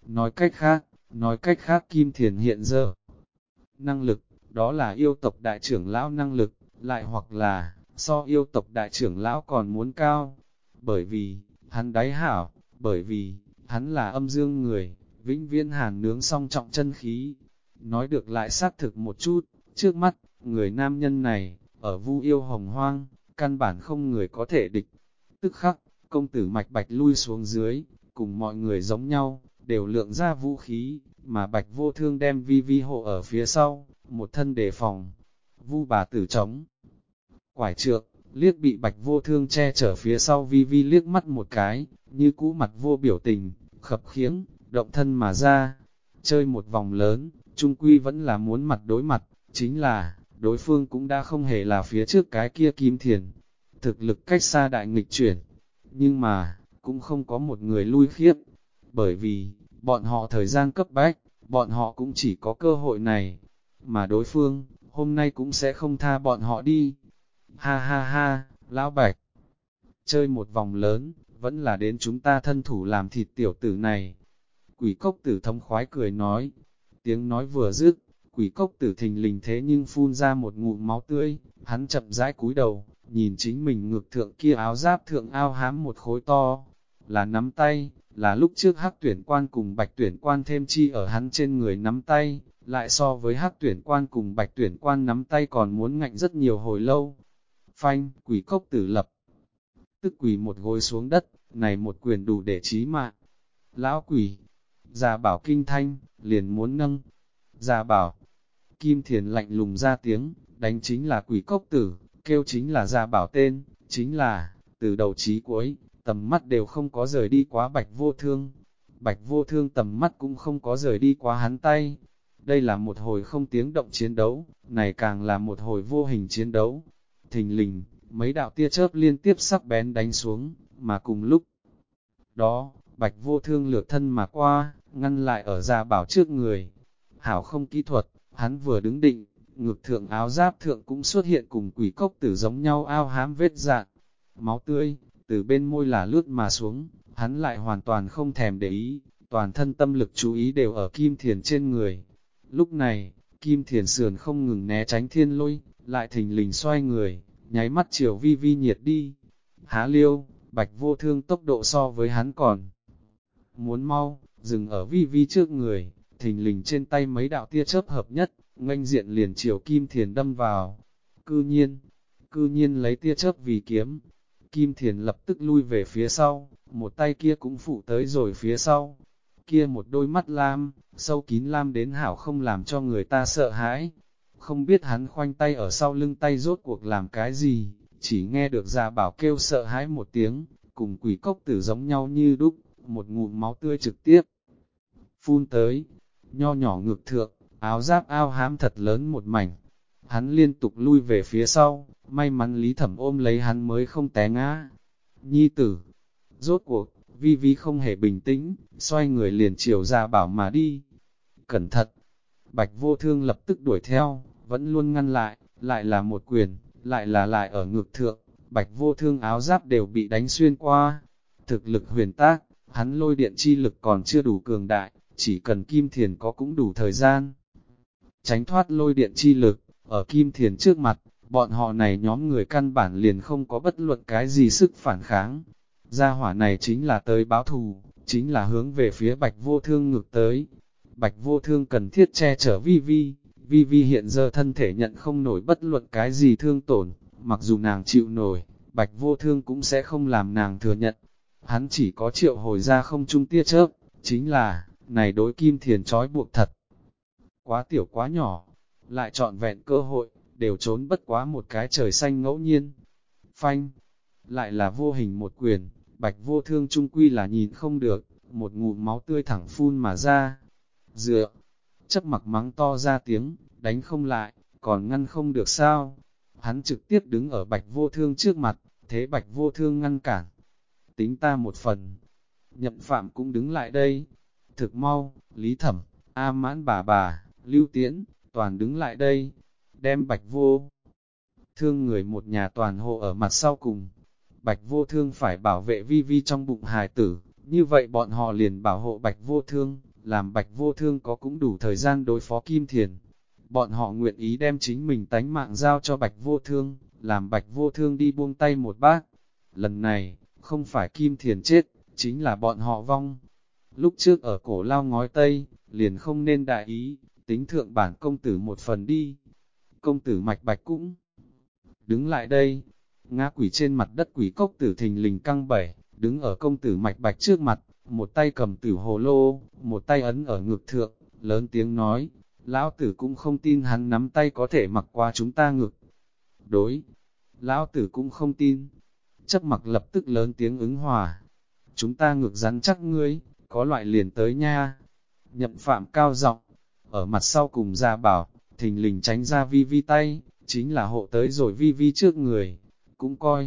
Nói cách khác Kim Thiền hiện giờ năng lực, đó là yêu tộc đại trưởng lão năng lực, lại hoặc là, so yêu tộc đại trưởng lão còn muốn cao. Bởi vì, hắn đáy hảo, bởi vì, hắn là âm dương người, vĩnh viễn hàn nướng song trọng chân khí. Nói được lại xác thực một chút, trước mắt, người nam nhân này, ở Vu yêu hồng hoang, căn bản không người có thể địch. Tức khắc, công tử Mạch Bạch lui xuống dưới, cùng mọi người giống nhau, đều lượng ra vũ khí, mà Bạch Vô Thương đem Vi Vi hộ ở phía sau, một thân đề phòng. Vu bà tử chống quải trượng, liếc bị Bạch Vô Thương che chở phía sau Vi Vi liếc mắt một cái, như cũ mặt vô biểu tình, khập khiễng, động thân mà ra. chơi một vòng lớn, chung quy vẫn là muốn mặt đối mặt, chính là, đối phương cũng đã không hề là phía trước cái kia Kim Thiền. Thực lực cách xa đại nghịch chuyển, nhưng mà, cũng không có một người lui khiếp, bởi vì, bọn họ thời gian cấp bách, bọn họ cũng chỉ có cơ hội này, mà đối phương, hôm nay cũng sẽ không tha bọn họ đi. Ha ha ha, Lão Bạch, chơi một vòng lớn, vẫn là đến chúng ta thân thủ làm thịt tiểu tử này. Quỷ cốc tử thống khoái cười nói, tiếng nói vừa dứt, quỷ cốc tử thình lình thế nhưng phun ra một ngụm máu tươi, hắn chậm rãi cúi đầu, nhìn chính mình ngực thượng kia áo giáp thượng ao hám một khối to, là nắm tay, là lúc trước hắc tuyển quan cùng bạch tuyển quan thêm chi ở hắn trên người nắm tay, lại so với hắc tuyển quan cùng bạch tuyển quan nắm tay còn muốn ngạnh rất nhiều hồi lâu. Phanh, quỷ cốc tử lập, tức quỳ một gối xuống đất, này một quyền đủ để chí mạng. Lão quỷ, già bảo kinh thanh, liền muốn nâng. Già bảo, Kim Thiền lạnh lùng ra tiếng, đánh chính là quỷ cốc tử, kêu chính là già bảo tên, chính là, từ đầu chí cuối, tầm mắt đều không có rời đi quá bạch vô thương. Bạch vô thương tầm mắt cũng không có rời đi quá hắn tay. Đây là một hồi không tiếng động chiến đấu, này càng là một hồi vô hình chiến đấu. Thình lình, mấy đạo tia chớp liên tiếp sắc bén đánh xuống, mà cùng lúc đó, bạch vô thương lược thân mà qua, ngăn lại ở Gia Bảo trước người. Hảo không kỹ thuật, hắn vừa đứng định, ngực thượng áo giáp thượng cũng xuất hiện cùng quỷ cốc tử giống nhau ao hám vết dạn. Máu tươi, từ bên môi là lướt mà xuống, hắn lại hoàn toàn không thèm để ý, toàn thân tâm lực chú ý đều ở Kim Thiền trên người. Lúc này, Kim Thiền sườn không ngừng né tránh thiên lôi, lại thình lình xoay người, nháy mắt chiều vi vi nhiệt đi. Há liêu, bạch vô thương tốc độ so với hắn còn muốn mau, dừng ở vi vi trước người, thình lình trên tay mấy đạo tia chớp hợp nhất, nghênh diện liền chiều Kim Thiền đâm vào. Cư nhiên lấy tia chớp vì kiếm. Kim Thiền lập tức lui về phía sau, một tay kia cũng phụ tới rồi phía sau. Kia một đôi mắt lam, sâu kín lam đến hảo không làm cho người ta sợ hãi. Không biết hắn khoanh tay ở sau lưng tay rốt cuộc làm cái gì, chỉ nghe được Gia Bảo kêu sợ hãi một tiếng, cùng quỷ cốc tử giống nhau như đúc, một ngụm máu tươi trực tiếp phun tới, nho nhỏ ngực thượng, áo giáp ao hám thật lớn một mảnh. Hắn liên tục lui về phía sau, may mắn Lý Thẩm ôm lấy hắn mới không té ngã. Nhi tử, rốt cuộc, Vi Vi không hề bình tĩnh, xoay người liền chiều Gia Bảo mà đi. Cẩn thận! Bạch vô thương lập tức đuổi theo, vẫn luôn ngăn lại là một quyền, lại ở ngực thượng, bạch vô thương áo giáp đều bị đánh xuyên qua. Thực lực huyền tác, hắn lôi điện chi lực còn chưa đủ cường đại, chỉ cần Kim Thiền có cũng đủ thời gian. Tránh thoát lôi điện chi lực, ở Kim Thiền trước mặt, bọn họ này nhóm người căn bản liền không có bất luận cái gì sức phản kháng. Gia hỏa này chính là tới báo thù, chính là hướng về phía bạch vô thương ngược tới. Bạch vô thương cần thiết che chở Vi Vi, Vi Vi hiện giờ thân thể nhận không nổi bất luận cái gì thương tổn, mặc dù nàng chịu nổi, bạch vô thương cũng sẽ không làm nàng thừa nhận. Hắn chỉ có triệu hồi ra không trung tia chớp, chính là, này đối Kim Thiền trói buộc thật. Quá tiểu quá nhỏ, lại trọn vẹn cơ hội, đều trốn bất quá một cái trời xanh ngẫu nhiên. Phanh, lại là vô hình một quyền, bạch vô thương trung quy là nhìn không được, một ngụm máu tươi thẳng phun mà ra. Dựa, chấp mặc mắng to ra tiếng, đánh không lại, còn ngăn không được sao. Hắn trực tiếp đứng ở bạch vô thương trước mặt, thế bạch vô thương ngăn cản. Tính ta một phần, nhậm phạm cũng đứng lại đây. Thực mau, Lý Thẩm, A Mãn bà, Lưu Tiễn, toàn đứng lại đây, đem bạch vô thương người một nhà toàn hộ ở mặt sau cùng. Bạch vô thương phải bảo vệ Vi Vi trong bụng hài tử, như vậy bọn họ liền bảo hộ bạch vô thương, làm bạch vô thương có cũng đủ thời gian đối phó Kim Thiền. Bọn họ nguyện ý đem chính mình tánh mạng giao cho bạch vô thương, làm bạch vô thương đi buông tay một bác. Lần này, không phải Kim Thiền chết, chính là bọn họ vong. Lúc trước ở cổ lao ngói Tây, liền không nên đại ý, tính thượng bản công tử một phần đi. Công tử mạch bạch cũng đứng lại đây. Ngã quỷ trên mặt đất quỷ cốc tử thình lình căng bảy, đứng ở công tử mạch bạch trước mặt, một tay cầm tử hồ lô, một tay ấn ở ngực thượng, lớn tiếng nói, lão tử cũng không tin hắn nắm tay có thể mặc qua chúng ta ngực. Đối, lão tử cũng không tin. Chấp mặc lập tức lớn tiếng ứng hòa. Chúng ta ngược rắn chắc ngươi, có loại liền tới nha. Nhậm Phạm cao giọng ở mặt sau cùng ra bảo, thình lình tránh ra Vi Vi tay, chính là hộ tới rồi Vi Vi trước người, cũng coi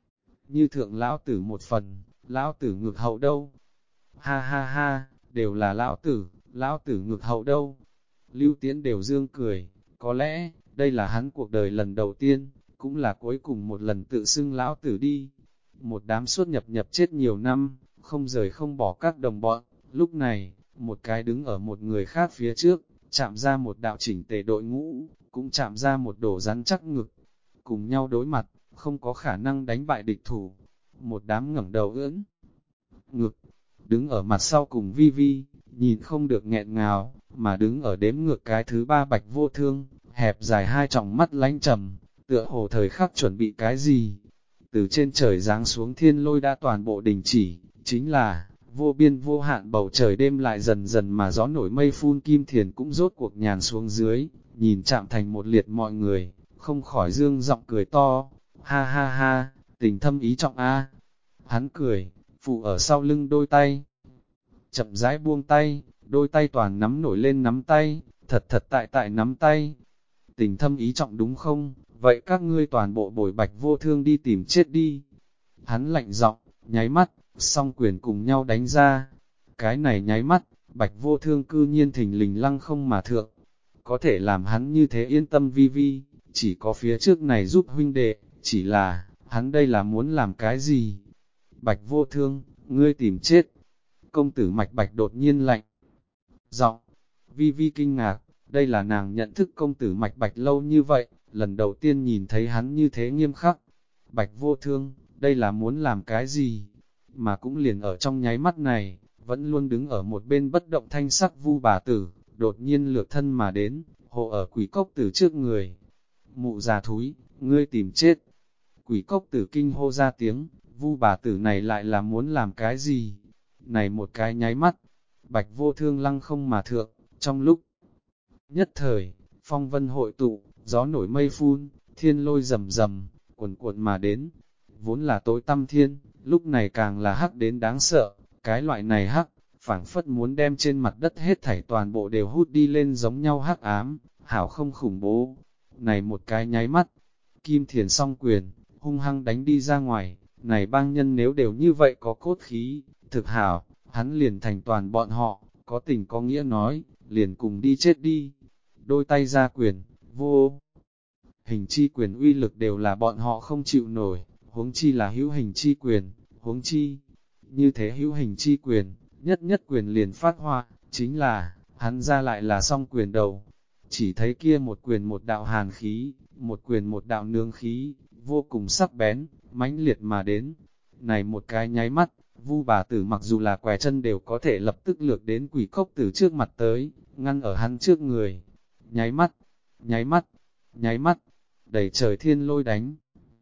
như thượng lão tử một phần, lão tử ngược hậu đâu. Ha ha ha, đều là lão tử ngược hậu đâu. Lưu Tiễn đều dương cười, có lẽ, đây là hắn cuộc đời lần đầu tiên, cũng là cuối cùng một lần tự xưng lão tử đi. Một đám suốt nhập chết nhiều năm, không rời không bỏ các đồng bọn, lúc này, một cái đứng ở một người khác phía trước, chạm ra một đạo chỉnh tề đội ngũ, cũng chạm ra một đổ rắn chắc ngực, cùng nhau đối mặt, không có khả năng đánh bại địch thủ. Một đám ngẩng đầu ưỡn ngực, đứng ở mặt sau cùng Vi Vi, nhìn không được nghẹn ngào, mà đứng ở đếm ngược cái thứ ba Bạch Vô Thương, hẹp dài hai tròng mắt lánh trầm, tựa hồ thời khắc chuẩn bị cái gì. Từ trên trời giáng xuống thiên lôi đã toàn bộ đình chỉ, chính là, vô biên vô hạn bầu trời đêm lại dần dần mà gió nổi mây phun, Kim Thiền cũng rốt cuộc nhàn xuống dưới, nhìn chạm thành một liệt mọi người, không khỏi dương giọng cười to, ha ha ha, tình thâm ý trọng a. Hắn cười, phụ ở sau lưng đôi tay, chậm rãi buông tay, đôi tay toàn nắm nổi lên nắm tay, thật thật tại tại nắm tay. Tình thâm ý trọng đúng không? Vậy các ngươi toàn bộ bồi Bạch Vô Thương đi tìm chết đi. Hắn lạnh giọng, nháy mắt, song quyền cùng nhau đánh ra. Cái này nháy mắt, Bạch Vô Thương cư nhiên thình lình lăng không mà thượng. Có thể làm hắn như thế yên tâm Vi Vi, chỉ có phía trước này giúp huynh đệ, chỉ là, hắn đây là muốn làm cái gì? Bạch Vô Thương, ngươi tìm chết. Công tử Mạch Bạch đột nhiên lạnh giọng. Vi Vi kinh ngạc, đây là nàng nhận thức công tử Mạch Bạch lâu như vậy, lần đầu tiên nhìn thấy hắn như thế nghiêm khắc. Bạch Vô Thương, đây là muốn làm cái gì? Mà cũng liền ở trong nháy mắt này, vẫn luôn đứng ở một bên bất động thanh sắc Vu bà tử, đột nhiên lược thân mà đến, hộ ở Quỷ Cốc Tử trước người. Mụ già thúi, ngươi tìm chết. Quỷ Cốc Tử kinh hô ra tiếng, Vu bà tử này lại là muốn làm cái gì? Này một cái nháy mắt, Bạch Vô Thương lăng không mà thượng, trong lúc nhất thời, phong vân hội tụ, gió nổi mây phun, thiên lôi rầm rầm, cuồn cuộn mà đến. Vốn là tối tăm thiên, lúc này càng là hắc đến đáng sợ, cái loại này hắc, phảng phất muốn đem trên mặt đất hết thảy toàn bộ đều hút đi lên giống nhau hắc ám, hảo không khủng bố. Này một cái nháy mắt, Kim Thiền song quyền, hung hăng đánh đi ra ngoài, này bang nhân nếu đều như vậy có cốt khí, thực hảo, hắn liền thành toàn bọn họ, có tình có nghĩa nói, liền cùng đi chết đi. Đôi tay ra quyền, vô hình chi quyền uy lực đều là bọn họ không chịu nổi, huống chi là hữu hình chi quyền, huống chi. Như thế hữu hình chi quyền, nhất quyền liền phát hoa, chính là, hắn ra lại là song quyền đầu. Chỉ thấy kia một quyền một đạo hàn khí, một quyền một đạo nương khí, vô cùng sắc bén, mãnh liệt mà đến. Này một cái nháy mắt, Vu bà tử mặc dù là què chân đều có thể lập tức lược đến Quỷ Cốc Tử trước mặt tới, ngăn ở hắn trước người. Nháy mắt, nháy mắt, nháy mắt, đầy trời thiên lôi đánh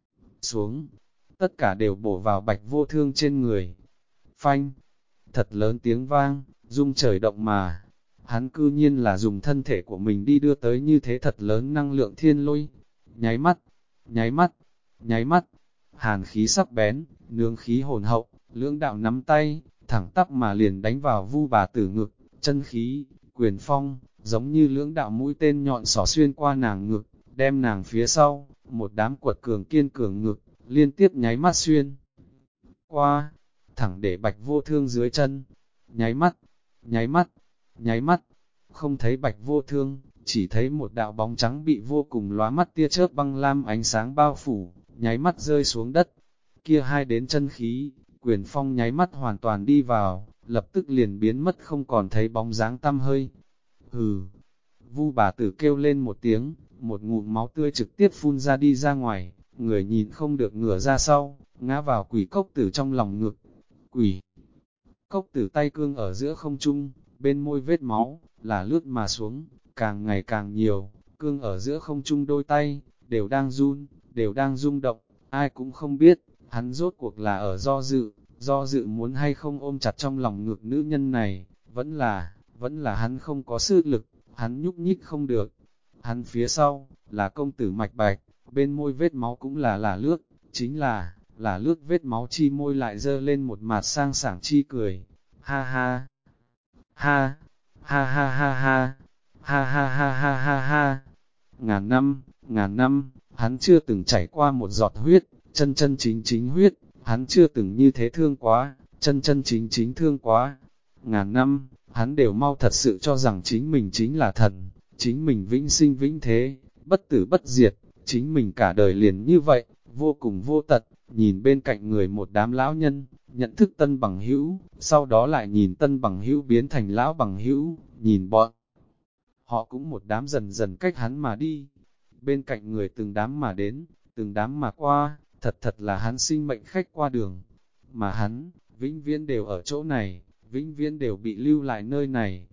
xuống, tất cả đều bổ vào Bạch Vô Thương trên người. Phanh, thật lớn tiếng vang, rung trời động mà. Hắn cư nhiên là dùng thân thể của mình đi đưa tới như thế thật lớn năng lượng thiên lôi. Nháy mắt, nháy mắt, nháy mắt, hàn khí sắc bén, nương khí hồn hậu, lưỡng đạo nắm tay, thẳng tắp mà liền đánh vào Vu bà tử ngực, chân khí, quyền phong, giống như lưỡng đạo mũi tên nhọn xỏ xuyên qua nàng ngực, đem nàng phía sau, một đám quật cường kiên cường ngực, liên tiếp nháy mắt xuyên qua, thẳng để Bạch Vô Thương dưới chân. Nháy mắt, nháy mắt, nháy mắt, không thấy Bạch Vô Thương, chỉ thấy một đạo bóng trắng bị vô cùng lóa mắt tia chớp băng lam ánh sáng bao phủ, nháy mắt rơi xuống đất. Kia hai đến chân khí, quyền phong nháy mắt hoàn toàn đi vào, lập tức liền biến mất không còn thấy bóng dáng tăm hơi. Hừ, Vu bà tử kêu lên một tiếng, một ngụm máu tươi trực tiếp phun ra đi ra ngoài, người nhìn không được ngửa ra sau, ngã vào Quỷ Cốc Tử trong lòng ngực. Quỷ Cốc Tử tay cương ở giữa không trung, bên môi vết máu, là lướt mà xuống, càng ngày càng nhiều, cương ở giữa không trung đôi tay, đều đang run, đều đang rung động, ai cũng không biết, hắn rốt cuộc là ở do dự muốn hay không ôm chặt trong lòng ngực nữ nhân này, vẫn là hắn không có sức lực, hắn nhúc nhích không được. Hắn phía sau, là công tử Mạch Bạch, bên môi vết máu cũng là lướt, chính là lướt vết máu chi môi lại dơ lên một mặt sang sảng chi cười. Ha ha, ha, Ha ha ha ha, ha ha ha ha ha ha. Ngàn năm, hắn chưa từng chảy qua một giọt huyết, chân chân chính chính huyết, hắn chưa từng như thế thương quá, chân chân chính chính thương quá. Ngàn năm, hắn đều mau thật sự cho rằng chính mình chính là thần, chính mình vĩnh sinh vĩnh thế, bất tử bất diệt, chính mình cả đời liền như vậy, vô cùng vô tật, nhìn bên cạnh người một đám lão nhân, nhận thức tân bằng hữu, sau đó lại nhìn tân bằng hữu biến thành lão bằng hữu, nhìn bọn. Họ cũng một đám dần dần cách hắn mà đi, bên cạnh người từng đám mà đến, từng đám mà qua, thật thật là hắn sinh mệnh khách qua đường, mà hắn, vĩnh viễn đều ở chỗ này, vĩnh viễn đều bị lưu lại nơi này.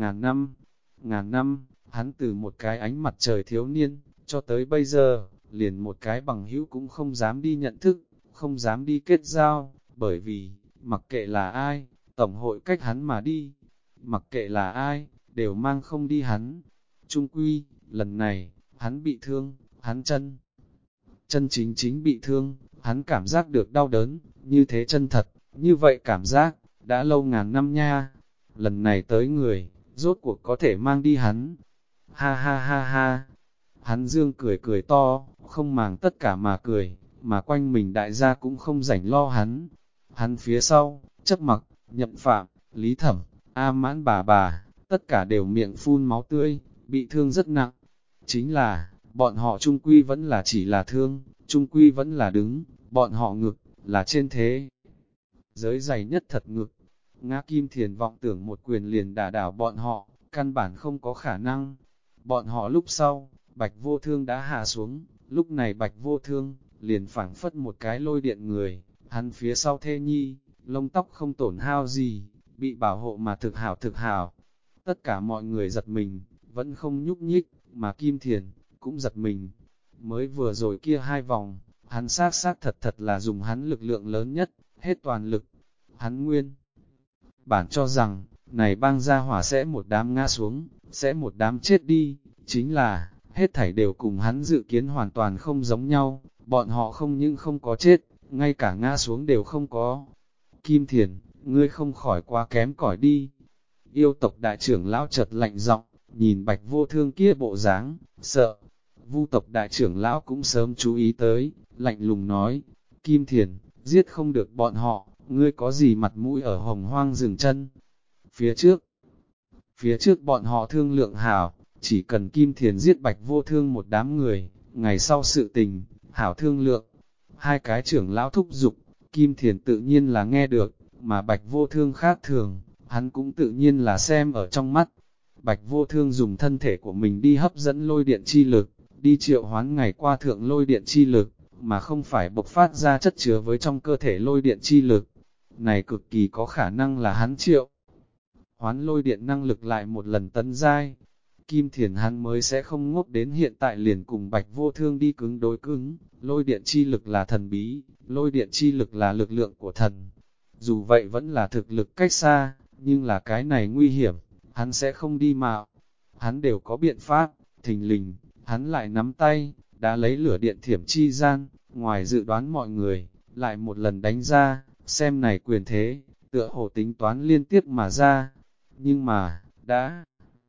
Ngàn năm, hắn từ một cái ánh mặt trời thiếu niên, cho tới bây giờ, liền một cái bằng hữu cũng không dám đi nhận thức, không dám đi kết giao, bởi vì, mặc kệ là ai, tổng hội cách hắn mà đi, mặc kệ là ai, đều mang không đi hắn. Trung quy, lần này, hắn bị thương, hắn chân chính chính bị thương, hắn cảm giác được đau đớn, như thế chân thật, như vậy cảm giác, đã lâu ngàn năm nha. Lần này tới người, rốt cuộc có thể mang đi hắn. Ha ha ha ha. Hắn dương cười cười to, không màng tất cả mà cười, mà quanh mình đại gia cũng không rảnh lo hắn. Hắn phía sau, chấp mặc, nhậm phạm, lý thẩm, A Mãn bà, tất cả đều miệng phun máu tươi, bị thương rất nặng. Chính là, bọn họ trung quy vẫn là chỉ là thương, trung quy vẫn là đứng, bọn họ ngực, là trên thế. Giới dày nhất thật ngực, Ngã Kim Thiền vọng tưởng một quyền liền đả đảo bọn họ, căn bản không có khả năng. Bọn họ lúc sau, Bạch Vô Thương đã hạ xuống, lúc này Bạch Vô Thương, liền phảng phất một cái lôi điện người, hắn phía sau thê nhi, lông tóc không tổn hao gì, bị bảo hộ mà thực hảo thực hảo. Tất cả mọi người giật mình, vẫn không nhúc nhích, mà Kim Thiền, cũng giật mình. Mới vừa rồi kia 2 vòng, hắn xác thật thật là dùng hắn lực lượng lớn nhất, hết toàn lực. Hắn nguyên bản cho rằng, này bang gia hỏa sẽ một đám ngã xuống, sẽ một đám chết đi, chính là, hết thảy đều cùng hắn dự kiến hoàn toàn không giống nhau, bọn họ không những không có chết, ngay cả ngã xuống đều không có. Kim Thiền, ngươi không khỏi quá kém cỏi đi. Yêu tộc đại trưởng lão chợt lạnh giọng, nhìn Bạch Vô Thương kia bộ dáng, sợ. Vu tộc đại trưởng lão cũng sớm chú ý tới, lạnh lùng nói, Kim Thiền, giết không được bọn họ, ngươi có gì mặt mũi ở hồng hoang dừng chân. Phía trước bọn họ thương lượng hảo, chỉ cần Kim Thiền giết Bạch Vô Thương một đám người, ngày sau sự tình, hảo thương lượng. 2 cái trưởng lão thúc giục, Kim Thiền tự nhiên là nghe được, mà Bạch Vô Thương khác thường, hắn cũng tự nhiên là xem ở trong mắt. Bạch Vô Thương dùng thân thể của mình đi hấp dẫn lôi điện chi lực, đi triệu hoán ngày qua thượng lôi điện chi lực, mà không phải bộc phát ra chất chứa với trong cơ thể lôi điện chi lực. Này cực kỳ có khả năng là hắn triệu hoán lôi điện năng lực lại một lần tấn giai. Kim Thiền hắn mới sẽ không ngốc đến hiện tại liền cùng Bạch Vô Thương đi cứng đối cứng, lôi điện chi lực là thần bí, lôi điện chi lực là lực lượng của thần. Dù vậy vẫn là thực lực cách xa, nhưng là cái này nguy hiểm, hắn sẽ không đi mạo. Hắn đều có biện pháp, thình lình, hắn lại nắm tay, đã lấy lửa điện thiểm chi gian, ngoài dự đoán mọi người, lại một lần đánh ra, xem này quyền thế, tựa hồ tính toán liên tiếp mà ra. Nhưng mà, đã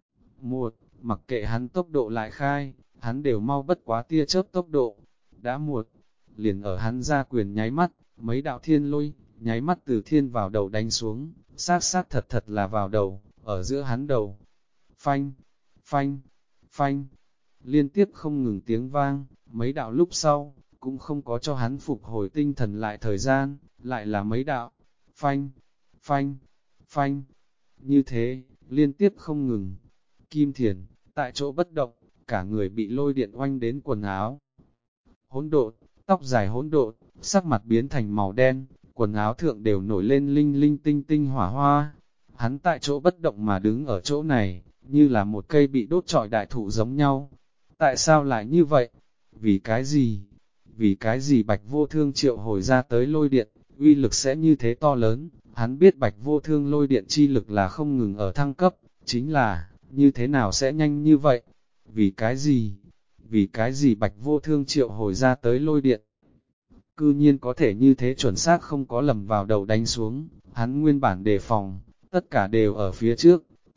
mặc kệ hắn tốc độ lại khai, hắn đều mau bất quá tia chớp tốc độ. Đã liền ở hắn ra quyền nháy mắt, mấy đạo thiên lôi, nháy mắt từ thiên vào đầu đánh xuống, sát thật thật là vào đầu, ở giữa hắn đầu. Phanh, phanh, phanh, liên tiếp không ngừng tiếng vang, mấy đạo lúc sau, cũng không có cho hắn phục hồi tinh thần lại thời gian, lại là mấy đạo. Phanh, phanh, phanh, như thế, liên tiếp không ngừng. Kim Thiền, tại chỗ bất động, cả người bị lôi điện oanh đến quần áo. Hỗn độn, tóc dài hỗn độn, sắc mặt biến thành màu đen, quần áo thượng đều nổi lên linh linh tinh tinh hỏa hoa. Hắn tại chỗ bất động mà đứng ở chỗ này, như là một cây bị đốt trọi đại thụ giống nhau. Tại sao lại như vậy? Vì cái gì? Vì cái gì Bạch Vô Thương triệu hồi ra tới lôi điện, uy lực sẽ như thế to lớn? Hắn biết Bạch Vô Thương lôi điện chi lực là không ngừng ở thăng cấp, chính là, như thế nào sẽ nhanh như vậy? Vì cái gì? Vì cái gì Bạch Vô Thương triệu hồi ra tới lôi điện? Cư nhiên có thể như thế chuẩn xác không có lầm vào đầu đánh xuống, hắn nguyên bản đề phòng, tất cả đều ở phía trước,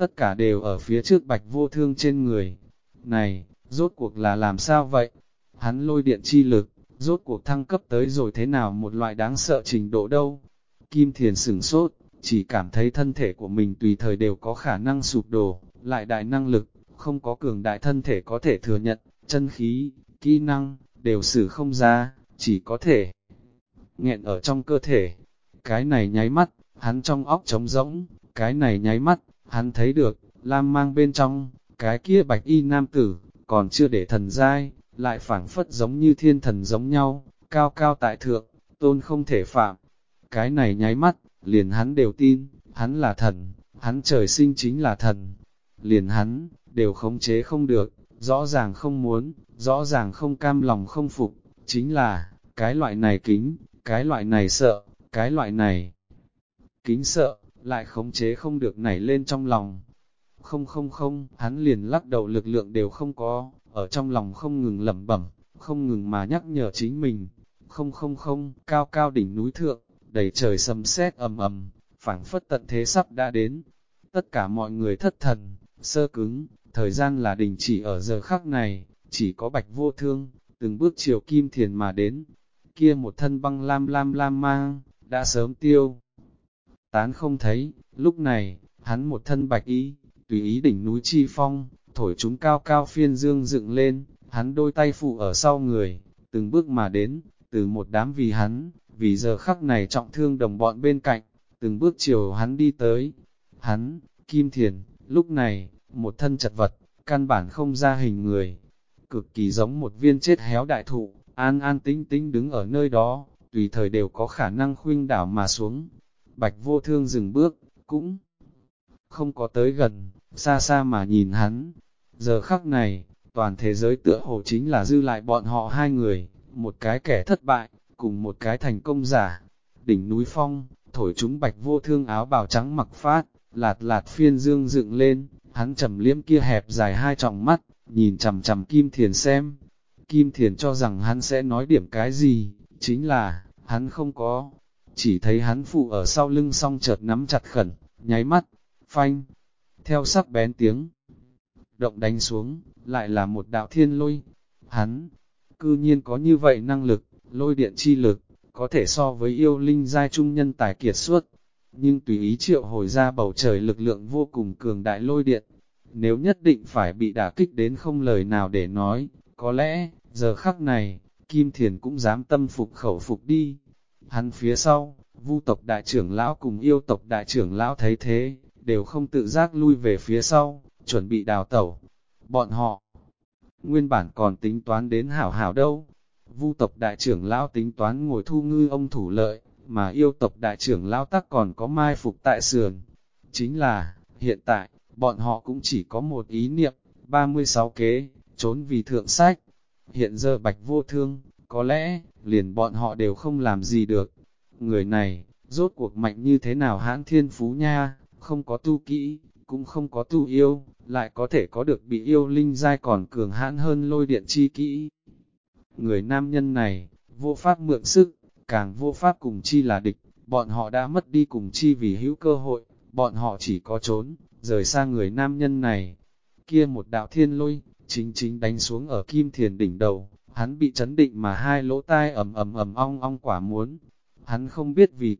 tất cả đều ở phía trước Bạch Vô Thương trên người. Này, rốt cuộc là làm sao vậy? Hắn lôi điện chi lực, rốt cuộc thăng cấp tới rồi thế nào một loại đáng sợ trình độ đâu? Kim Thiền sửng sốt, chỉ cảm thấy thân thể của mình tùy thời đều có khả năng sụp đổ, lại đại năng lực, không có cường đại thân thể có thể thừa nhận, chân khí, kỹ năng, đều sử không ra, chỉ có thể nghẹn ở trong cơ thể. Cái này nháy mắt, hắn trong óc trống rỗng, cái này nháy mắt, hắn thấy được, lam mang bên trong, cái kia bạch y nam tử, còn chưa để thần giai, lại phảng phất giống như thiên thần giống nhau, cao cao tại thượng, tôn không thể phạm. Cái này nháy mắt, liền hắn đều tin, hắn là thần, hắn trời sinh chính là thần. Liền hắn, đều khống chế không được, rõ ràng không muốn, rõ ràng không cam lòng không phục, chính là, cái loại này kính, cái loại này sợ, cái loại này kính sợ, lại khống chế không được nảy lên trong lòng. Không không không, hắn liền lắc đầu lực lượng đều không có, ở trong lòng không ngừng lẩm bẩm, không ngừng mà nhắc nhở chính mình. Không không không, cao cao đỉnh núi thượng, đầy trời sấm sét ầm ầm, phảng phất tận thế sắp đã đến. Tất cả mọi người thất thần, sơ cứng, thời gian là đình chỉ ở giờ khắc này, chỉ có Bạch Vô Thương, từng bước chiều Kim Thiền mà đến. Kia một thân băng lam lam lam mang, đã sớm tiêu tán không thấy, lúc này, hắn một thân bạch y, tùy ý đỉnh núi chi phong, thổi chúng cao cao phiên dương dựng lên, hắn đôi tay phụ ở sau người, từng bước mà đến, từ một đám vì hắn, vì giờ khắc này trọng thương đồng bọn bên cạnh, từng bước chiều hắn đi tới. Hắn, Kim Thiền, lúc này, một thân chật vật, căn bản không ra hình người, cực kỳ giống một viên chết héo đại thụ, an an tĩnh tĩnh đứng ở nơi đó, tùy thời đều có khả năng khuynh đảo mà xuống. Bạch Vô Thương dừng bước, cũng không có tới gần, xa xa mà nhìn hắn. Giờ khắc này, toàn thế giới tựa hồ chính là dư lại bọn họ hai người, một cái kẻ thất bại, cùng một cái thành công giả. Đỉnh núi phong, thổi chúng Bạch Vô Thương áo bào trắng mặc phát, lạt lạt phiên dương dựng lên, hắn trầm liếm kia hẹp dài hai tròng mắt, nhìn chằm chằm Kim Thiền xem. Kim Thiền cho rằng hắn sẽ nói điểm cái gì, chính là, hắn không có. Chỉ thấy hắn phụ ở sau lưng song chợt nắm chặt khẩn, nháy mắt, phanh, theo sắc bén tiếng động đánh xuống, lại là một đạo thiên lôi. Hắn, cư nhiên có như vậy năng lực, lôi điện chi lực, có thể so với yêu linh giai trung nhân tài kiệt xuất, nhưng tùy ý triệu hồi ra bầu trời lực lượng vô cùng cường đại lôi điện. Nếu nhất định phải bị đả kích đến không lời nào để nói, có lẽ, giờ khắc này, Kim Thiền cũng dám tâm phục khẩu phục đi. Hắn phía sau, Vu tộc đại trưởng lão cùng yêu tộc đại trưởng lão thấy thế, đều không tự giác lui về phía sau, chuẩn bị đào tẩu. Bọn họ, nguyên bản còn tính toán đến hảo hảo đâu. Vu tộc đại trưởng lão tính toán ngồi thu ngư ông thủ lợi, mà yêu tộc đại trưởng lão tắc còn có mai phục tại sườn. Chính là, hiện tại, bọn họ cũng chỉ có một ý niệm, 36 kế, trốn vì thượng sách. Hiện giờ Bạch Vô Thương, có lẽ, liền bọn họ đều không làm gì được. Người này, rốt cuộc mạnh như thế nào hãn thiên phú nha, không có tu kỹ, cũng không có tu yêu, lại có thể có được bị yêu linh giai còn cường hãn hơn lôi điện chi kỹ. Người nam nhân này, vô pháp mượn sức, càng vô pháp cùng chi là địch, bọn họ đã mất đi cùng chi vì hữu cơ hội, bọn họ chỉ có trốn, rời xa người nam nhân này. Kia một đạo thiên lôi, chính chính đánh xuống ở Kim Thiền đỉnh đầu, hắn bị chấn định mà hai lỗ tai ầm ầm ầm ong ong quả muốn. Hắn không biết vì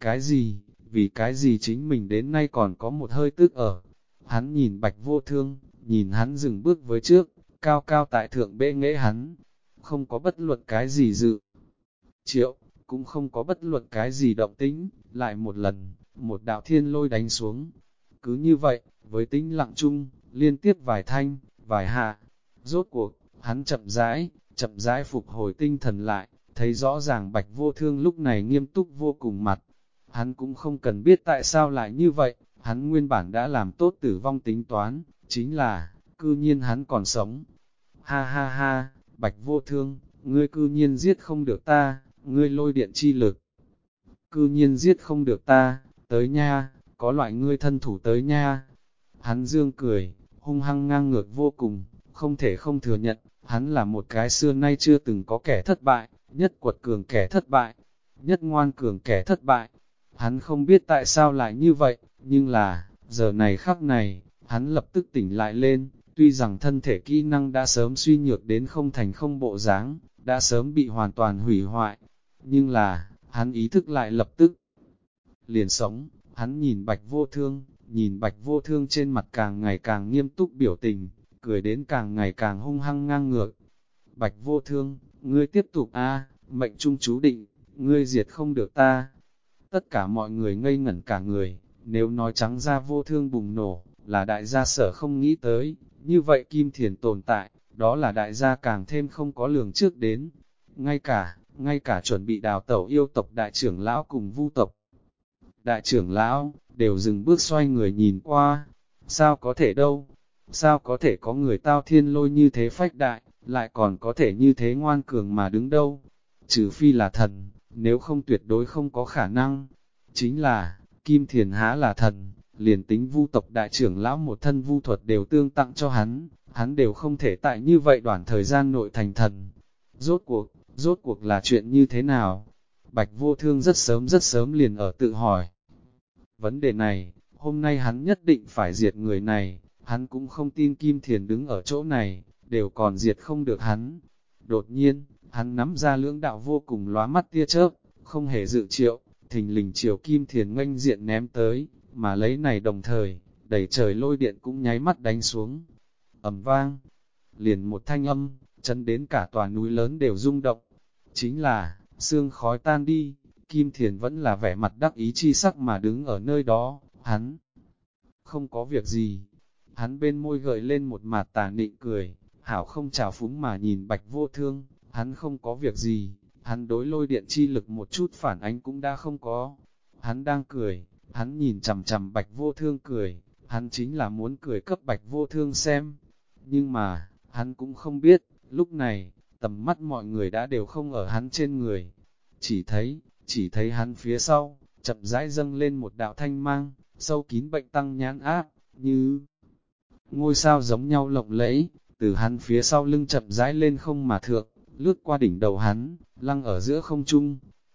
cái gì chính mình đến nay còn có một hơi tức ở. Hắn nhìn Bạch Vô Thương, nhìn hắn dừng bước với trước, cao cao tại thượng bệ nghệ hắn, không có bất luận cái gì dự triệu, cũng không có bất luận cái gì động tĩnh, lại một lần, một đạo thiên lôi đánh xuống. Cứ như vậy, với tĩnh lặng chung, liên tiếp vài thanh, vài hạ, rốt cuộc, hắn chậm rãi phục hồi tinh thần lại, thấy rõ ràng Bạch Vô Thương lúc này nghiêm túc vô cùng mặt. Hắn cũng không cần biết tại sao lại như vậy, hắn nguyên bản đã làm tốt tử vong tính toán, chính là, cư nhiên hắn còn sống. Ha ha ha, Bạch Vô Thương, ngươi cư nhiên giết không được ta, ngươi lôi điện chi lực. Cư nhiên giết không được ta, tới nha, có loại ngươi thân thủ tới nha. Hắn dương cười, hung hăng ngang ngược vô cùng, không thể không thừa nhận, hắn là một cái xưa nay chưa từng có kẻ thất bại, nhất quật cường kẻ thất bại, nhất ngoan cường kẻ thất bại. Hắn không biết tại sao lại như vậy, nhưng là, giờ này khắc này, hắn lập tức tỉnh lại lên, tuy rằng thân thể kỹ năng đã sớm suy nhược đến không thành không bộ dáng, đã sớm bị hoàn toàn hủy hoại, nhưng là, hắn ý thức lại lập tức liền sống, hắn nhìn Bạch Vô Thương trên mặt càng ngày càng nghiêm túc biểu tình, cười đến càng ngày càng hung hăng ngang ngược. Bạch Vô Thương, ngươi tiếp tục mệnh trung chú định, ngươi diệt không được ta. Tất cả mọi người ngây ngẩn cả người, nếu nói trắng ra Vô Thương bùng nổ, là đại gia sở không nghĩ tới, như vậy Kim Thiền tồn tại, đó là đại gia càng thêm không có lường trước đến. Ngay cả chuẩn bị đào tẩu yêu tộc đại trưởng lão cùng Vu tộc đại trưởng lão, đều dừng bước xoay người nhìn qua. Sao có thể đâu? Sao có thể có người tao thiên lôi như thế phách đại, lại còn có thể như thế ngoan cường mà đứng đâu? Trừ phi là thần, nếu không tuyệt đối không có khả năng. Chính là, Kim Thiền há là thần, liền tính Vu tộc đại trưởng lão một thân vu thuật đều tương tặng cho hắn đều không thể tại như vậy đoạn thời gian nội thành thần. Rốt cuộc là chuyện như thế nào? Bạch Vô Thương rất sớm liền ở tự hỏi. Vấn đề này, hôm nay hắn nhất định phải diệt người này, hắn cũng không tin Kim Thiền đứng ở chỗ này, đều còn diệt không được hắn. Đột nhiên, hắn nắm ra lưỡng đạo vô cùng lóa mắt tia chớp, không hề dự triệu, thình lình chiều Kim Thiền nghênh diện ném tới, mà lấy này đồng thời, đẩy trời lôi điện cũng nháy mắt đánh xuống. Ầm vang, liền một thanh âm, chấn đến cả tòa núi lớn đều rung động. Chính là, sương khói tan đi, Kim Thiền vẫn là vẻ mặt đắc ý chi sắc mà đứng ở nơi đó, hắn không có việc gì. Hắn bên môi gợi lên một mặt tà nịnh cười, hảo không trào phúng mà nhìn Bạch Vô Thương, hắn không có việc gì, hắn đối lôi điện chi lực một chút phản ánh cũng đã không có. Hắn đang cười, hắn nhìn chằm chằm Bạch Vô Thương cười, hắn chính là muốn cười cấp Bạch Vô Thương xem. Nhưng mà, hắn cũng không biết, lúc này, tầm mắt mọi người đã đều không ở hắn trên người. Chỉ thấy hắn phía sau, chậm rãi dâng lên một đạo thanh mang, sâu kín bệnh tăng nhãn áp, như ngôi sao giống nhau lộng lẫy, từ hắn phía sau lưng chậm rãi lên không mà thượng, lướt qua đỉnh đầu hắn, lăng ở giữa không trung.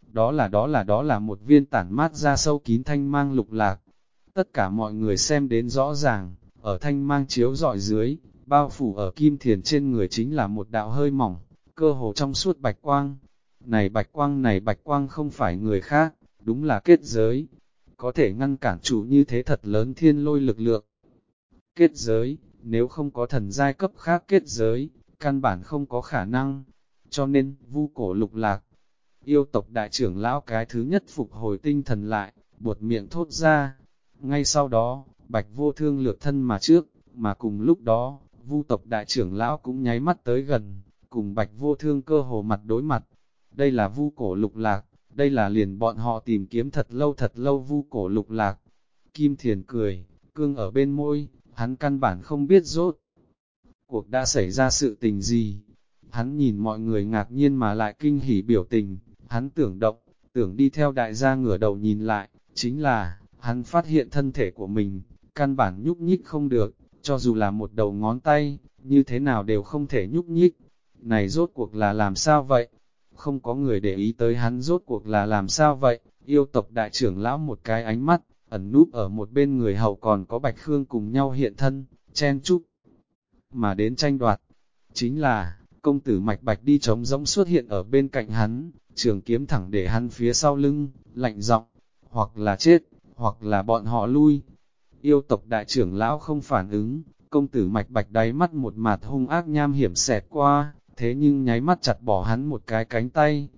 Đó là một viên tản mát ra sâu kín thanh mang lục lạc. Tất cả mọi người xem đến rõ ràng, ở thanh mang chiếu rọi dưới, bao phủ ở Kim Thiền trên người chính là một đạo hơi mỏng, cơ hồ trong suốt bạch quang. Này bạch quang không phải người khác, đúng là kết giới, có thể ngăn cản chủ như thế thật lớn thiên lôi lực lượng. Kết giới, nếu không có thần giai cấp khác kết giới, căn bản không có khả năng. Cho nên, Vu Cổ Lục Lạc, yêu tộc đại trưởng lão cái thứ nhất phục hồi tinh thần lại, buột miệng thốt ra. Ngay sau đó, Bạch Vô Thương lược thân mà trước, mà cùng lúc đó, Vu tộc đại trưởng lão cũng nháy mắt tới gần, cùng Bạch Vô Thương cơ hồ mặt đối mặt. Đây là Vu Cổ Lục Lạc, đây là liền bọn họ tìm kiếm thật lâu Vu Cổ Lục Lạc. Kim Thiền cười, cương ở bên môi, hắn căn bản không biết rốt cuộc đã xảy ra sự tình gì. Hắn nhìn mọi người ngạc nhiên mà lại kinh hỉ biểu tình, hắn tưởng đi theo đại gia ngửa đầu nhìn lại, chính là, hắn phát hiện thân thể của mình, căn bản nhúc nhích không được, cho dù là một đầu ngón tay, như thế nào đều không thể nhúc nhích. Này rốt cuộc là làm sao vậy? Không có người để ý tới hắn rốt cuộc là làm sao vậy? Yêu tộc đại trưởng lão một cái ánh mắt, ẩn núp ở một bên người hầu còn có Bạch Khương cùng nhau hiện thân, chen chúc mà đến tranh đoạt. Chính là, công tử Mạch Bạch đi trống rỗng xuất hiện ở bên cạnh hắn, trường kiếm thẳng để hắn phía sau lưng, lạnh giọng, hoặc là chết, hoặc là bọn họ lui. Yêu tộc đại trưởng lão không phản ứng, công tử Mạch Bạch đáy mắt một mặt hung ác nham hiểm xẹt qua, thế nhưng nháy mắt chặt bỏ hắn một cái cánh tay.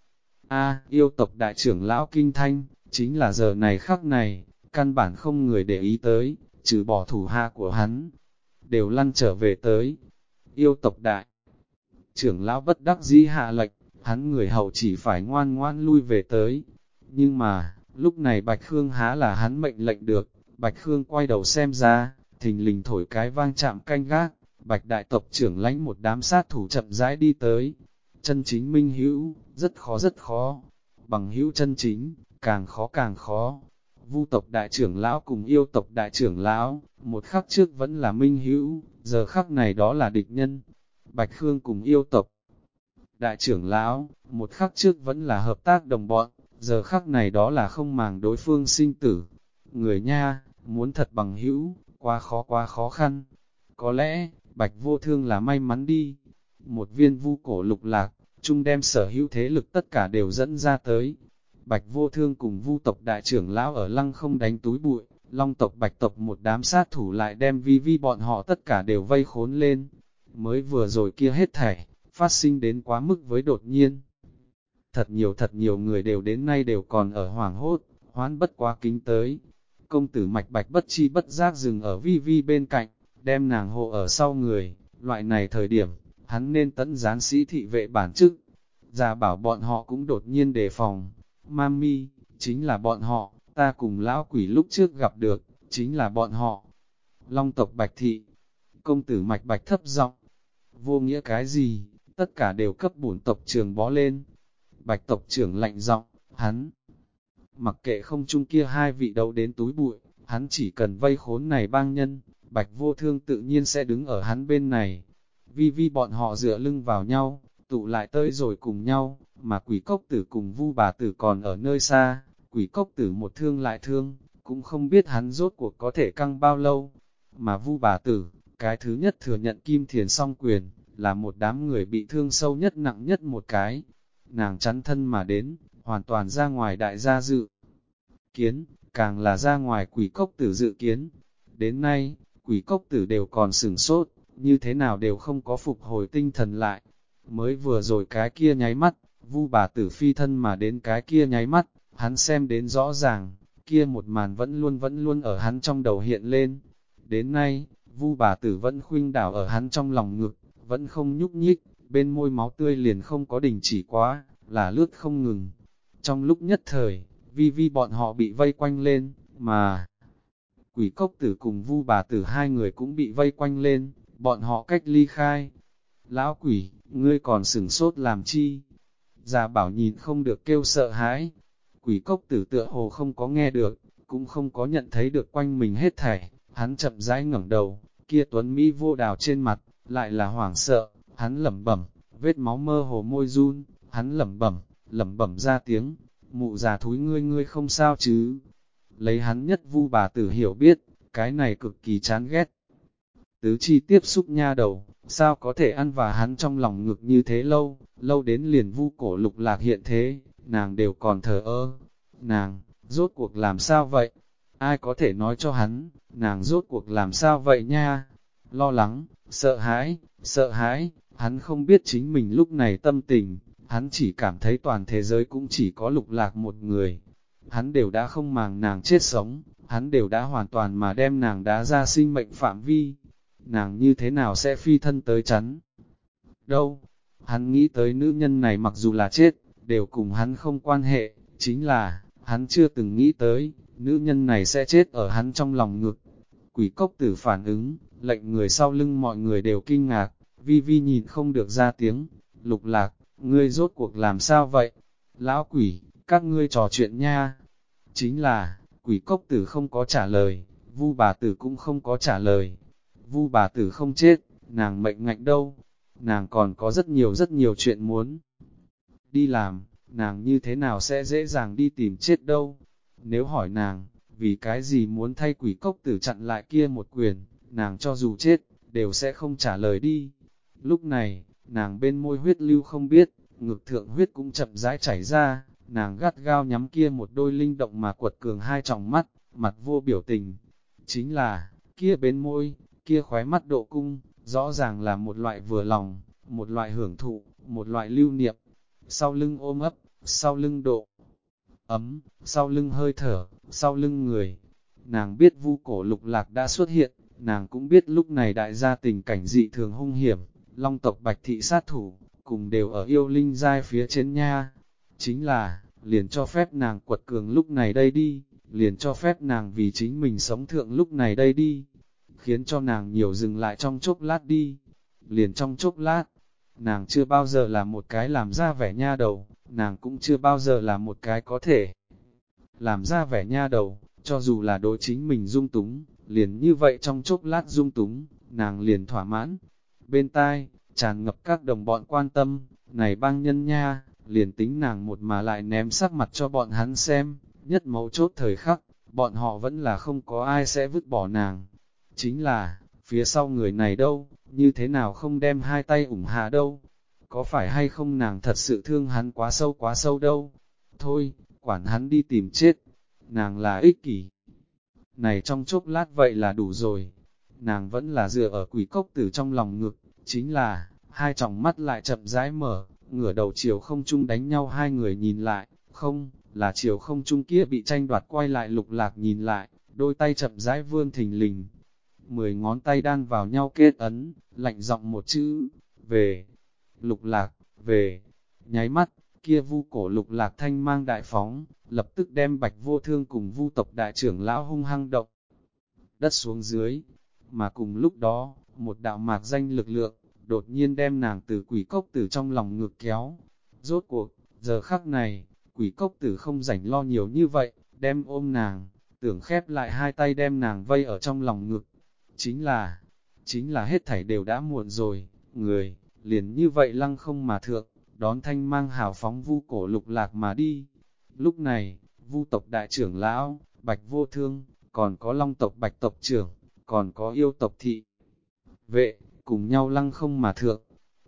Yêu tộc đại trưởng lão kinh thanh, chính là giờ này khắc này, căn bản không người để ý tới, trừ bỏ thủ hạ của hắn, đều lăn trở về tới. Yêu tộc đại trưởng lão bất đắc dĩ hạ lệnh, hắn người hầu chỉ phải ngoan ngoan lui về tới. Nhưng mà, lúc này Bạch Khương há là hắn mệnh lệnh được, Bạch Khương quay đầu xem ra, thình lình thổi cái vang chạm canh gác, Bạch đại tộc trưởng lãnh một đám sát thủ chậm rãi đi tới. Chân chính minh hữu, rất khó, bằng hữu chân chính, càng khó. Vu tộc đại trưởng lão cùng yêu tộc đại trưởng lão, một khắc trước vẫn là minh hữu, giờ khắc này đó là địch nhân. Bạch Khương cùng yêu tộc đại trưởng lão, một khắc trước vẫn là hợp tác đồng bọn, giờ khắc này đó là không màng đối phương sinh tử. Người nha, muốn thật bằng hữu, quá khó khăn. Có lẽ, Bạch Vô Thương là may mắn đi. Một viên vu cổ lục lạc, chung đem sở hữu thế lực tất cả đều dẫn ra tới. Bạch Vô Thương cùng vu tộc đại trưởng lão ở lăng không đánh túi bụi, long tộc bạch tộc một đám sát thủ lại đem vi vi bọn họ tất cả đều vây khốn lên. Mới vừa rồi kia hết thảy, phát sinh đến quá mức với đột nhiên. Thật nhiều người đều đến nay đều còn ở hoảng hốt, hoán bất quá kính tới. Công tử mạch bạch bất chi bất giác dừng ở vi vi bên cạnh, đem nàng hộ ở sau người, loại này thời điểm, hắn nên tẫn gián sĩ thị vệ bản chức. Già bảo bọn họ cũng đột nhiên đề phòng, Mami, chính là bọn họ, ta cùng lão quỷ lúc trước gặp được, chính là bọn họ. Long tộc bạch thị, công tử mạch bạch thấp giọng, vô nghĩa cái gì, tất cả đều cấp bổn tộc trưởng bó lên. Bạch tộc trưởng lạnh giọng, hắn mặc kệ không chung kia hai vị đấu đến túi bụi, hắn chỉ cần vây khốn này bang nhân, Bạch Vô Thương tự nhiên sẽ đứng ở hắn bên này. Vi vi bọn họ dựa lưng vào nhau, tụ lại tới rồi cùng nhau, mà quỷ cốc tử cùng vu bà tử còn ở nơi xa, quỷ cốc tử một thương lại thương, cũng không biết hắn rốt cuộc có thể căng bao lâu. Mà vu bà tử, cái thứ nhất thừa nhận kim thiền song quyền, là một đám người bị thương sâu nhất nặng nhất một cái. Nàng chắn thân mà đến, hoàn toàn ra ngoài đại gia dự kiến, càng là ra ngoài quỷ cốc tử dự kiến. Đến nay, quỷ cốc tử đều còn sửng sốt, như thế nào đều không có phục hồi tinh thần lại. Mới vừa rồi cái kia nháy mắt, vu bà tử phi thân mà đến cái kia nháy mắt, hắn xem đến rõ ràng, kia một màn vẫn luôn ở hắn trong đầu hiện lên. Đến nay, vu bà tử vẫn khuynh đảo ở hắn trong lòng ngực, vẫn không nhúc nhích, bên môi máu tươi liền không có đình chỉ quá, là lướt không ngừng. Trong lúc nhất thời, vi vi bọn họ bị vây quanh lên, mà quỷ cốc tử cùng vu bà tử hai người cũng bị vây quanh lên, bọn họ cách ly khai. Lão quỷ, ngươi còn sửng sốt làm chi? Già bảo nhìn không được kêu sợ hãi. Quỷ cốc tử tựa hồ không có nghe được, cũng không có nhận thấy được quanh mình hết thảy. Hắn chậm rãi ngẩng đầu, kia tuấn Mỹ vô đào trên mặt, lại là hoảng sợ. Hắn lẩm bẩm, vết máu mơ hồ môi run, hắn lẩm bẩm ra tiếng, mụ già thúi ngươi không sao chứ. Lấy hắn nhất vu bà tử hiểu biết, cái này cực kỳ chán ghét. Tứ chi tiếp xúc nha đầu, sao có thể ăn vào hắn trong lòng ngực như thế lâu, lâu đến liền vu cổ lục lạc hiện thế, nàng đều còn thờ ơ. Nàng, rốt cuộc làm sao vậy? Ai có thể nói cho hắn, nàng rốt cuộc làm sao vậy nha? Lo lắng, sợ hãi, hắn không biết chính mình lúc này tâm tình, hắn chỉ cảm thấy toàn thế giới cũng chỉ có lục lạc một người. Hắn đều đã không màng nàng chết sống, hắn đều đã hoàn toàn mà đem nàng đá ra sinh mệnh phạm vi. Nàng như thế nào sẽ phi thân tới chắn? Đâu? Hắn nghĩ tới nữ nhân này mặc dù là chết, đều cùng hắn không quan hệ, chính là, hắn chưa từng nghĩ tới, nữ nhân này sẽ chết ở hắn trong lòng ngực. Quỷ cốc tử phản ứng, lệnh người sau lưng mọi người đều kinh ngạc, vi vi nhìn không được ra tiếng, lục lạc, ngươi rốt cuộc làm sao vậy? Lão quỷ, các ngươi trò chuyện nha. Chính là, quỷ cốc tử không có trả lời, vu bà tử cũng không có trả lời. Vu bà tử không chết, nàng mệnh ngạnh đâu, nàng còn có rất nhiều chuyện muốn đi làm, nàng như thế nào sẽ dễ dàng đi tìm chết đâu. Nếu hỏi nàng, vì cái gì muốn thay quỷ cốc tử chặn lại kia một quyền, nàng cho dù chết, đều sẽ không trả lời đi. Lúc này, nàng bên môi huyết lưu không biết, ngực thượng huyết cũng chậm rãi chảy ra, nàng gắt gao nhắm kia một đôi linh động mà quật cường hai tròng mắt, mặt vô biểu tình. Chính là, kia bên môi, kia khóe mắt độ cung, rõ ràng là một loại vừa lòng, một loại hưởng thụ, một loại lưu niệm. Sau lưng ôm ấp, sau lưng độ ấm, sau lưng hơi thở, sau lưng người. Nàng biết vu cổ lục lạc đã xuất hiện, nàng cũng biết lúc này đại gia tình cảnh dị thường hung hiểm, long tộc bạch thị sát thủ, cùng đều ở yêu linh giai phía trên nha. Chính là, liền cho phép nàng quật cường lúc này đây đi, liền cho phép nàng vì chính mình sống thượng lúc này đây đi, khiến cho nàng nhiều dừng lại trong chốc lát đi, liền trong chốc lát. Nàng chưa bao giờ là một cái làm ra vẻ nha đầu, nàng cũng chưa bao giờ là một cái có thể làm ra vẻ nha đầu, cho dù là đối chính mình dung túng, liền như vậy trong chốc lát dung túng, nàng liền thỏa mãn. Bên tai, tràn ngập các đồng bọn quan tâm, này bang nhân nha, liền tính nàng một mà lại ném sắc mặt cho bọn hắn xem, nhất mấu chốt thời khắc, bọn họ vẫn là không có ai sẽ vứt bỏ nàng. Chính là, phía sau người này đâu, như thế nào không đem hai tay ủng hạ đâu? Có phải hay không nàng thật sự thương hắn quá sâu đâu? Thôi, quản hắn đi tìm chết. Nàng là ích kỷ. Này trong chốc lát vậy là đủ rồi. Nàng vẫn là dựa ở quỷ cốc tử trong lòng ngực, chính là, hai tròng mắt lại chậm rãi mở, ngửa đầu chiều không trung đánh nhau hai người nhìn lại, không, là chiều không trung kia bị tranh đoạt quay lại Lục Lạc nhìn lại, đôi tay chậm rãi vươn thình lình. 10 ngón tay đan vào nhau kết ấn, lạnh giọng một chữ, về. Lục Lạc, về. Nháy mắt, kia vu cổ Lục Lạc thanh mang đại phóng, lập tức đem Bạch Vô Thương cùng vu tộc đại trưởng lão hung hăng động đất xuống dưới. Mà cùng lúc đó, một đạo mạc danh lực lượng, đột nhiên đem nàng từ quỷ cốc tử trong lòng ngực kéo. Rốt cuộc, giờ khắc này, quỷ cốc tử không rảnh lo nhiều như vậy, đem ôm nàng, tưởng khép lại hai tay đem nàng vây ở trong lòng ngực. Chính là hết thảy đều đã muộn rồi, người, liền như vậy lăng không mà thượng, đón thanh mang hào phóng vu cổ Lục Lạc mà đi. Lúc này, vu tộc đại trưởng lão, Bạch Vô Thương, còn có long tộc Bạch tộc trưởng, còn có yêu tộc thị vệ, cùng nhau lăng không mà thượng.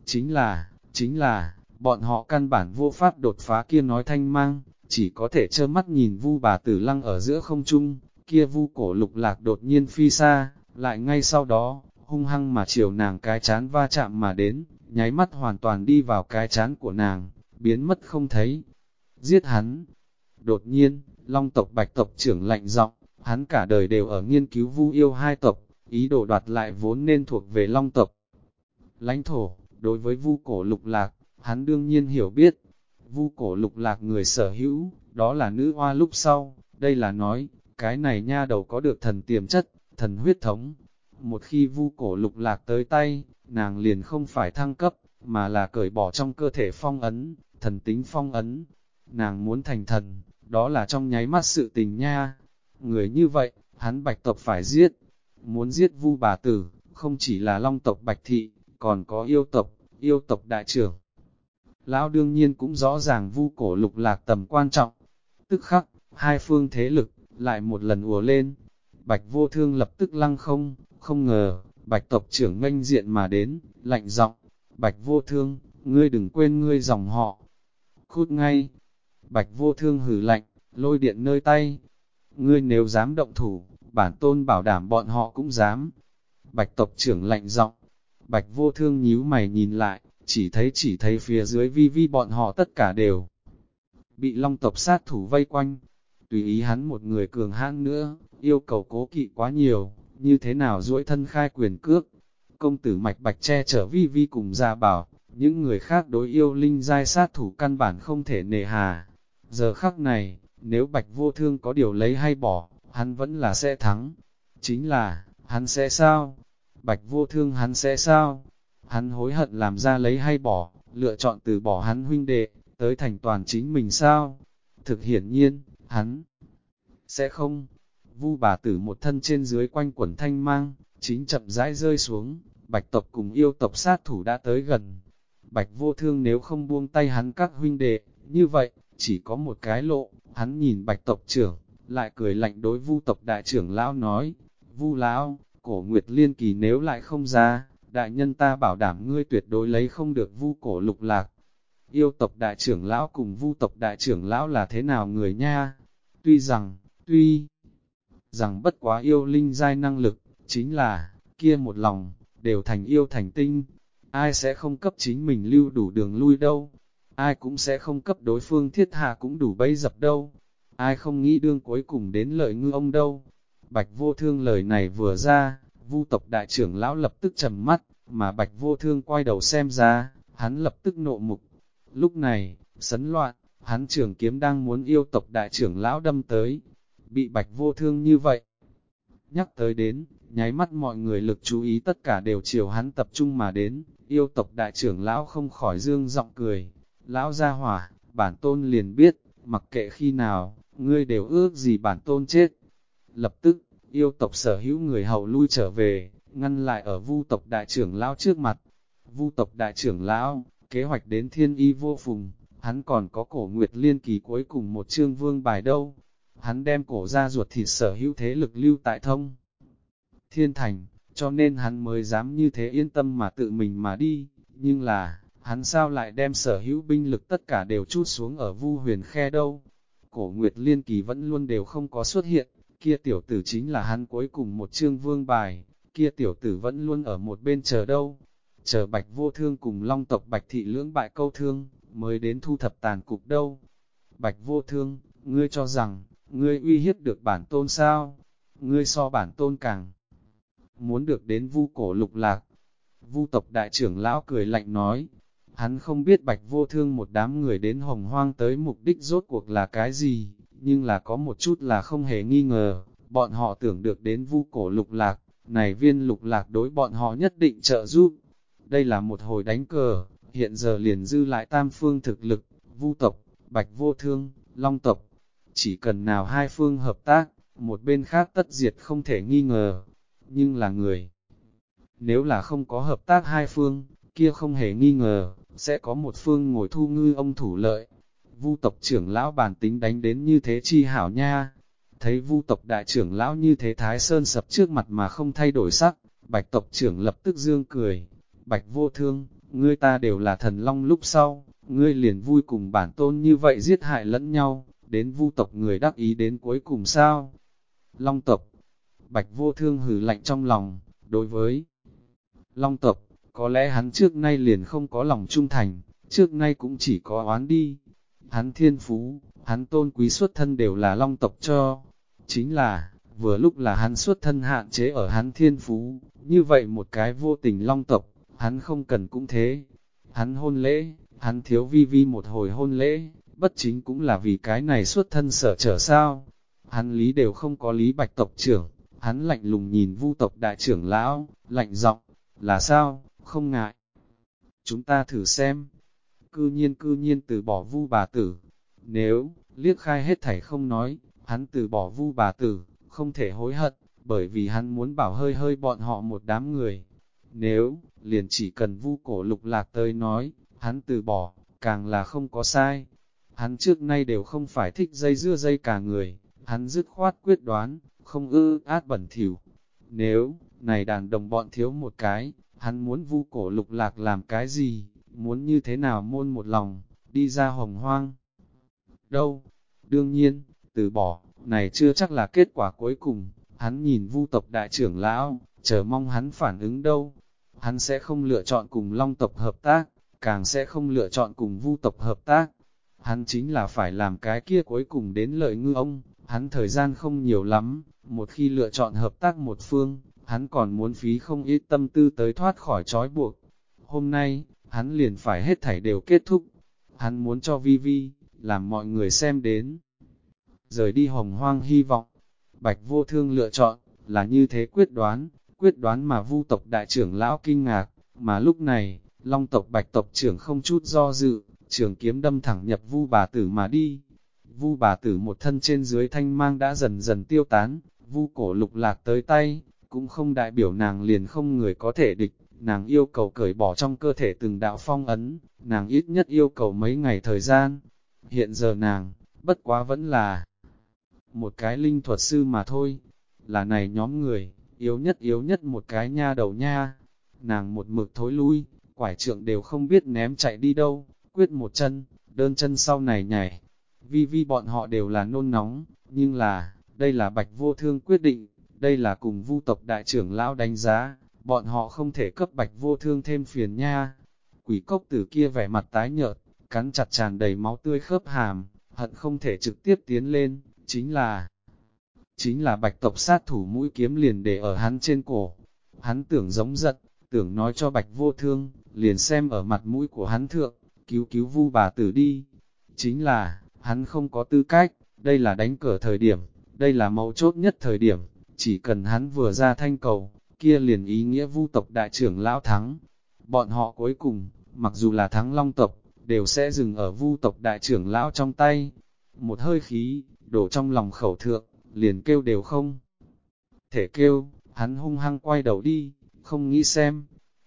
Chính là, bọn họ căn bản vô pháp đột phá kia nói thanh mang, chỉ có thể trơ mắt nhìn vu bà tử lăng ở giữa không trung, kia vu cổ Lục Lạc đột nhiên phi xa, lại ngay sau đó, hung hăng mà chiều nàng cái chán va chạm mà đến, nháy mắt hoàn toàn đi vào cái chán của nàng, biến mất không thấy. Giết hắn! Đột nhiên, long tộc Bạch tộc trưởng lạnh giọng, hắn cả đời đều ở nghiên cứu vu yêu hai tộc, ý đồ đoạt lại vốn nên thuộc về long tộc. Lãnh thổ, đối với vu cổ Lục Lạc, hắn đương nhiên hiểu biết. Vu cổ Lục Lạc người sở hữu, đó là nữ hoa lúc sau, đây là nói, cái này nha đầu có được thần tiềm chất, thần huyết thống. Một khi vu cổ Lục Lạc tới tay, nàng liền không phải thăng cấp, mà là cởi bỏ trong cơ thể phong ấn, thần tính phong ấn. Nàng muốn thành thần, đó là trong nháy mắt sự tình nha. Người như vậy, hắn Bạch tộc phải giết. Muốn giết vu bà tử, không chỉ là long tộc Bạch thị, còn có yêu tộc đại trưởng. Lão đương nhiên cũng rõ ràng vu cổ Lục Lạc tầm quan trọng. Tức khắc, hai phương thế lực, lại một lần ùa lên. Bạch Vô Thương lập tức lăng không ngờ, Bạch tộc trưởng nghênh diện mà đến, lạnh giọng, Bạch Vô Thương, ngươi đừng quên ngươi dòng họ. Cút ngay! Bạch Vô Thương hử lạnh, lôi điện nơi tay. Ngươi nếu dám động thủ, bản tôn bảo đảm bọn họ cũng dám. Bạch tộc trưởng lạnh giọng, Bạch Vô Thương nhíu mày nhìn lại, chỉ thấy phía dưới vi bọn họ tất cả đều bị long tộc sát thủ vây quanh. Tùy ý hắn một người cường hãn nữa, yêu cầu cố kỵ quá nhiều, như thế nào duỗi thân khai quyền cước. Công tử Mạch Bạch che chở vi cùng Gia Bảo, những người khác đối yêu linh giai sát thủ căn bản không thể nề hà. Giờ khắc này, nếu Bạch Vô Thương có điều lấy hay bỏ, hắn vẫn là sẽ thắng. Chính là, hắn sẽ sao? Bạch Vô Thương hắn sẽ sao? Hắn hối hận làm ra lấy hay bỏ, lựa chọn từ bỏ hắn huynh đệ, tới thành toàn chính mình sao? Thực hiển nhiên, hắn sẽ không. Vu bà tử một thân trên dưới quanh quẩn thanh mang, chính chậm rãi rơi xuống, Bạch tộc cùng yêu tộc sát thủ đã tới gần. Bạch Vô Thương nếu không buông tay hắn các huynh đệ, như vậy, chỉ có một cái lộ, hắn nhìn Bạch tộc trưởng, lại cười lạnh đối Vu tộc đại trưởng lão nói, Vu lão, cổ Nguyệt Liên Kỳ nếu lại không ra, đại nhân ta bảo đảm ngươi tuyệt đối lấy không được Vu cổ Lục Lạc. Yêu tộc đại trưởng lão cùng Vu tộc đại trưởng lão là thế nào người nha? Tuy rằng bất quá yêu linh giai năng lực, chính là, kia một lòng, đều thành yêu thành tinh. Ai sẽ không cấp chính mình lưu đủ đường lui đâu? Ai cũng sẽ không cấp đối phương thiết hạ cũng đủ bấy dập đâu? Ai không nghĩ đương cuối cùng đến lợi ngư ông đâu? Bạch Vô Thương lời này vừa ra, Vu tộc đại trưởng lão lập tức trầm mắt, mà Bạch Vô Thương quay đầu xem ra, hắn lập tức nộ mục. Lúc này, sấn loạn, hắn trưởng kiếm đang muốn yêu tộc đại trưởng lão đâm tới, bị Bạch Vô Thương như vậy. Nhắc tới đến, nháy mắt mọi người lực chú ý tất cả đều chiều hắn tập trung mà đến, yêu tộc đại trưởng lão không khỏi dương giọng cười. Lão gia hỏa, bản tôn liền biết, mặc kệ khi nào, ngươi đều ước gì bản tôn chết. Lập tức, yêu tộc sở hữu người hậu lui trở về, ngăn lại ở Vu tộc đại trưởng lão trước mặt. Vu tộc đại trưởng lão, kế hoạch đến thiên y vô phùng, hắn còn có cổ Nguyệt Liên Kỳ cuối cùng một chương vương bài đâu. Hắn đem cổ ra ruột thịt sở hữu thế lực lưu tại thông. thiên thành, cho nên hắn mới dám như thế yên tâm mà tự mình mà đi, nhưng là, hắn sao lại đem sở hữu binh lực tất cả đều trút xuống ở Vu Huyền Khe đâu. Cổ Nguyệt Liên Kỳ vẫn luôn đều không có xuất hiện, kia tiểu tử chính là hắn cuối cùng một chương vương bài, kia tiểu tử vẫn luôn ở một bên chờ đâu. Chờ Bạch Vô Thương cùng Long tộc Bạch Thị lưỡng bại câu thương, mới đến thu thập tàn cục đâu. Bạch Vô Thương, ngươi cho rằng, ngươi uy hiếp được bản tôn sao? Ngươi so bản tôn càng muốn được đến Vu cổ lục lạc. Vu tộc đại trưởng lão cười lạnh nói, hắn không biết Bạch Vô Thương một đám người đến Hồng Hoang tới mục đích rốt cuộc là cái gì, nhưng là có một chút là không hề nghi ngờ, bọn họ tưởng được đến Vu cổ lục lạc, này viên lục lạc đối bọn họ nhất định trợ giúp. Đây là một hồi đánh cờ, hiện giờ liền dư lại tam phương thực lực, Vu tộc, Bạch Vô Thương, Long tộc. Chỉ cần nào hai phương hợp tác, một bên khác tất diệt không thể nghi ngờ. Nhưng là người, nếu là không có hợp tác hai phương, kia không hề nghi ngờ, sẽ có một phương ngồi thu ngư ông thủ lợi. Vu tộc trưởng lão bản tính đánh đến như thế chi hảo nha. Thấy Vu tộc đại trưởng lão như thế Thái Sơn sập trước mặt mà không thay đổi sắc, Bạch tộc trưởng lập tức dương cười. Bạch Vô Thương, ngươi ta đều là thần long lúc sau, ngươi liền vui cùng bản tôn như vậy giết hại lẫn nhau, đến Vu tộc người đắc ý đến cuối cùng sao? Long tộc, Bạch Vô Thương hừ lạnh trong lòng, đối với Long tộc, có lẽ hắn trước nay liền không có lòng trung thành, trước nay cũng chỉ có oán đi. Hắn thiên phú, hắn tôn quý xuất thân đều là Long tộc cho. Chính là, vừa lúc là hắn xuất thân hạn chế ở hắn thiên phú, như vậy một cái vô tình Long tộc, hắn không cần cũng thế. Hắn hôn lễ, hắn thiếu vi vi một hồi hôn lễ, bất chính cũng là vì cái này xuất thân sở trở sao. Hắn lý đều không có lý Bạch tộc trưởng, hắn lạnh lùng nhìn Vu tộc đại trưởng lão, lạnh giọng, là sao, không ngại. Chúng ta thử xem. Cư nhiên từ bỏ Vu bà tử. Nếu, liếc khai hết thảy không nói, hắn từ bỏ Vu bà tử, không thể hối hận, bởi vì hắn muốn bảo hơi hơi bọn họ một đám người. Nếu, liền chỉ cần Vu cổ lục lạc tới nói, hắn từ bỏ, càng là không có sai. Hắn trước nay đều không phải thích dây dưa dây cả người, hắn dứt khoát quyết đoán, không át bẩn thỉu. Nếu, này đàn đồng bọn thiếu một cái, hắn muốn Vu cổ lục lạc làm cái gì, muốn như thế nào môn một lòng, đi ra Hồng Hoang. Đâu? Đương nhiên, từ bỏ, này chưa chắc là kết quả cuối cùng, hắn nhìn Vu tộc đại trưởng lão, chờ mong hắn phản ứng đâu. Hắn sẽ không lựa chọn cùng Long tộc hợp tác, càng sẽ không lựa chọn cùng Vu tộc hợp tác. Hắn chính là phải làm cái kia cuối cùng đến lợi ngư ông, hắn thời gian không nhiều lắm, một khi lựa chọn hợp tác một phương, hắn còn muốn phí không ít tâm tư tới thoát khỏi trói buộc. Hôm nay, hắn liền phải hết thảy đều kết thúc. Hắn muốn cho Vi Vi, làm mọi người xem đến. Rời đi Hồng Hoang hy vọng, Bạch Vô Thương lựa chọn, là như thế quyết đoán mà Vu tộc đại trưởng lão kinh ngạc, mà lúc này, Long tộc Bạch tộc trưởng không chút do dự, trường kiếm đâm thẳng nhập Vu bà tử mà đi. Vu bà tử một thân trên dưới thanh mang đã dần dần tiêu tán, Vu cổ lục lạc tới tay, cũng không đại biểu nàng liền không người có thể địch, nàng yêu cầu cởi bỏ trong cơ thể từng đạo phong ấn, nàng ít nhất yêu cầu mấy ngày thời gian. Hiện giờ nàng, bất quá vẫn là một cái linh thuật sư mà thôi, là này nhóm người, yếu nhất một cái nha đầu nha. Nàng một mực thối lui, quải trượng đều không biết ném chạy đi đâu, quyết một chân, đơn chân sau này nhảy. Vi Vi bọn họ đều là nôn nóng, nhưng là, đây là Bạch Vô Thương quyết định, đây là cùng Vu tộc đại trưởng lão đánh giá, bọn họ không thể cấp Bạch Vô Thương thêm phiền nha. Quỷ cốc tử kia vẻ mặt tái nhợt, cắn chặt tràn đầy máu tươi khớp hàm, hận không thể trực tiếp tiến lên, chính là Bạch tộc sát thủ mũi kiếm liền để ở hắn trên cổ. Hắn tưởng giống giận, tưởng nói cho Bạch Vô Thương, liền xem ở mặt mũi của hắn thượng, cứu Vu bà tử đi. Chính là, hắn không có tư cách, đây là đánh cờ thời điểm, đây là mấu chốt nhất thời điểm, chỉ cần hắn vừa ra thanh cầu, kia liền ý nghĩa Vu tộc đại trưởng lão thắng. Bọn họ cuối cùng, mặc dù là thắng Long tộc, đều sẽ dừng ở Vu tộc đại trưởng lão trong tay. Một hơi khí, đổ trong lòng khẩu thượng, liền kêu đều không thể kêu, hắn hung hăng quay đầu đi, không nghĩ xem.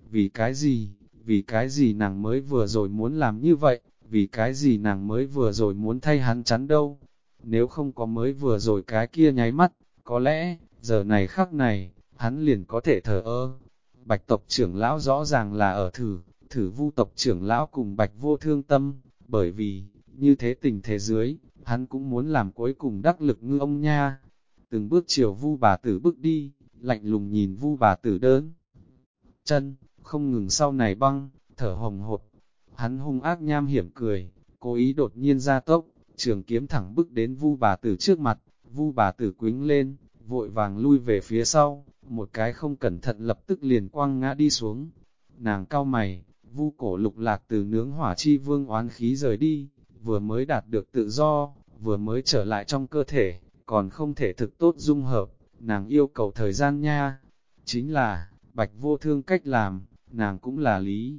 Vì cái gì nàng mới vừa rồi muốn làm như vậy, vì cái gì nàng mới vừa rồi muốn thay hắn chắn đâu. Nếu không có mới vừa rồi cái kia nháy mắt, có lẽ, giờ này khắc này, hắn liền có thể thờ ơ. Bạch tộc trưởng lão rõ ràng là ở thử Vu tộc trưởng lão cùng Bạch Vô Thương tâm, bởi vì, như thế tình thế dưới, hắn cũng muốn làm cuối cùng đắc lực ngư ông nha. Từng bước chiều Vu bà tử bước đi, lạnh lùng nhìn Vu bà tử đơn chân, không ngừng sau này băng, thở hồng hộc. Hắn hung ác nham hiểm cười, cố ý đột nhiên ra tốc, trường kiếm thẳng bước đến Vu bà tử trước mặt. Vu bà tử quính lên, vội vàng lui về phía sau, một cái không cẩn thận lập tức liền quăng ngã đi xuống. Nàng cau mày, Vu cổ lục lạc từ nướng hỏa chi vương oán khí rời đi, vừa mới đạt được tự do, vừa mới trở lại trong cơ thể, còn không thể thực tốt dung hợp, nàng yêu cầu thời gian nha. Chính là, Bạch Vô Thương cách làm, nàng cũng là lý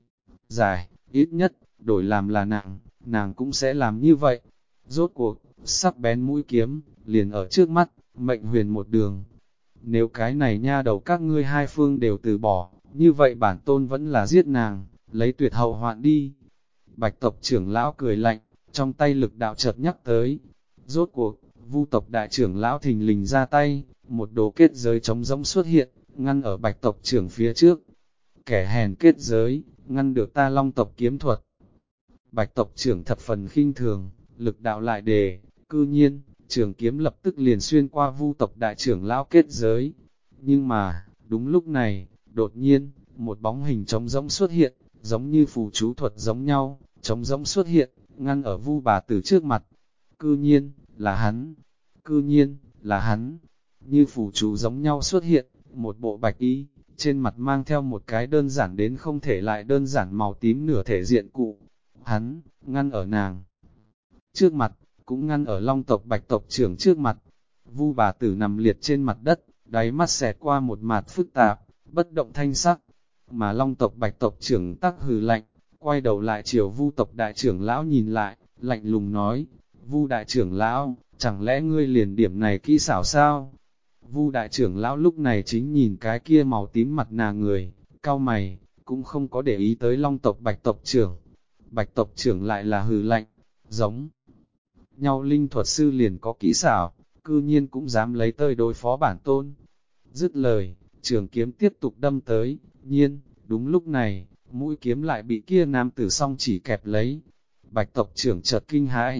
giải, ít nhất, đổi làm là nàng cũng sẽ làm như vậy. Rốt cuộc, sắc bén mũi kiếm, liền ở trước mắt, mệnh huyền một đường. Nếu cái này nha đầu các ngươi hai phương đều từ bỏ, như vậy bản tôn vẫn là giết nàng, lấy tuyệt hậu hoạn đi. Bạch tộc trưởng lão cười lạnh, trong tay lực đạo chợt nhắc tới. Rốt cuộc, Vu tộc đại trưởng lão thình lình ra tay, một đồ kết giới trống rỗng xuất hiện, ngăn ở bạch tộc trưởng phía trước. Kẻ hèn kết giới, ngăn được ta Long tộc kiếm thuật. Bạch tộc trưởng thập phần khinh thường, lực đạo lại đề, cư nhiên, trường kiếm lập tức liền xuyên qua Vu tộc đại trưởng lão kết giới. Nhưng mà, đúng lúc này, đột nhiên, một bóng hình trống rỗng xuất hiện, giống như phù chú thuật giống nhau, trống rỗng xuất hiện, ngăn ở Vu bà tử trước mặt. Cư nhiên, là hắn, cư nhiên, là hắn, như phù chú giống nhau xuất hiện, một bộ bạch y, trên mặt mang theo một cái đơn giản đến không thể lại đơn giản màu tím nửa thể diện cụ. Hắn, ngăn ở nàng trước mặt, cũng ngăn ở Long tộc Bạch tộc trưởng trước mặt. Vu bà tử nằm liệt trên mặt đất, đáy mắt xẹt qua một mạt phức tạp, bất động thanh sắc. Mà Long tộc Bạch tộc trưởng tắc hừ lạnh, quay đầu lại chiều Vu tộc đại trưởng lão nhìn lại, lạnh lùng nói, Vu đại trưởng lão, chẳng lẽ ngươi liền điểm này kỹ xảo sao? Vu đại trưởng lão lúc này chính nhìn cái kia màu tím mặt nà người, cau mày, cũng không có để ý tới Long tộc Bạch tộc trưởng. Bạch tộc trưởng lại là hừ lạnh, giống nhau linh thuật sư liền có kỹ xảo, cư nhiên cũng dám lấy tơi đối phó bản tôn. Dứt lời, trường kiếm tiếp tục đâm tới, nhiên, đúng lúc này, mũi kiếm lại bị kia nam tử song chỉ kẹp lấy. Bạch tộc trưởng chợt kinh hãi,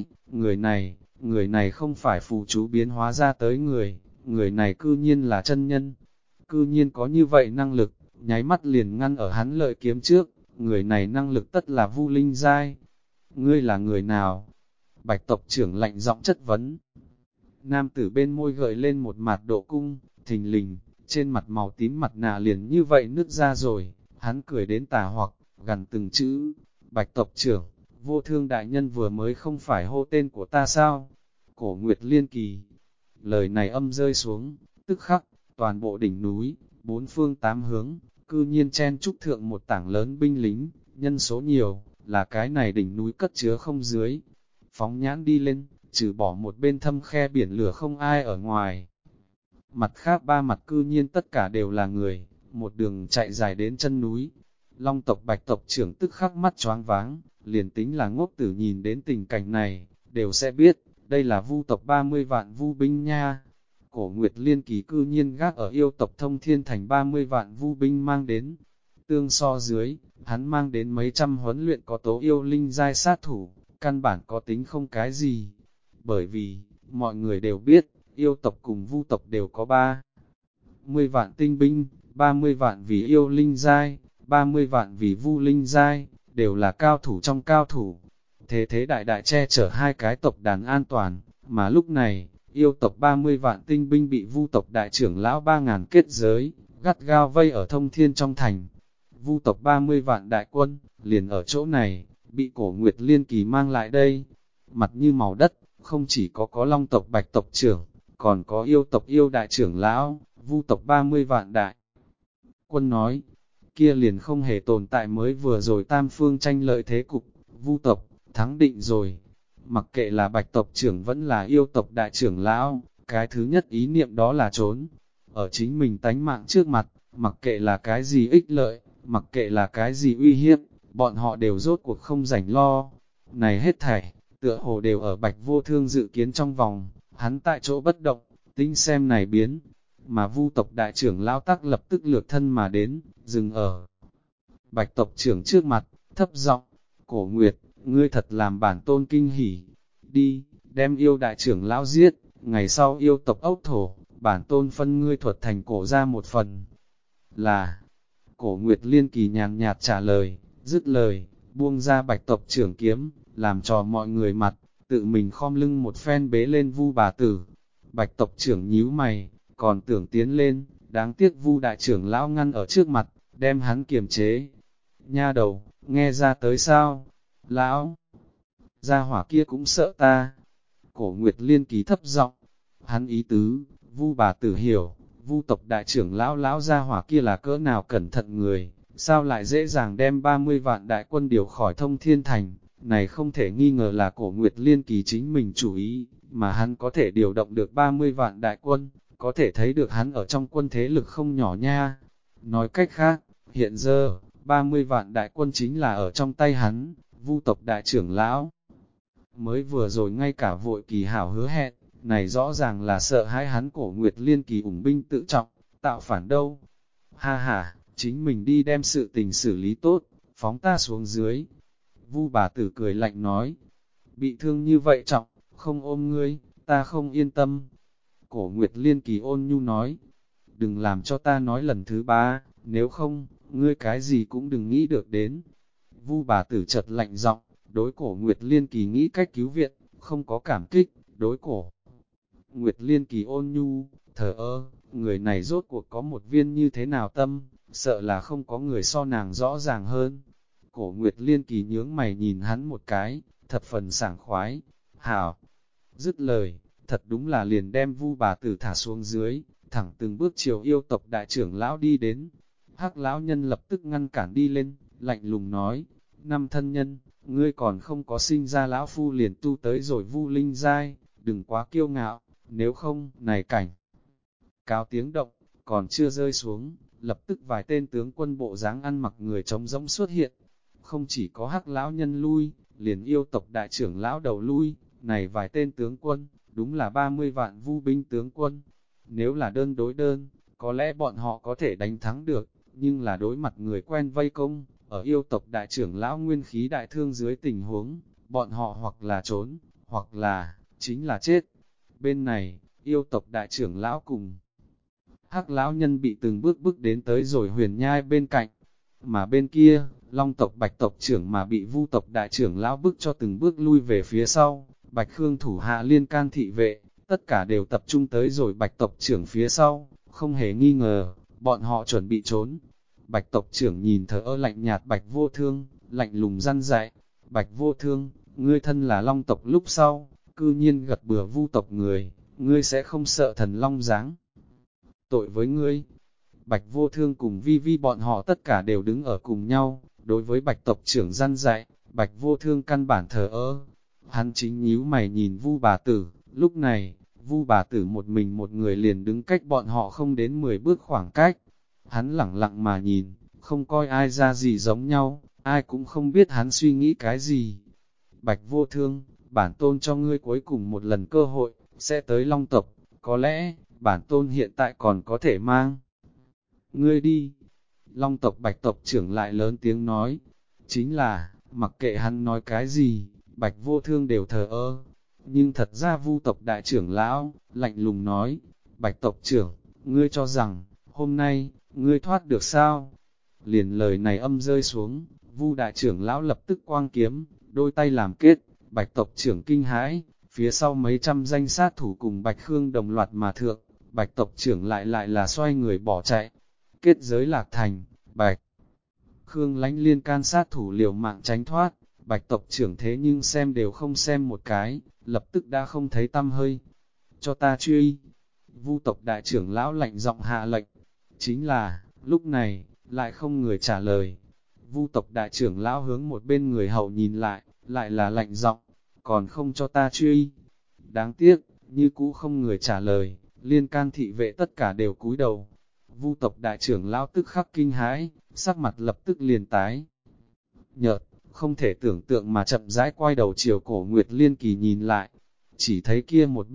người này không phải phù chú biến hóa ra tới người này cư nhiên là chân nhân, cư nhiên có như vậy năng lực, nháy mắt liền ngăn ở hắn lợi kiếm trước, người này năng lực tất là Vu linh giai. Ngươi là người nào? Bạch tộc trưởng lạnh giọng chất vấn. Nam tử bên môi gợi lên một mặt độ cung, thình lình, trên mặt màu tím mặt nạ liền như vậy nứt ra rồi, hắn cười đến tà hoặc, gần từng chữ, Bạch tộc trưởng, Vô Thương đại nhân vừa mới không phải hô tên của ta sao? Cổ Nguyệt Liên Kỳ. Lời này âm rơi xuống, tức khắc, toàn bộ đỉnh núi, bốn phương tám hướng, cư nhiên chen trúc thượng một tảng lớn binh lính, nhân số nhiều, là cái này đỉnh núi cất chứa không dưới. Phóng nhãn đi lên, trừ bỏ một bên thâm khe biển lửa không ai ở ngoài. Mặt khác ba mặt cư nhiên tất cả đều là người, một đường chạy dài đến chân núi. Long tộc Bạch tộc trưởng tức khắc mắt choáng váng, liền tính là ngốc tử nhìn đến tình cảnh này, đều sẽ biết, đây là Vu tộc 30 vạn Vu binh nha. Cổ Nguyệt Liên Kỳ cư nhiên gác ở yêu tộc Thông Thiên Thành 30 vạn Vu binh mang đến. Tương so dưới, hắn mang đến mấy trăm huấn luyện có tố yêu linh giai sát thủ, căn bản có tính không cái gì. Bởi vì, mọi người đều biết, yêu tộc cùng Vu tộc đều có 30 vạn tinh binh, 30 vạn vì yêu linh giai, 30 vạn vì Vu linh giai, đều là cao thủ trong cao thủ. Thế đại đại che chở hai cái tộc đàn an toàn, mà lúc này, yêu tộc 30 vạn tinh binh bị Vu tộc đại trưởng lão 3.000 kết giới, gắt gao vây ở Thông Thiên trong thành. Vu tộc 30 vạn đại quân, liền ở chỗ này, bị Cổ Nguyệt Liên Kỳ mang lại đây. Mặt như màu đất, không chỉ có Long tộc Bạch tộc trưởng, còn có yêu tộc yêu đại trưởng lão, Vu tộc 30 vạn đại. Quân nói, kia liền không hề tồn tại mới vừa rồi tam phương tranh lợi thế cục, Vu tộc, thắng định rồi. Mặc kệ là Bạch tộc trưởng vẫn là yêu tộc đại trưởng lão, cái thứ nhất ý niệm đó là trốn. Ở chính mình tánh mạng trước mặt, mặc kệ là cái gì ích lợi, mặc kệ là cái gì uy hiếp, bọn họ đều rốt cuộc không rảnh lo. Này hết thảy, tựa hồ đều ở Bạch Vô Thương dự kiến trong vòng, hắn tại chỗ bất động, tính xem này biến. mà Vu tộc đại trưởng lão tắc lập tức lược thân mà đến, dừng ở Bạch tộc trưởng trước mặt, thấp giọng, Cổ Nguyệt, ngươi thật làm bản tôn kinh hỉ, đi, đem yêu đại trưởng lão giết, ngày sau yêu tộc ốc thổ, bản tôn phân ngươi thuật thành cổ ra một phần, là, Cổ Nguyệt Liên Kỳ nhàn nhạt trả lời, dứt lời, buông ra Bạch tộc trưởng kiếm, làm trò mọi người mặt, tự mình khom lưng một phen bế lên Vu bà tử. Bạch tộc trưởng nhíu mày, còn tưởng tiến lên, đáng tiếc Vu đại trưởng lão ngăn ở trước mặt, đem hắn kiềm chế. Nha đầu, nghe ra tới sao? Lão, gia hỏa kia cũng sợ ta. Cổ Nguyệt Liên Kỳ thấp giọng, hắn ý tứ, Vu bà tử hiểu, Vu tộc đại trưởng lão gia hỏa kia là cỡ nào cẩn thận người, sao lại dễ dàng đem 30 vạn đại quân điều khỏi Thông Thiên Thành, này không thể nghi ngờ là Cổ Nguyệt Liên Kỳ chính mình chủ ý, mà hắn có thể điều động được 30 vạn đại quân, có thể thấy được hắn ở trong quân thế lực không nhỏ nha. Nói cách khác, hiện giờ, 30 vạn đại quân chính là ở trong tay hắn, Vu tộc đại trưởng lão. Mới vừa rồi ngay cả vội Kỳ hảo hứa hẹn, này rõ ràng là sợ hãi hắn Cổ Nguyệt Liên Kỳ ủng binh tự trọng, tạo phản đâu. Ha ha, chính mình đi đem sự tình xử lý tốt, phóng ta xuống dưới. Vu bà tử cười lạnh nói, bị thương như vậy trọng, không ôm ngươi, ta không yên tâm. Cổ Nguyệt Liên Kỳ ôn nhu nói, đừng làm cho ta nói lần thứ ba, nếu không, ngươi cái gì cũng đừng nghĩ được đến. Vu bà tử chợt lạnh giọng, đối Cổ Nguyệt Liên Kỳ nghĩ cách cứu viện, không có cảm kích, đối Cổ Nguyệt Liên Kỳ ôn nhu, thờ ơ, người này rốt cuộc có một viên như thế nào tâm, sợ là không có người so nàng rõ ràng hơn. Cổ Nguyệt Liên Kỳ nhướng mày nhìn hắn một cái, thập phần sảng khoái, hảo. Dứt lời, thật đúng là liền đem Vu bà tử thả xuống dưới, thẳng từng bước chiều yêu tộc đại trưởng lão đi đến. Hắc lão nhân lập tức ngăn cản đi lên, lạnh lùng nói, năm thân nhân, ngươi còn không có sinh ra lão phu liền tu tới rồi Vu linh giai, đừng quá kiêu ngạo, nếu không, này cảnh. Cáo tiếng động, còn chưa rơi xuống, lập tức vài tên tướng quân bộ dáng ăn mặc người trống rỗng xuất hiện. Không chỉ có Hắc lão nhân lui, liền yêu tộc đại trưởng lão đầu lui, này vài tên tướng quân, đúng là 30 vạn Vu binh tướng quân. Nếu là đơn đối đơn, có lẽ bọn họ có thể đánh thắng được, nhưng là đối mặt người quen vây công, ở yêu tộc đại trưởng lão nguyên khí đại thương dưới tình huống, bọn họ hoặc là trốn, hoặc là, chính là chết. Bên này, yêu tộc đại trưởng lão cùng Hắc lão nhân bị từng bước bước đến tới rồi huyền nhai bên cạnh, mà bên kia, Long tộc Bạch tộc trưởng mà bị Vu tộc đại trưởng lão bức cho từng bước lui về phía sau, Bạch Khương thủ hạ liên can thị vệ, tất cả đều tập trung tới rồi Bạch tộc trưởng phía sau, không hề nghi ngờ, bọn họ chuẩn bị trốn. Bạch tộc trưởng nhìn thở ơ lạnh nhạt Bạch Vô Thương, lạnh lùng răn dạy, Bạch Vô Thương, ngươi thân là Long tộc lúc sau, cư nhiên gật bừa Vu tộc người, ngươi sẽ không sợ thần Long giáng tội với ngươi. Bạch Vô Thương cùng Vi Vi bọn họ tất cả đều đứng ở cùng nhau, đối với Bạch tộc trưởng răn dạy, Bạch Vô Thương căn bản thờ ơ. Hắn chính nhíu mày nhìn Vu bà tử, lúc này, Vu bà tử một mình một người liền đứng cách bọn họ không đến 10 bước khoảng cách. Hắn lẳng lặng mà nhìn, không coi ai ra gì giống nhau, ai cũng không biết hắn suy nghĩ cái gì. Bạch Vô Thương, bản tôn cho ngươi cuối cùng một lần cơ hội, sẽ tới Long tộc, có lẽ, bản tôn hiện tại còn có thể mang ngươi đi. Long tộc Bạch tộc trưởng lại lớn tiếng nói, chính là, mặc kệ hắn nói cái gì, Bạch Vô Thương đều thờ ơ. Nhưng thật ra Vu tộc đại trưởng lão, lạnh lùng nói, Bạch tộc trưởng, ngươi cho rằng, hôm nay, ngươi thoát được sao? Liền lời này âm rơi xuống, Vu đại trưởng lão lập tức quang kiếm, đôi tay làm kết, Bạch tộc trưởng kinh hãi, phía sau mấy trăm danh sát thủ cùng Bạch Khương đồng loạt mà thượng, Bạch tộc trưởng lại là xoay người bỏ chạy. Kết giới lạc thành, Bạch Khương lánh liên can sát thủ liều mạng tránh thoát, Bạch tộc trưởng thế nhưng xem đều không xem một cái, lập tức đã không thấy tăm hơi. Cho ta truy. Vu tộc đại trưởng lão lạnh giọng hạ lệnh. Chính là, lúc này, lại không người trả lời. Vu tộc đại trưởng lão hướng một bên người hậu nhìn lại là lạnh giọng, còn không cho ta truy. Đáng tiếc, như cũ không người trả lời, liên can thị vệ tất cả đều cúi đầu. Vu tộc đại trưởng lão tức khắc kinh hãi, sắc mặt lập tức liền tái. Nhợt, không thể tưởng tượng mà chậm rãi quay đầu chiều Cổ Nguyệt Liên Kỳ nhìn lại, chỉ thấy kia một bên,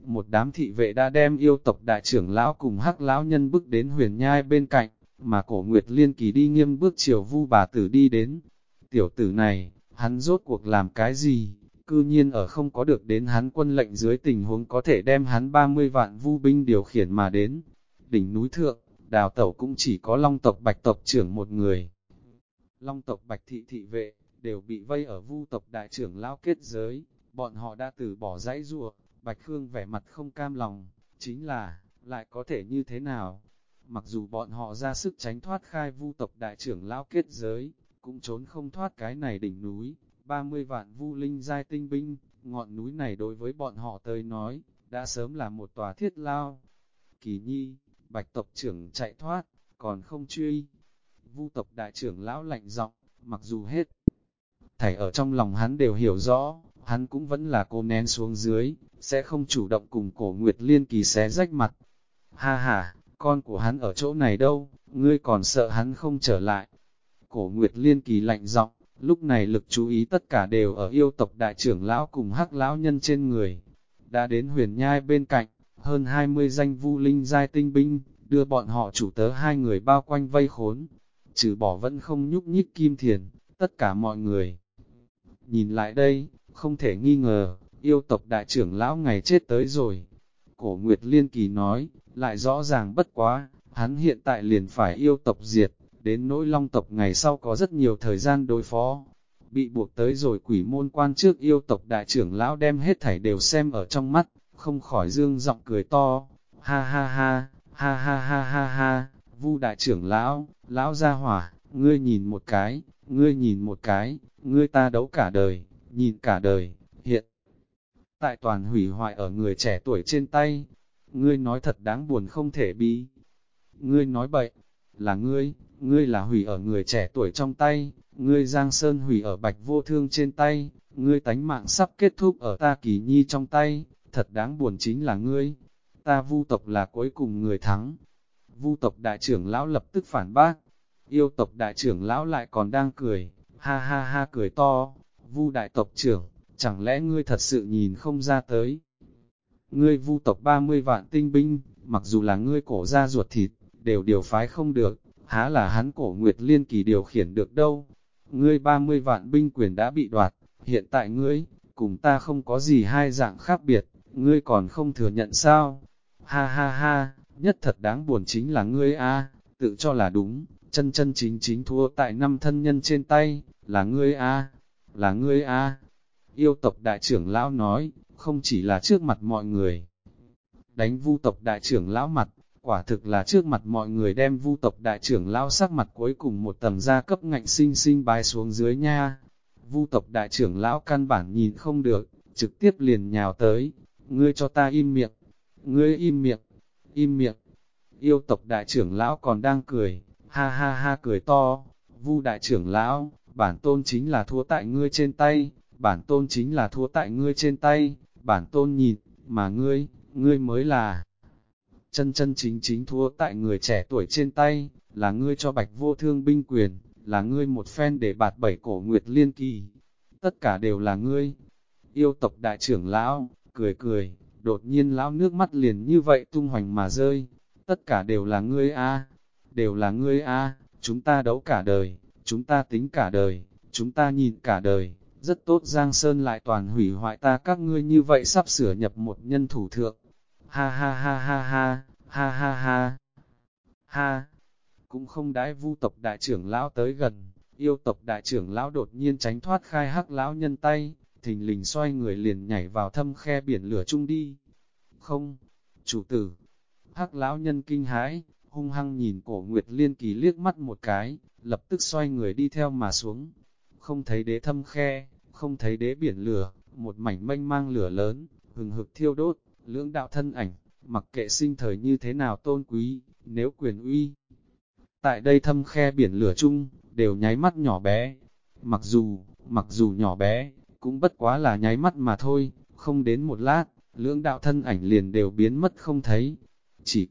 một đám thị vệ đã đem yêu tộc đại trưởng lão cùng hắc lão nhân bước đến huyền nhai bên cạnh, mà Cổ Nguyệt Liên Kỳ đi nghiêm bước chiều Vu bà tử đi đến. Tiểu tử này, hắn rốt cuộc làm cái gì? Cư nhiên ở không có được đến hắn quân lệnh dưới tình huống có thể đem hắn 30 vạn vu binh điều khiển mà đến. Đỉnh núi thượng, Đào Tẩu cũng chỉ có Long tộc Bạch tộc trưởng một người. Long tộc Bạch thị thị vệ, đều bị vây ở Vu tộc đại trưởng lão kết giới, bọn họ đã từ bỏ dãy rùa. Bạch Khương vẻ mặt không cam lòng, chính là, lại có thể như thế nào? Mặc dù bọn họ ra sức tránh thoát khai Vu tộc đại trưởng lão kết giới, cũng trốn không thoát cái này đỉnh núi. 30 vạn vu linh giai tinh binh, ngọn núi này đối với bọn họ tới nói, đã sớm là một tòa thiết lao. Kỳ nhi, Bạch tộc trưởng chạy thoát, còn không truy. Vu tộc đại trưởng lão lạnh giọng, mặc dù hết thảy ở trong lòng hắn đều hiểu rõ, hắn cũng vẫn là cố nén xuống dưới, sẽ không chủ động cùng Cổ Nguyệt Liên Kỳ xé rách mặt. Ha ha, con của hắn ở chỗ này đâu, ngươi còn sợ hắn không trở lại. Cổ Nguyệt Liên Kỳ lạnh giọng, lúc này lực chú ý tất cả đều ở yêu tộc đại trưởng lão cùng hắc lão nhân trên người. Đã đến huyền nhai bên cạnh, hơn 20 danh vu linh giai tinh binh, đưa bọn họ chủ tớ hai người bao quanh vây khốn. Trừ bỏ vẫn không nhúc nhích Kim Thiền, tất cả mọi người. Nhìn lại đây, không thể nghi ngờ, yêu tộc đại trưởng lão ngày chết tới rồi. Cổ Nguyệt Liên Kỳ nói, lại rõ ràng bất quá, hắn hiện tại liền phải yêu tộc diệt, đến nỗi Long tộc ngày sau có rất nhiều thời gian đối phó. Bị buộc tới rồi quỷ môn quan trước yêu tộc đại trưởng lão đem hết thảy đều xem ở trong mắt, không khỏi dương giọng cười to. Ha ha ha, ha ha ha ha ha, Vu đại trưởng lão, lão gia hỏa, ngươi nhìn một cái, ngươi nhìn một cái, ngươi ta đấu cả đời, nhìn cả đời, hiện tại toàn hủy hoại ở người trẻ tuổi trên tay. Ngươi nói thật đáng buồn không thể bi. Ngươi nói bậy, là ngươi là hủy ở người trẻ tuổi trong tay, ngươi Giang Sơn hủy ở Bạch Vô Thương trên tay, ngươi tánh mạng sắp kết thúc ở ta Kỳ Nhi trong tay, thật đáng buồn chính là ngươi. Ta Vu tộc là cuối cùng người thắng. Vu tộc đại trưởng lão lập tức phản bác, yêu tộc đại trưởng lão lại còn đang cười, ha ha ha cười to. Vu đại tộc trưởng, chẳng lẽ ngươi thật sự nhìn không ra tới? Ngươi Vu tộc 30 vạn tinh binh, mặc dù là ngươi cổ ra ruột thịt, đều điều phái không được, há là hắn Cổ Nguyệt Liên Kỳ điều khiển được đâu. Ngươi 30 vạn binh quyền đã bị đoạt, hiện tại ngươi, cùng ta không có gì hai dạng khác biệt, ngươi còn không thừa nhận sao? Ha ha ha, nhất thật đáng buồn chính là ngươi a, tự cho là đúng, chân chân chính chính thua tại 5 thân nhân trên tay, là ngươi a, là ngươi a. Yêu tộc đại trưởng lão nói, không chỉ là trước mặt mọi người. Đánh Vu tộc đại trưởng lão mặt, quả thực là trước mặt mọi người đem Vu tộc đại trưởng lão sắc mặt cuối cùng một tầng gia cấp ngạnh sinh sinh bái xuống dưới nha. Vu tộc đại trưởng lão căn bản nhìn không được, trực tiếp liền nhào tới, ngươi cho ta im miệng, ngươi im miệng, im miệng. Yêu tộc đại trưởng lão còn đang cười, ha ha ha cười to. Vu đại trưởng lão, bản tôn chính là thua tại ngươi trên tay, bản tôn chính là thua tại ngươi trên tay, bản tôn nhìn, mà ngươi mới là chân chân chính chính thua tại người trẻ tuổi trên tay, là ngươi cho Bạch Vô Thương binh quyền, là ngươi một phen để bạt bảy Cổ Nguyệt Liên Kỳ, tất cả đều là ngươi. Yêu tộc đại trưởng lão, cười cười, đột nhiên lão nước mắt liền như vậy tung hoành mà rơi, tất cả đều là ngươi a, đều là ngươi a, chúng ta đấu cả đời, chúng ta tính cả đời, chúng ta nhìn cả đời, rất tốt Giang Sơn lại toàn hủy hoại ta các ngươi như vậy sắp sửa nhập một nhân thủ thượng. Ha ha ha ha ha, ha ha ha, ha, cũng không đãi Vu tộc đại trưởng lão tới gần, yêu tộc đại trưởng lão đột nhiên tránh thoát khai hắc lão nhân tay, thình lình xoay người liền nhảy vào thâm khe biển lửa chung đi. Không, chủ tử, hắc lão nhân kinh hãi, hung hăng nhìn Cổ Nguyệt Liên Kỳ liếc mắt một cái, lập tức xoay người đi theo mà xuống. Không thấy đế thâm khe, không thấy đế biển lửa, một mảnh mênh mang lửa lớn, hừng hực thiêu đốt, lưỡng đạo thân ảnh, mặc kệ sinh thời như thế nào tôn quý, nếu quyền uy. Tại đây thâm khe biển lửa chung, đều nháy mắt nhỏ bé. Mặc dù nhỏ bé, cũng bất quá là nháy mắt mà thôi, không đến một lát, lưỡng đạo thân ảnh liền đều biến mất không thấy. Chỉ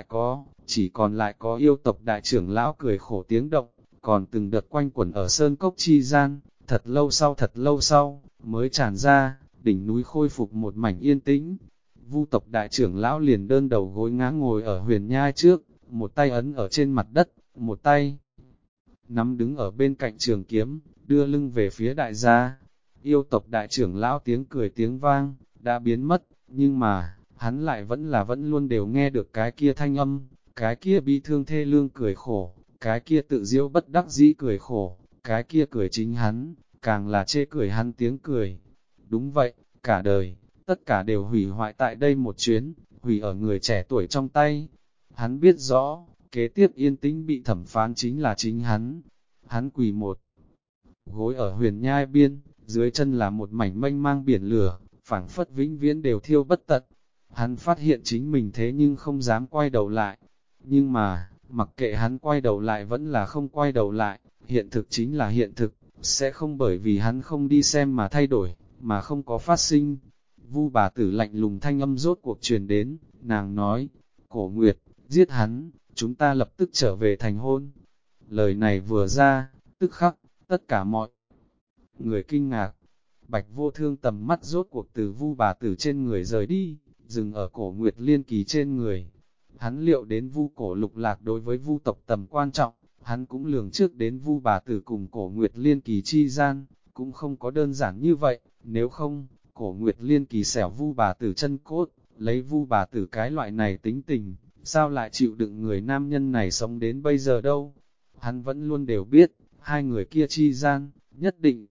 còn lại có yêu tộc đại trưởng lão cười khổ tiếng động, còn từng đợt quanh quẩn ở sơn cốc chi gian, thật lâu sau, mới tràn ra, đỉnh núi khôi phục một mảnh yên tĩnh. Vu tộc đại trưởng lão liền đơn đầu gối ngã ngồi ở huyền nhai trước, một tay ấn ở trên mặt đất, một tay nắm đứng ở bên cạnh trường kiếm, đưa lưng về phía đại gia. Yêu tộc đại trưởng lão tiếng cười tiếng vang, đã biến mất, nhưng mà, hắn lại vẫn luôn đều nghe được cái kia thanh âm, cái kia bi thương thê lương cười khổ, cái kia tự diễu bất đắc dĩ cười khổ, cái kia cười chính hắn, càng là chê cười hắn tiếng cười. Đúng vậy, cả đời, tất cả đều hủy hoại tại đây một chuyến, hủy ở người trẻ tuổi trong tay. Hắn biết rõ, kế tiếp yên tĩnh bị thẩm phán chính là chính hắn. Hắn quỳ một gối ở huyền nhai biên, dưới chân là một mảnh mênh mang biển lửa, phảng phất vĩnh viễn đều thiêu bất tận. Hắn phát hiện chính mình thế nhưng không dám quay đầu lại. Nhưng mà, mặc kệ hắn quay đầu lại vẫn là không quay đầu lại, hiện thực chính là hiện thực, sẽ không bởi vì hắn không đi xem mà thay đổi, mà không có phát sinh. Vu bà tử lạnh lùng thanh âm rốt cuộc truyền đến, nàng nói, Cổ Nguyệt, giết hắn, chúng ta lập tức trở về thành hôn. Lời này vừa ra, tức khắc, tất cả mọi người kinh ngạc. Bạch Vô Thương tầm mắt rốt cuộc từ Vu bà tử trên người rời đi, dừng ở Cổ Nguyệt Liên Kỳ trên người. Hắn liệu đến Vu Cổ Lục Lạc đối với Vu tộc tầm quan trọng, hắn cũng lường trước đến Vu bà tử cùng Cổ Nguyệt Liên Kỳ chi gian, cũng không có đơn giản như vậy, nếu không, Cổ Nguyệt Liên Kỳ xẻo Vu bà tử chân cốt, lấy Vu bà tử cái loại này tính tình, sao lại chịu đựng người nam nhân này sống đến bây giờ đâu. Hắn vẫn luôn đều biết, hai người kia chi gian, nhất định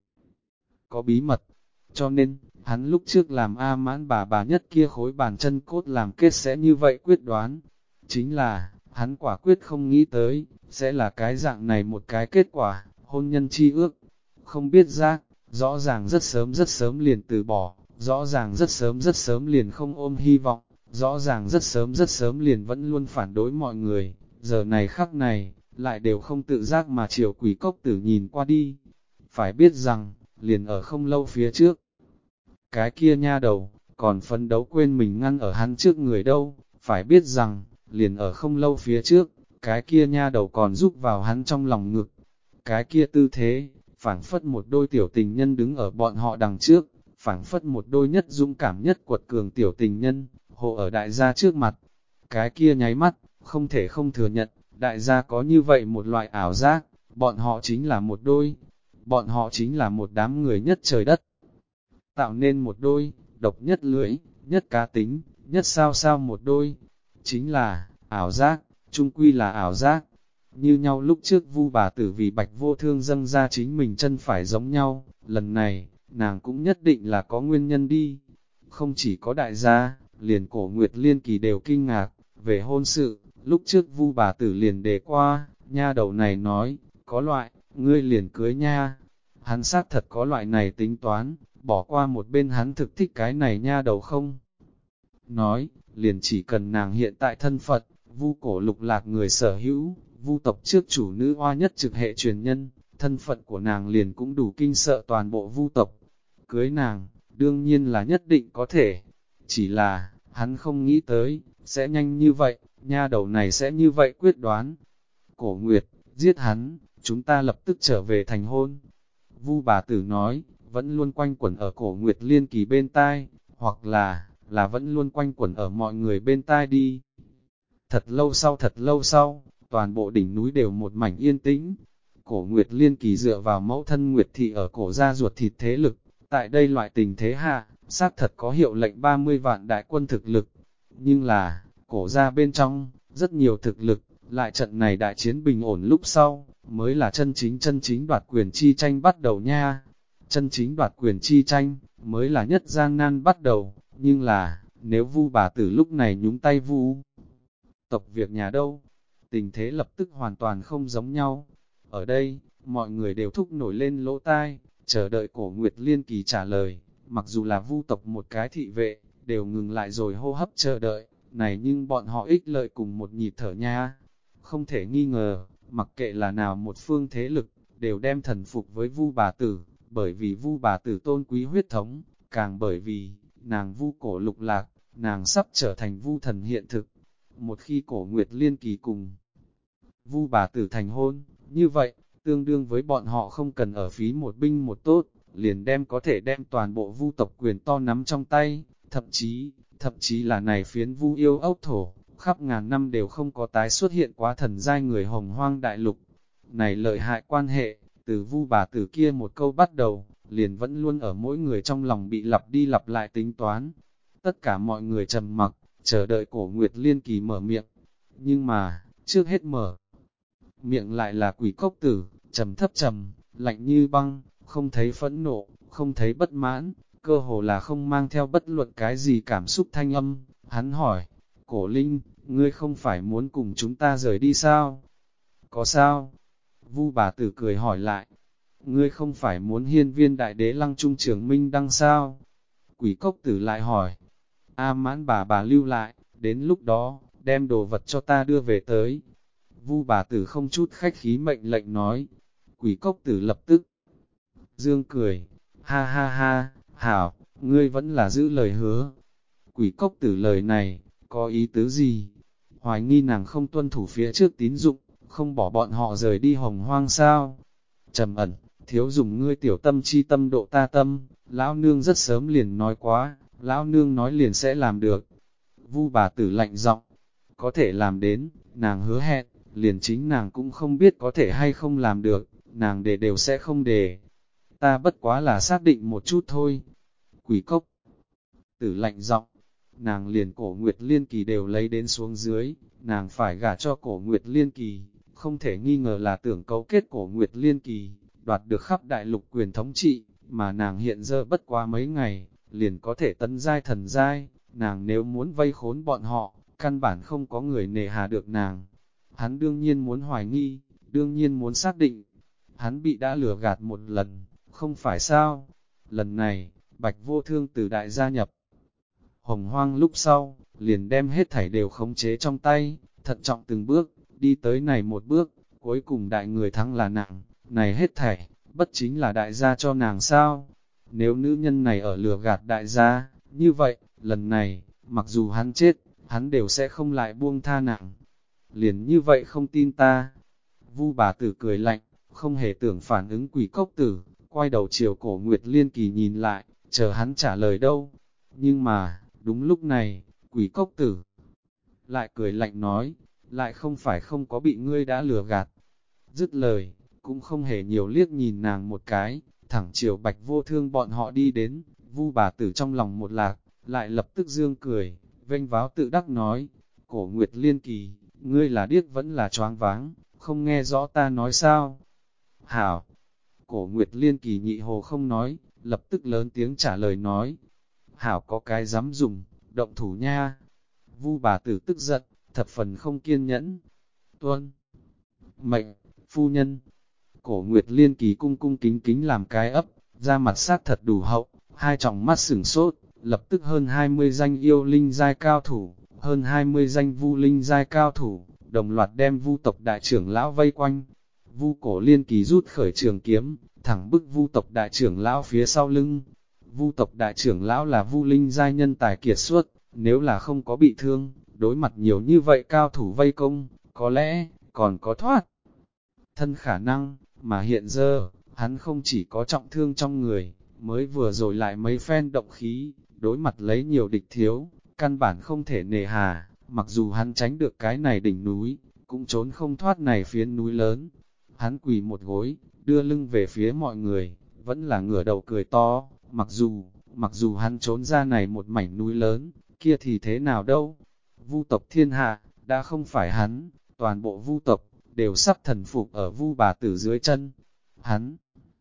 có bí mật, cho nên, hắn lúc trước làm A Mãn bà nhất kia khối bàn chân cốt làm kết sẽ như vậy quyết đoán. Chính là, hắn quả quyết không nghĩ tới, sẽ là cái dạng này một cái kết quả, hôn nhân chi ước. Không biết giác, rõ ràng rất sớm liền từ bỏ, rõ ràng rất sớm liền không ôm hy vọng, rõ ràng rất sớm liền vẫn luôn phản đối mọi người, giờ này khắc này, lại đều không tự giác mà chiều quỷ cốc tử nhìn qua đi. Phải biết rằng, liền ở không lâu phía trước, cái kia nha đầu, còn phấn đấu quên mình ngăn ở hắn trước người đâu, phải biết rằng, liền ở không lâu phía trước, cái kia nha đầu còn giúp vào hắn trong lòng ngực. Cái kia tư thế, phảng phất một đôi tiểu tình nhân đứng ở bọn họ đằng trước, phảng phất một đôi nhất dũng cảm nhất quật cường tiểu tình nhân, hộ ở đại gia trước mặt. Cái kia nháy mắt, không thể không thừa nhận, đại gia có như vậy một loại ảo giác, bọn họ chính là một đôi, bọn họ chính là một đám người nhất trời đất. Tạo nên một đôi, độc nhất lưỡi, nhất cá tính, nhất sao sao một đôi, chính là, ảo giác, chung quy là ảo giác. Như nhau lúc trước Vu bà tử vì Bạch Vô Thương dâng ra chính mình chân phải giống nhau, lần này, nàng cũng nhất định là có nguyên nhân đi. Không chỉ có đại gia, liền Cổ Nguyệt Liên Kỳ đều kinh ngạc, về hôn sự, lúc trước Vu bà tử liền đề qua, nha đầu này nói, có loại, ngươi liền cưới nha. Hắn xác thật có loại này tính toán, bỏ qua một bên hắn thực thích cái này nha đầu không? Nói, liền chỉ cần nàng hiện tại thân Phật, Vu Cổ Lục Lạc người sở hữu, Vu tộc trước chủ nữ oa nhất trực hệ truyền nhân, thân phận của nàng liền cũng đủ kinh sợ toàn bộ Vu tộc. Cưới nàng, đương nhiên là nhất định có thể, chỉ là, hắn không nghĩ tới, sẽ nhanh như vậy, nha đầu này sẽ như vậy quyết đoán. Cổ Nguyệt, giết hắn, chúng ta lập tức trở về thành hôn. Vu bà tử nói, vẫn luôn quanh quẩn ở Cổ Nguyệt Liên Kỳ bên tai, hoặc là vẫn luôn quanh quẩn ở mọi người bên tai đi. Thật lâu sau, toàn bộ đỉnh núi đều một mảnh yên tĩnh. Cổ Nguyệt Liên Kỳ dựa vào mẫu thân Nguyệt Thị ở cổ gia ruột thịt thế lực, tại đây loại tình thế hạ, xác thật có hiệu lệnh 30 vạn đại quân thực lực. Nhưng là, cổ gia bên trong, rất nhiều thực lực, lại trận này đại chiến bình ổn lúc sau, mới là chân chính đoạt quyền chi tranh bắt đầu nha. Chân chính đoạt quyền chi tranh, mới là nhất gian nan bắt đầu, nhưng là, nếu Vu bà tử lúc này nhúng tay Vu tộc việc nhà đâu, tình thế lập tức hoàn toàn không giống nhau. Ở đây, mọi người đều thúc nổi lên lỗ tai, chờ đợi Cổ Nguyệt Liên Kỳ trả lời, mặc dù là Vu tộc một cái thị vệ, đều ngừng lại rồi hô hấp chờ đợi, này nhưng bọn họ ích lợi cùng một nhịp thở nha. Không thể nghi ngờ, mặc kệ là nào một phương thế lực, đều đem thần phục với Vu bà tử, bởi vì Vu bà tử tôn quý huyết thống, càng bởi vì, nàng Vu Cổ Lục Lạc, nàng sắp trở thành Vu thần hiện thực. Một khi Cổ Nguyệt Liên Kỳ cùng Vu bà tử thành hôn, như vậy, tương đương với bọn họ không cần ở phí một binh một tốt, liền có thể đem toàn bộ Vu tộc quyền to nắm trong tay, thậm chí là này phiến Vu Yêu ốc thổ, khắp ngàn năm đều không có tái xuất hiện quá thần giai người Hồng Hoang đại lục. Này lợi hại quan hệ, từ Vu bà tử kia một câu bắt đầu, liền vẫn luôn ở mỗi người trong lòng bị lặp đi lặp lại tính toán. Tất cả mọi người trầm mặc, chờ đợi Cổ Nguyệt Liên Kỳ mở miệng. Nhưng mà, trước hết mở miệng lại là Quỷ Cốc Tử, trầm thấp trầm, lạnh như băng, không thấy phẫn nộ, không thấy bất mãn, cơ hồ là không mang theo bất luận cái gì cảm xúc thanh âm. Hắn hỏi, Cổ Linh, ngươi không phải muốn cùng chúng ta rời đi sao? Có sao? Vu bà tử cười hỏi lại, ngươi không phải muốn hiên viên đại đế Lăng Trung Trường Minh đăng sao? Quỷ Cốc Tử lại hỏi, A Mãn bà lưu lại, đến lúc đó, đem đồ vật cho ta đưa về tới. Vu bà tử không chút khách khí mệnh lệnh nói. Quỷ Cốc Tử lập tức dương cười, ha ha ha, hảo, ngươi vẫn là giữ lời hứa. Quỷ Cốc Tử lời này, có ý tứ gì? Hoài nghi nàng không tuân thủ phía trước tín dụng, không bỏ bọn họ rời đi Hồng Hoang sao? Trầm ẩn, thiếu dùng ngươi tiểu tâm chi tâm độ ta tâm, lão nương rất sớm liền nói quá, lão nương nói liền sẽ làm được. Vu bà tử lạnh giọng, có thể làm đến, nàng hứa hẹn, liền chính nàng cũng không biết có thể hay không làm được, nàng để đều sẽ không để. Ta bất quá là xác định một chút thôi. Quỷ Cốc Tử lạnh giọng, nàng liền Cổ Nguyệt Liên Kỳ đều lấy đến xuống dưới, nàng phải gả cho Cổ Nguyệt Liên Kỳ, không thể nghi ngờ là tưởng cấu kết Cổ Nguyệt Liên Kỳ, đoạt được khắp đại lục quyền thống trị, mà nàng hiện giờ bất quá mấy ngày, liền có thể tấn giai thần giai, nàng nếu muốn vây khốn bọn họ, căn bản không có người nề hà được nàng. Hắn đương nhiên muốn hoài nghi, đương nhiên muốn xác định, hắn bị đã lừa gạt một lần, không phải sao? Lần này, Bạch Vô Thương từ đại gia nhập Hồng Hoang lúc sau, liền đem hết thảy đều khống chế trong tay, thận trọng từng bước, đi tới này một bước, cuối cùng đại người thắng là nàng, này hết thảy, bất chính là đại gia cho nàng sao? Nếu nữ nhân này ở lừa gạt đại gia, như vậy, lần này, mặc dù hắn chết, hắn đều sẽ không lại buông tha nàng. Liền như vậy không tin ta. Vu bà tử cười lạnh, không hề tưởng phản ứng Quỷ Cốc Tử, quay đầu chiều Cổ Nguyệt Liên Kỳ nhìn lại, chờ hắn trả lời đâu. Nhưng mà, đúng lúc này, Quỷ Cốc Tử lại cười lạnh nói, lại không phải không có bị ngươi đã lừa gạt. Dứt lời, cũng không hề nhiều liếc nhìn nàng một cái, thẳng chiều Bạch Vô Thương bọn họ đi đến. Vu bà tử trong lòng một lạc, lại lập tức dương cười, vênh váo tự đắc nói, Cổ Nguyệt Liên Kỳ, ngươi là điếc vẫn là choáng váng, không nghe rõ ta nói sao? Hảo! Cổ Nguyệt Liên Kỳ nhị hồ không nói, lập tức lớn tiếng trả lời nói, Hảo có cái dám dùng, động thủ nha. Vu bà tử tức giận, thập phần không kiên nhẫn. Tuân! Mệnh! Phu nhân! Cổ Nguyệt Liên Kỳ cung cung kính kính làm cái ấp, da mặt sát thật đủ hậu, hai tròng mắt sửng sốt, lập tức hơn 20 danh yêu linh giai cao thủ, hơn 20 danh vu linh giai cao thủ, đồng loạt đem vu tộc đại trưởng lão vây quanh. Vu Cổ Liên Kỳ rút khởi trường kiếm, thẳng bức vu tộc đại trưởng lão phía sau lưng. Vu tộc đại trưởng lão là vu linh giai nhân tài kiệt xuất, nếu là không có bị thương, đối mặt nhiều như vậy cao thủ vây công, có lẽ còn có thoát thân khả năng, mà hiện giờ, hắn không chỉ có trọng thương trong người, mới vừa rồi lại mấy phen động khí, đối mặt lấy nhiều địch thiếu, căn bản không thể nề hà, mặc dù hắn tránh được cái này đỉnh núi, cũng trốn không thoát này phiến núi lớn. Hắn quỳ một gối, đưa lưng về phía mọi người, vẫn là ngửa đầu cười to, mặc dù hắn trốn ra này một mảnh núi lớn, kia thì thế nào đâu. Vu tộc thiên hạ, đã không phải hắn, toàn bộ vu tộc, đều sắp thần phục ở vu bà tử dưới chân. Hắn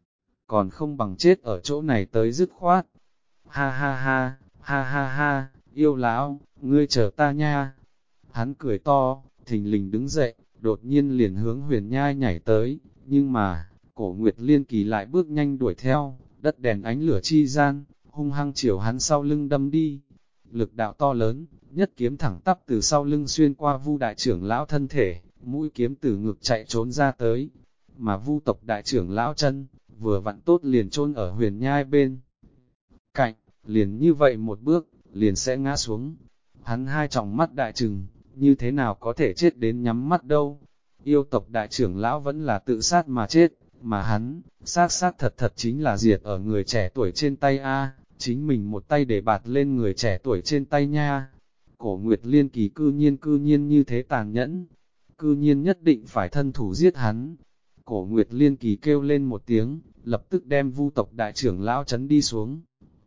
còn không bằng chết ở chỗ này tới dứt khoát. Ha ha ha, ha ha ha, yêu lão, ngươi chờ ta nha. Hắn cười to, thình lình đứng dậy, đột nhiên liền hướng Huyền Nhai nhảy tới, nhưng mà, Cổ Nguyệt Liên Kỳ lại bước nhanh đuổi theo, đất đèn ánh lửa chi gian, hung hăng chiều hắn sau lưng đâm đi. Lực đạo to lớn, nhất kiếm thẳng tắp từ sau lưng xuyên qua Vu đại trưởng lão thân thể, mũi kiếm từ ngực chạy trốn ra tới, mà Vu tộc đại trưởng lão chân, vừa vặn tốt liền chôn ở Huyền Nhai bên cạnh, liền như vậy một bước, liền sẽ ngã xuống. Hắn hai tròng mắt đại trừng, như thế nào có thể chết đến nhắm mắt đâu. Yêu tộc đại trưởng lão vẫn là tự sát mà chết, mà hắn, sát thật thật chính là diệt ở người trẻ tuổi trên tay A, chính mình một tay để bạt lên người trẻ tuổi trên tay nha. Cổ Nguyệt Liên Kỳ cư nhiên như thế tàn nhẫn, cư nhiên nhất định phải thân thủ giết hắn. Cổ Nguyệt Liên Kỳ kêu lên một tiếng, lập tức đem Vu tộc đại trưởng lão chấn đi xuống.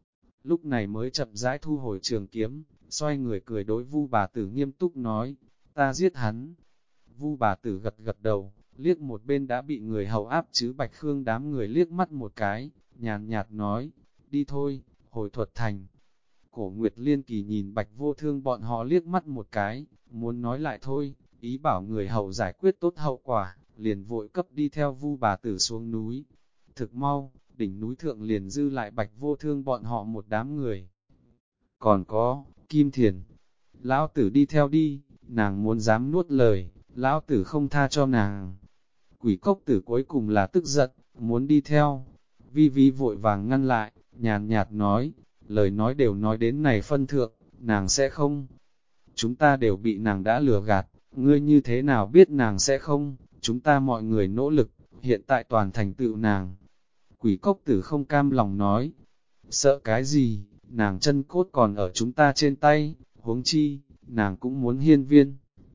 Lúc này mới chậm rãi thu hồi trường kiếm, xoay người cười đối Vu bà tử nghiêm túc nói, ta giết hắn. Vu bà tử gật gật đầu, liếc một bên đã bị người hầu áp chứ Bạch Khương đám người liếc mắt một cái, nhàn nhạt nói, đi thôi, hồi thuật thành. Cổ Nguyệt Liên Kỳ nhìn Bạch Vô Thương bọn họ liếc mắt một cái, muốn nói lại thôi, ý bảo người hầu giải quyết tốt hậu quả, liền vội cấp đi theo Vu bà tử xuống núi. Thực mau, đỉnh núi thượng liền dư lại Bạch Vô Thương bọn họ một đám người. Còn có, Kim Thiền, lão tử đi theo đi, nàng muốn dám nuốt lời, lão tử không tha cho nàng. Quỷ cốc tử cuối cùng là tức giận, muốn đi theo. Vi Vi vội vàng ngăn lại, nhàn nhạt nói, lời nói đều nói đến này phân thượng, nàng sẽ không. Chúng ta đều bị nàng đã lừa gạt, ngươi như thế nào biết nàng sẽ không, chúng ta mọi người nỗ lực, hiện tại toàn thành tựu nàng. Quỷ cốc tử không cam lòng nói, sợ cái gì, nàng chân cốt còn ở chúng ta trên tay, huống chi, nàng cũng muốn hiên viên.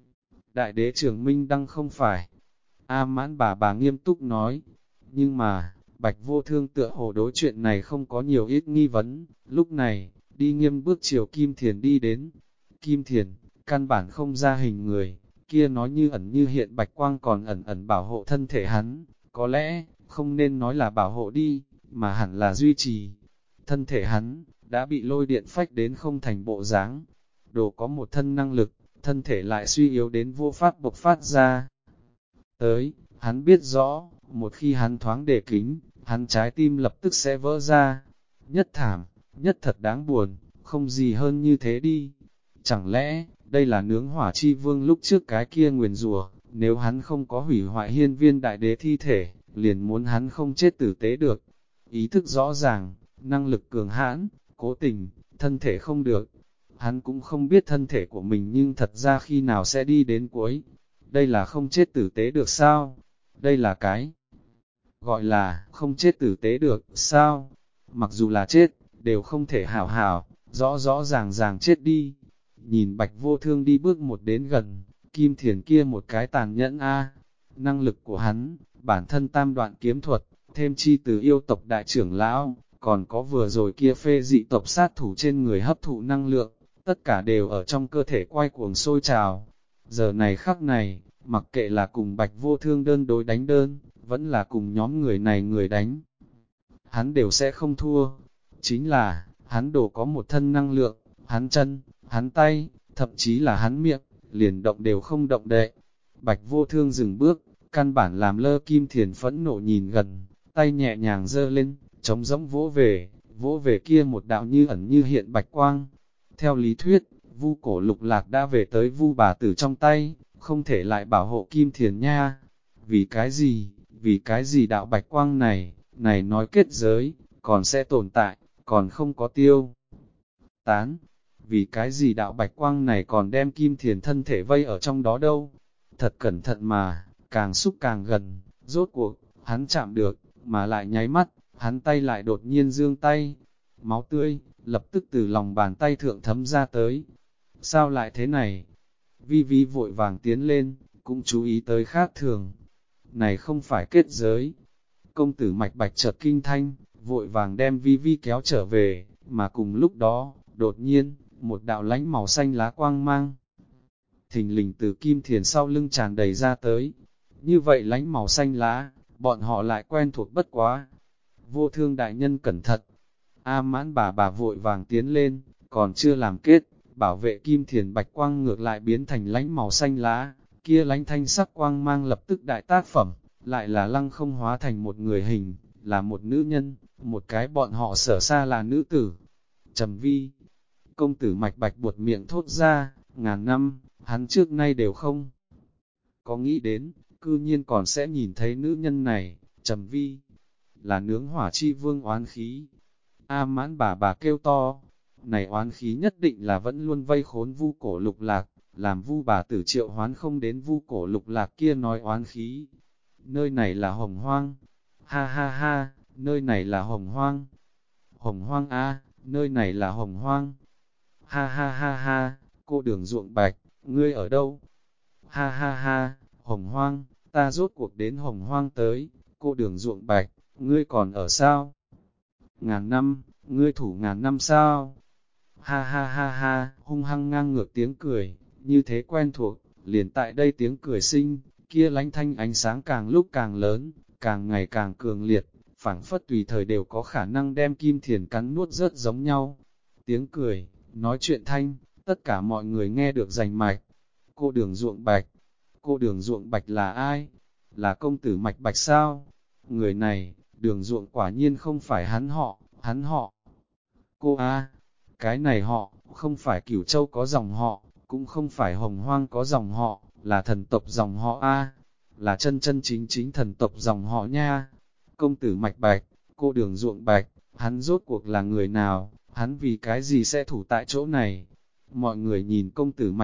Đại đế trưởng Minh Đăng không phải. A Mãn bà nghiêm túc nói, nhưng mà, Bạch Vô Thương tựa hồ đối chuyện này không có nhiều ít nghi vấn, lúc này, đi nghiêm bước chiều Kim Thiền đi đến. Kim Thiền, căn bản không ra hình người, kia nói như ẩn như hiện bạch quang còn ẩn ẩn bảo hộ thân thể hắn, có lẽ, không nên nói là bảo hộ đi, mà hẳn là duy trì. Thân thể hắn, đã bị lôi điện phách đến không thành bộ dáng, đồ có một thân năng lực, thân thể lại suy yếu đến vô pháp bộc phát ra. Tới, hắn biết rõ, một khi hắn thoáng để kính, hắn trái tim lập tức sẽ vỡ ra. Nhất thảm, nhất thật đáng buồn, không gì hơn như thế đi. Chẳng lẽ, đây là nướng hỏa chi vương lúc trước cái kia nguyền rủa, nếu hắn không có hủy hoại hiên viên đại đế thi thể, liền muốn hắn không chết tử tế được. Ý thức rõ ràng, năng lực cường hãn, cố tình, thân thể không được. Hắn cũng không biết thân thể của mình nhưng thật ra khi nào sẽ đi đến cuối. Đây là không chết tử tế được sao? Đây là cái gọi là không chết tử tế được sao? Mặc dù là chết, đều không thể hảo hảo, rõ rõ ràng ràng chết đi. Nhìn Bạch Vô Thương đi bước một đến gần, Kim Thiền kia một cái tàn nhẫn a, năng lực của hắn, bản thân tam đoạn kiếm thuật, thêm chi từ yêu tộc đại trưởng lão, còn có vừa rồi kia phê dị tộc sát thủ trên người hấp thụ năng lượng, tất cả đều ở trong cơ thể quay cuồng sôi trào. Giờ này khắc này, mặc kệ là cùng Bạch Vô Thương đơn đối đánh đơn, vẫn là cùng nhóm người này người đánh, hắn đều sẽ không thua. Chính là, hắn đổ có một thân năng lượng, hắn chân, hắn tay, thậm chí là hắn miệng, liền động đều không động đậy. Bạch Vô Thương dừng bước, căn bản làm lơ Kim Thiền phẫn nộ nhìn gần, tay nhẹ nhàng giơ lên, trống rỗng vỗ về kia một đạo như ẩn như hiện bạch quang. Theo lý thuyết, Vu Cổ Lục Lạc đã về tới Vu bà tử trong tay, không thể lại bảo hộ Kim Thiền nha. Vì cái gì đạo bạch quang này nói kết giới, còn sẽ tồn tại, còn không có tiêu tán. Vì cái gì đạo bạch quang này còn đem Kim Thiền thân thể vây ở trong đó đâu. Thật cẩn thận mà, càng xúc càng gần, rốt cuộc, hắn chạm được, mà lại nháy mắt, hắn tay lại đột nhiên giương tay. Máu tươi, lập tức từ lòng bàn tay thượng thấm ra tới. Sao lại thế này? Vi Vi vội vàng tiến lên, cũng chú ý tới khác thường. Này không phải kết giới. Công tử Mạch Bạch chợt kinh thanh, vội vàng đem Vi Vi kéo trở về, mà cùng lúc đó, đột nhiên, một đạo lánh màu xanh lá quang mang. Thình lình từ Kim Thiền sau lưng tràn đầy ra tới. Như vậy lánh màu xanh lá, bọn họ lại quen thuộc bất quá. Vô Thương đại nhân cẩn thận. A Mãn bà vội vàng tiến lên, còn chưa làm kết, bảo vệ Kim Thiền bạch quang ngược lại biến thành lánh màu xanh lá, kia lánh thanh sắc quang mang lập tức đại tác phẩm, lại là lăng không hóa thành một người hình, là một nữ nhân, một cái bọn họ sở xa là nữ tử. Trầm Vi, công tử Mạch Bạch buột miệng thốt ra, ngàn năm, hắn trước nay đều không có nghĩ đến, cư nhiên còn sẽ nhìn thấy nữ nhân này. Trầm Vi, là nướng hỏa chi vương oán khí. A Mãn bà kêu to, này oán khí nhất định là vẫn luôn vây khốn Vu Cổ Lục Lạc, làm Vu bà tử triệu hoán không đến Vu Cổ Lục Lạc kia nói oán khí. Nơi này là Hồng Hoang, ha ha ha, nơi này là Hồng Hoang. Hồng Hoang a, nơi này là Hồng Hoang. Ha ha ha ha, cô Đường Ruộng Bạch, ngươi ở đâu? Ha ha ha, Hồng Hoang, ta rốt cuộc đến Hồng Hoang tới, cô Đường Ruộng Bạch, ngươi còn ở sao? Ngàn năm, ngươi thủ ngàn năm sao? Ha ha ha ha, hung hăng ngang ngược tiếng cười, như thế quen thuộc, liền tại đây tiếng cười sinh, kia lánh thanh ánh sáng càng lúc càng lớn, càng ngày càng cường liệt, phảng phất tùy thời đều có khả năng đem Kim Thiền cắn nuốt rớt giống nhau. Tiếng cười, nói chuyện thanh, tất cả mọi người nghe được rành mạch. Cô Đường Ruộng Bạch, cô Đường Ruộng Bạch là ai? Là công tử Mạch Bạch sao? Người này, Đường Ruộng quả nhiên không phải hắn họ. Cô A, cái này họ, không phải Cửu Châu có dòng họ, cũng không phải Hồng Hoang có dòng họ, là thần tộc dòng họ A, là chân chân chính chính thần tộc dòng họ nha. Công tử Mạch Bạch, cô Đường Ruộng Bạch, hắn rốt cuộc là người nào, hắn vì cái gì sẽ thủ tại chỗ này? Mọi người nhìn công tử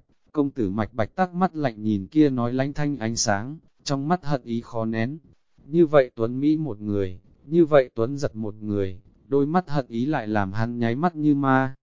Mạch Bạch tắc mắt lạnh nhìn kia nói lánh thanh ánh sáng, trong mắt hận ý khó nén. Như vậy Tuấn Mỹ một người, như vậy Tuấn giật một người, đôi mắt hận ý lại làm hắn nháy mắt như ma.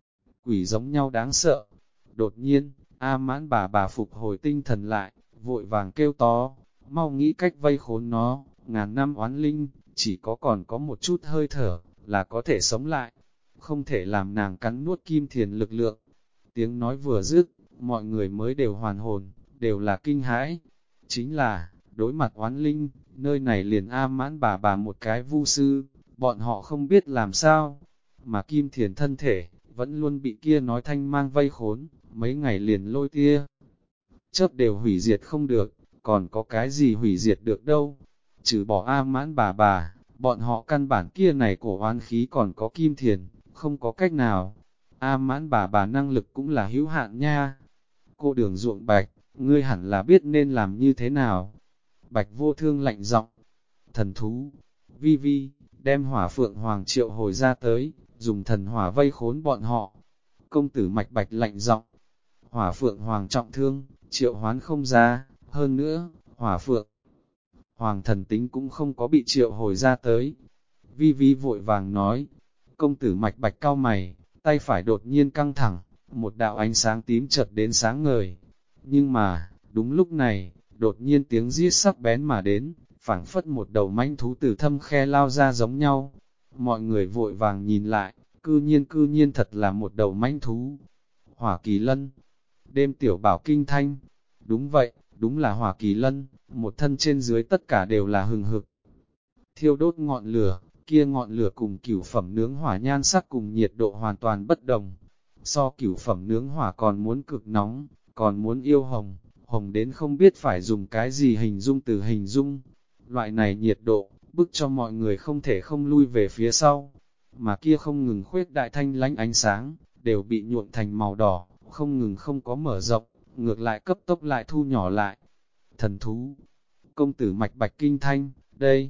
Quỷ giống nhau đáng sợ. Đột nhiên, A Mãn bà phục hồi tinh thần lại, vội vàng kêu to, mau nghĩ cách vây khốn nó, ngàn năm oán linh, chỉ còn có một chút hơi thở, là có thể sống lại, không thể làm nàng cắn nuốt Kim Thiền lực lượng. Tiếng nói vừa dứt, mọi người mới đều hoàn hồn, đều là kinh hãi. Chính là, đối mặt oán linh, nơi này liền A Mãn bà một cái vu sư, bọn họ không biết làm sao, mà Kim Thiền thân thể, vẫn luôn bị kia nói thanh mang vây khốn, mấy ngày liền lôi tia. Chớp đều hủy diệt không được, còn có cái gì hủy diệt được đâu, trừ bỏ A Mãn bà, bọn họ căn bản kia này cổ oán khí còn có Kim Thiền, không có cách nào. A Mãn bà năng lực cũng là hữu hạn nha. Cô Đường Ruộng Bạch, ngươi hẳn là biết nên làm như thế nào. Bạch Vô Thương lạnh giọng, thần thú, vi vi, đem Hỏa Phượng Hoàng triệu hồi ra tới, dùng thần hỏa vây khốn bọn họ. Công tử Mạch Bạch lạnh giọng, Hỏa Phượng Hoàng trọng thương, triệu hoán không ra, hơn nữa, Hỏa Phượng Hoàng thần tính cũng không có bị triệu hồi ra tới. Vi vi vội vàng nói, công tử Mạch Bạch cau mày, tay phải đột nhiên căng thẳng, một đạo ánh sáng tím chợt đến sáng ngời. Nhưng mà, đúng lúc này, đột nhiên tiếng giết sắc bén mà đến, phảng phất một đầu manh thú từ thâm khe lao ra giống nhau. Mọi người vội vàng nhìn lại, cư nhiên thật là một đầu manh thú. Hỏa Kỳ Lân, đêm tiểu bảo kinh thanh, đúng vậy, đúng là Hỏa Kỳ Lân, một thân trên dưới tất cả đều là hừng hực. Thiêu đốt ngọn lửa, kia ngọn lửa cùng cửu phẩm nướng hỏa nhan sắc cùng nhiệt độ hoàn toàn bất đồng. So cửu phẩm nướng hỏa còn muốn cực nóng, còn muốn yêu hồng, hồng đến không biết phải dùng cái gì hình dung từ hình dung. Loại này nhiệt độ, bức cho mọi người không thể không lui về phía sau, mà kia không ngừng khuếch đại thanh lánh ánh sáng, đều bị nhuộm thành màu đỏ, không ngừng không có mở rộng, ngược lại cấp tốc lại thu nhỏ lại. Thần thú, công tử Mạch Bạch kinh thanh, đây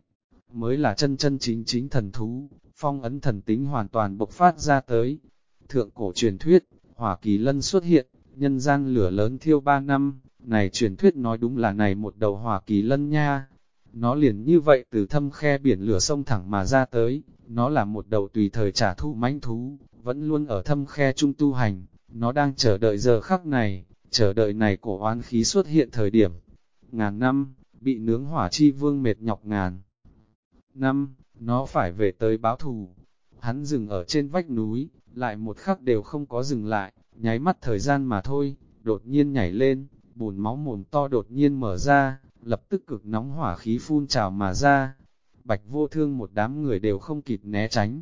mới là chân chân chính chính thần thú, phong ấn thần tính hoàn toàn bộc phát ra tới. Thượng cổ truyền thuyết, Hỏa Kỳ Lân xuất hiện, nhân gian lửa lớn thiêu 3 năm, này truyền thuyết nói đúng là này một đầu Hỏa Kỳ Lân nha. Nó liền như vậy từ thâm khe biển lửa sông thẳng mà ra tới, nó là một đầu tùy thời trả thù mãnh thú, vẫn luôn ở thâm khe trung tu hành, nó đang chờ đợi giờ khắc này, chờ đợi này cổ oán khí xuất hiện thời điểm. Ngàn năm, bị nướng hỏa chi vương mệt nhọc ngàn năm, nó phải về tới báo thù. Hắn dừng ở trên vách núi, lại một khắc đều không có dừng lại, nháy mắt thời gian mà thôi, đột nhiên nhảy lên, bùn máu mồm to đột nhiên mở ra, lập tức cực nóng hỏa khí phun trào mà ra. Bạch Vô Thương một đám người đều không kịp né tránh,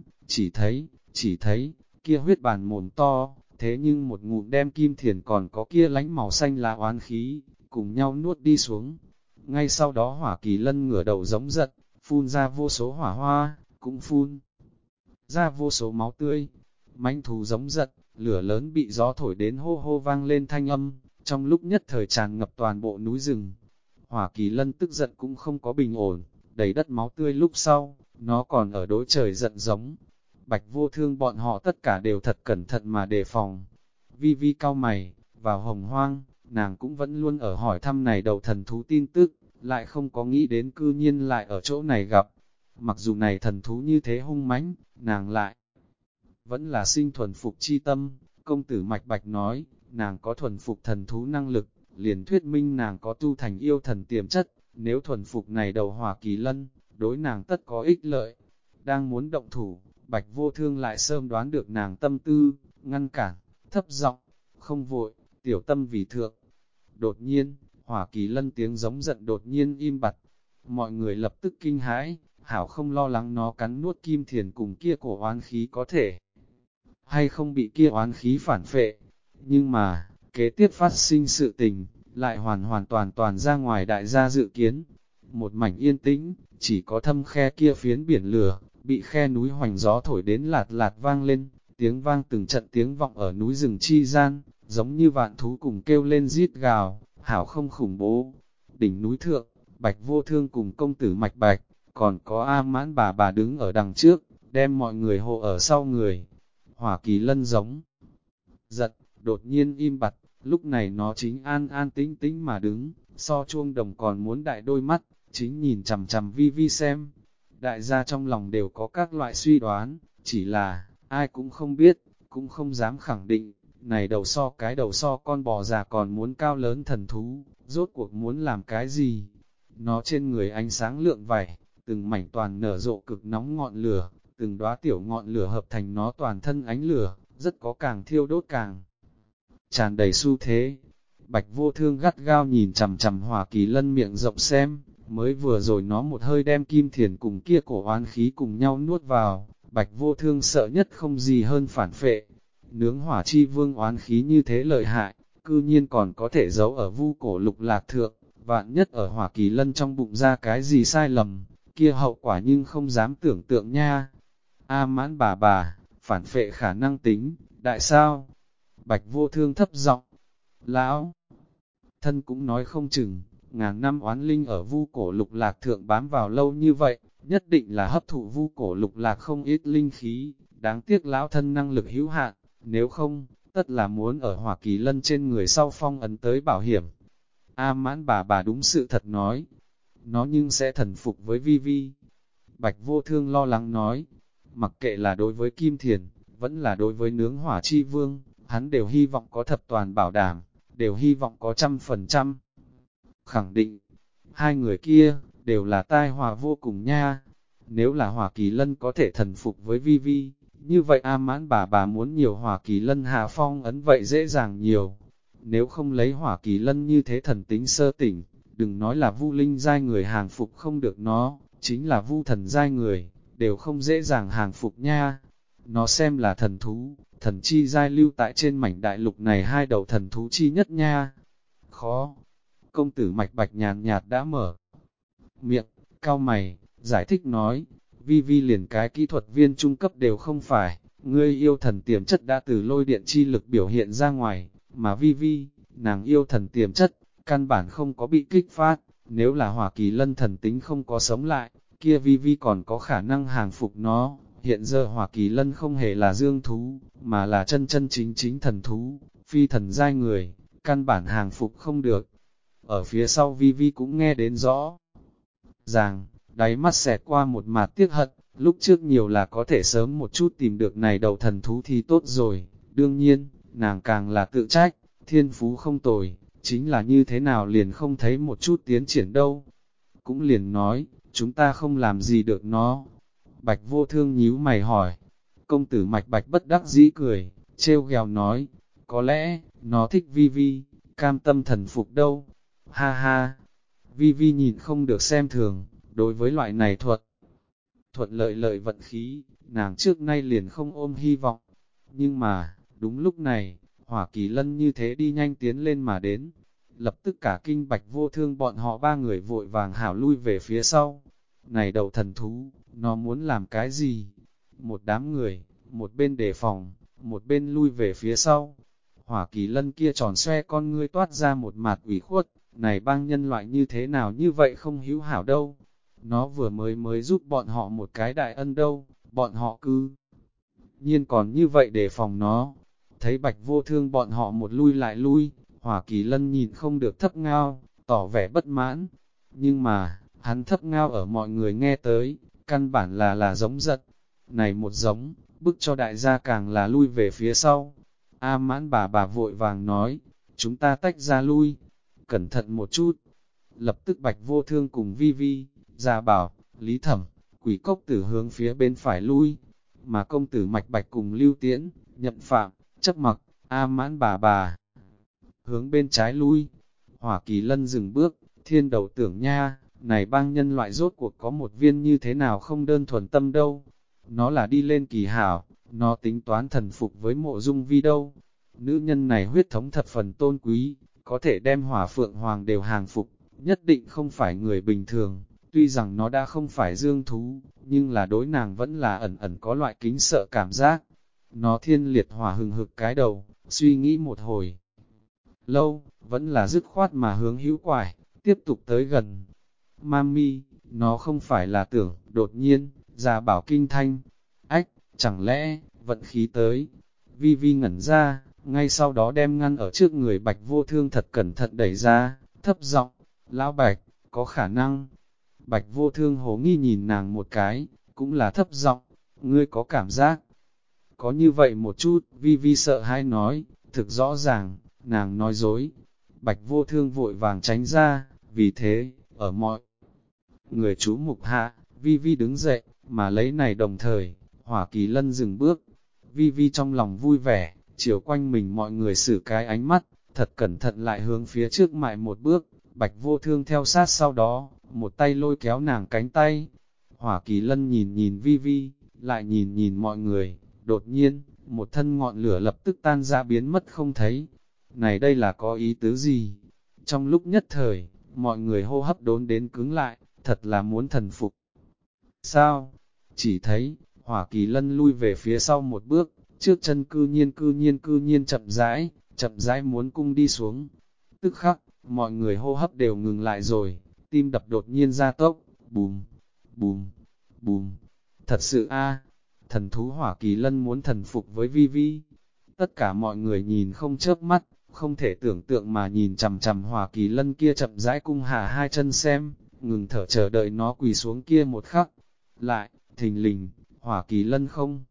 chỉ thấy, kia huyết bàn mồm to, thế nhưng một ngụm đem Kim Thiền còn có kia lánh màu xanh lá oán khí, cùng nhau nuốt đi xuống. Ngay sau đó Hỏa Kỳ Lân ngửa đầu giống giận, phun ra vô số hỏa hoa, cũng phun ra vô số máu tươi. Mãnh thú giống giận, lửa lớn bị gió thổi đến hô hô vang lên thanh âm, trong lúc nhất thời tràn ngập toàn bộ núi rừng. Hỏa Kỳ Lân tức giận cũng không có bình ổn, đầy đất máu tươi lúc sau, nó còn ở đối trời giận giống. Bạch Vô Thương bọn họ tất cả đều thật cẩn thận mà đề phòng. Vi vi cau mày, vào Hồng Hoang, nàng cũng vẫn luôn ở hỏi thăm này đầu thần thú tin tức, lại không có nghĩ đến cư nhiên lại ở chỗ này gặp. Mặc dù này thần thú như thế hung mãnh, nàng lại vẫn là sinh thuần phục chi tâm. Công tử Mạch Bạch nói, nàng có thuần phục thần thú năng lực, liền thuyết minh nàng có tu thành yêu thần tiềm chất, nếu thuần phục này đầu Hỏa Kỳ Lân, đối nàng tất có ích lợi. Đang muốn động thủ, Bạch Vô Thương lại sớm đoán được nàng tâm tư, ngăn cản, thấp giọng, không vội, tiểu tâm vì thượng. Đột nhiên, Hỏa Kỳ Lân tiếng giống giận đột nhiên im bặt, mọi người lập tức kinh hãi, hảo không lo lắng nó cắn nuốt Kim Thiền cùng kia cổ oán khí có thể, hay không bị kia oán khí phản phệ. Nhưng mà, kế tiếp phát sinh sự tình, lại hoàn toàn ra ngoài đại gia dự kiến. Một mảnh yên tĩnh, chỉ có thâm khe kia phiến biển lửa, bị khe núi hoành gió thổi đến lạt lạt vang lên, tiếng vang từng trận tiếng vọng ở núi rừng chi gian, giống như vạn thú cùng kêu lên rít gào, hảo không khủng bố. Đỉnh núi thượng, Bạch Vô Thương cùng công tử Mạch Bạch, còn có A Mãn bà đứng ở đằng trước, đem mọi người hộ ở sau người. Hỏa Kỳ Lân giống giật, đột nhiên im bặt, lúc này nó chính an an tĩnh tĩnh mà đứng, so chuông đồng còn muốn đại đôi mắt, chính nhìn chằm chằm vi vi xem. Đại gia trong lòng đều có các loại suy đoán, chỉ là, ai cũng không biết, cũng không dám khẳng định, này đầu so cái đầu so con bò già còn muốn cao lớn thần thú, rốt cuộc muốn làm cái gì? Nó trên người ánh sáng lượng vảy, từng mảnh toàn nở rộ cực nóng ngọn lửa, từng đóa tiểu ngọn lửa hợp thành nó toàn thân ánh lửa, rất có càng thiêu đốt càng tràn đầy xu thế. Bạch Vô Thương gắt gao nhìn chằm chằm Hỏa Kỳ Lân miệng rộng xem, mới vừa rồi nó một hơi đem Kim Thiền cùng kia cổ oán khí cùng nhau nuốt vào, Bạch Vô Thương sợ nhất không gì hơn phản phệ. Nướng hỏa chi vương oán khí như thế lợi hại, cư nhiên còn có thể giấu ở vu cổ lục lạc thượng, vạn nhất ở Hỏa Kỳ Lân trong bụng ra cái gì sai lầm, kia hậu quả nhưng không dám tưởng tượng nha. A Mãn bà, phản phệ khả năng tính, đại sao? Bạch Vô Thương thấp giọng, lão thân cũng nói không chừng, ngàn năm oán linh ở vu cổ lục lạc thượng bám vào lâu như vậy, nhất định là hấp thụ vu cổ lục lạc không ít linh khí, đáng tiếc lão thân năng lực hữu hạn, nếu không, tất là muốn ở Hỏa Kỳ Lân trên người sau phong ấn tới bảo hiểm. A Mãn bà đúng sự thật nói, nó nhưng sẽ thần phục với vi vi. Bạch Vô Thương lo lắng nói, mặc kệ là đối với Kim Thiền, vẫn là đối với nướng hỏa chi vương, hắn đều hy vọng có thập toàn bảo đảm, đều hy vọng có 100% khẳng định. Hai người kia, đều là tai họa vô cùng nha. Nếu là Hỏa Kỳ Lân có thể thần phục với vi vi, như vậy A Mãn bà muốn nhiều Hỏa Kỳ Lân hạ phong ấn vậy dễ dàng nhiều. Nếu không lấy Hỏa Kỳ Lân như thế thần tính sơ tỉnh, đừng nói là vu linh giai người hàng phục không được nó, chính là vu thần giai người, đều không dễ dàng hàng phục nha. Nó xem là thần thú, thần chi giai lưu tại trên mảnh đại lục này hai đầu thần thú chi nhất nha. Khó. Công tử Mạch Bạch nhàn nhạt đã mở miệng, cau mày, giải thích nói, vi vi liền cái kỹ thuật viên trung cấp đều không phải, ngươi yêu thần tiềm chất đã từ lôi điện chi lực biểu hiện ra ngoài, mà vi vi, nàng yêu thần tiềm chất, căn bản không có bị kích phát, nếu là Hỏa Kỳ Lân thần tính không có sống lại, kia vi vi còn có khả năng hàng phục nó. Hiện giờ Hỏa Kỳ Lân không hề là dương thú, mà là chân chân chính chính thần thú, phi thần giai người, căn bản hàng phục không được. Ở phía sau vi vi cũng nghe đến rõ ràng, đáy mắt xẹt qua một mạt tiếc hận, lúc trước nhiều là có thể sớm một chút tìm được này đầu thần thú thì tốt rồi. Đương nhiên, nàng càng là tự trách, thiên phú không tồi, chính là như thế nào liền không thấy một chút tiến triển đâu. Cũng liền nói, chúng ta không làm gì được nó. Bạch Vô Thương nhíu mày hỏi, công tử Mạch Bạch bất đắc dĩ cười, trêu ghẹo nói, có lẽ, nó thích vi vi, cam tâm thần phục đâu. Ha ha, vi vi nhìn không được xem thường, đối với loại này thuận lợi vận khí, nàng trước nay liền không ôm hy vọng. Nhưng mà, đúng lúc này, Hỏa Kỳ Lân như thế đi nhanh tiến lên mà đến, lập tức cả kinh Bạch Vô Thương bọn họ ba người vội vàng hảo lui về phía sau. Này đầu thần thú, nó muốn làm cái gì? Một đám người, một bên đề phòng, một bên lui về phía sau. Hỏa Kỳ Lân kia tròn xoe con ngươi toát ra một mạt ủy khuất, này bang nhân loại như thế nào như vậy không hữu hảo đâu. Nó vừa mới giúp bọn họ một cái đại ân đâu, bọn họ cứ nhiên còn như vậy đề phòng nó. Thấy Bạch Vô Thương bọn họ một lui lại lui, Hỏa Kỳ Lân nhìn không được thấp ngao, tỏ vẻ bất mãn. Nhưng mà, hắn thấp ngao ở mọi người nghe tới, căn bản là giống giật. Này một giống, bức cho đại gia càng là lui về phía sau. A Mãn bà vội vàng nói, chúng ta tách ra lui, cẩn thận một chút. Lập tức Bạch Vô Thương cùng Vi Vi, Gia Bảo, Lý Thẩm, Quỷ Cốc Tử hướng phía bên phải lui, mà công tử Mạch Bạch cùng Lưu Tiễn, Nhậm Phạm, Chấp Mặc, A Mãn bà hướng bên trái lui. Hỏa Kỳ Lân dừng bước, thiên đầu tưởng nha, này bang nhân loại rốt cuộc có một viên như thế nào không đơn thuần tâm đâu. Nó là đi lên kỳ hảo, nó tính toán thần phục với Mộ Dung Vi đâu. Nữ nhân này huyết thống thập phần tôn quý, có thể đem Hỏa Phượng Hoàng đều hàng phục, nhất định không phải người bình thường. Tuy rằng nó đã không phải dương thú, nhưng là đối nàng vẫn là ẩn ẩn có loại kính sợ cảm giác. Nó thiên liệt hỏa hừng hực cái đầu, suy nghĩ một hồi lâu, vẫn là dứt khoát mà hướng hữu quải, tiếp tục tới gần. Mami, nó không phải là tưởng, đột nhiên, Gia Bảo kinh thanh. Ách, chẳng lẽ, vận khí tới. Vi Vi ngẩn ra, ngay sau đó đem ngăn ở trước người Bạch Vô Thương thật cẩn thận đẩy ra, thấp giọng, Lão Bạch, có khả năng. Bạch Vô Thương hố nghi nhìn nàng một cái, cũng là thấp giọng, ngươi có cảm giác. Có như vậy một chút, Vi Vi sợ hãi nói, thực rõ ràng, nàng nói dối. Bạch Vô Thương vội vàng tránh ra, vì thế, ở mọi người chú mục hạ, Vi Vi đứng dậy, mà lấy này đồng thời, Hỏa Kỳ Lân dừng bước. Vi Vi trong lòng vui vẻ, chiều quanh mình mọi người xử cái ánh mắt, thật cẩn thận lại hướng phía trước mại một bước. Bạch Vô Thương theo sát sau đó, một tay lôi kéo nàng cánh tay. Hỏa Kỳ Lân nhìn nhìn Vi Vi, lại nhìn nhìn mọi người, đột nhiên, một thân ngọn lửa lập tức tan ra biến mất không thấy. Này đây là có ý tứ gì? Trong lúc nhất thời, mọi người hô hấp đốn đến cứng lại, thật là muốn thần phục. Sao? Chỉ thấy, Hỏa Kỳ Lân lui về phía sau một bước, trước chân cư nhiên chậm rãi muốn cung đi xuống. Tức khắc, mọi người hô hấp đều ngừng lại rồi, tim đập đột nhiên ra tốc, bùm, bùm, bùm. Thật sự a, thần thú Hỏa Kỳ Lân muốn thần phục với Vi Vi. Tất cả mọi người nhìn không chớp mắt, không thể tưởng tượng mà nhìn chằm chằm Hỏa Kỳ Lân kia chậm rãi cung hạ hai chân xem, ngừng thở chờ đợi nó quỳ xuống kia một khắc. Lại, thình lình, Hỏa Kỳ Lân không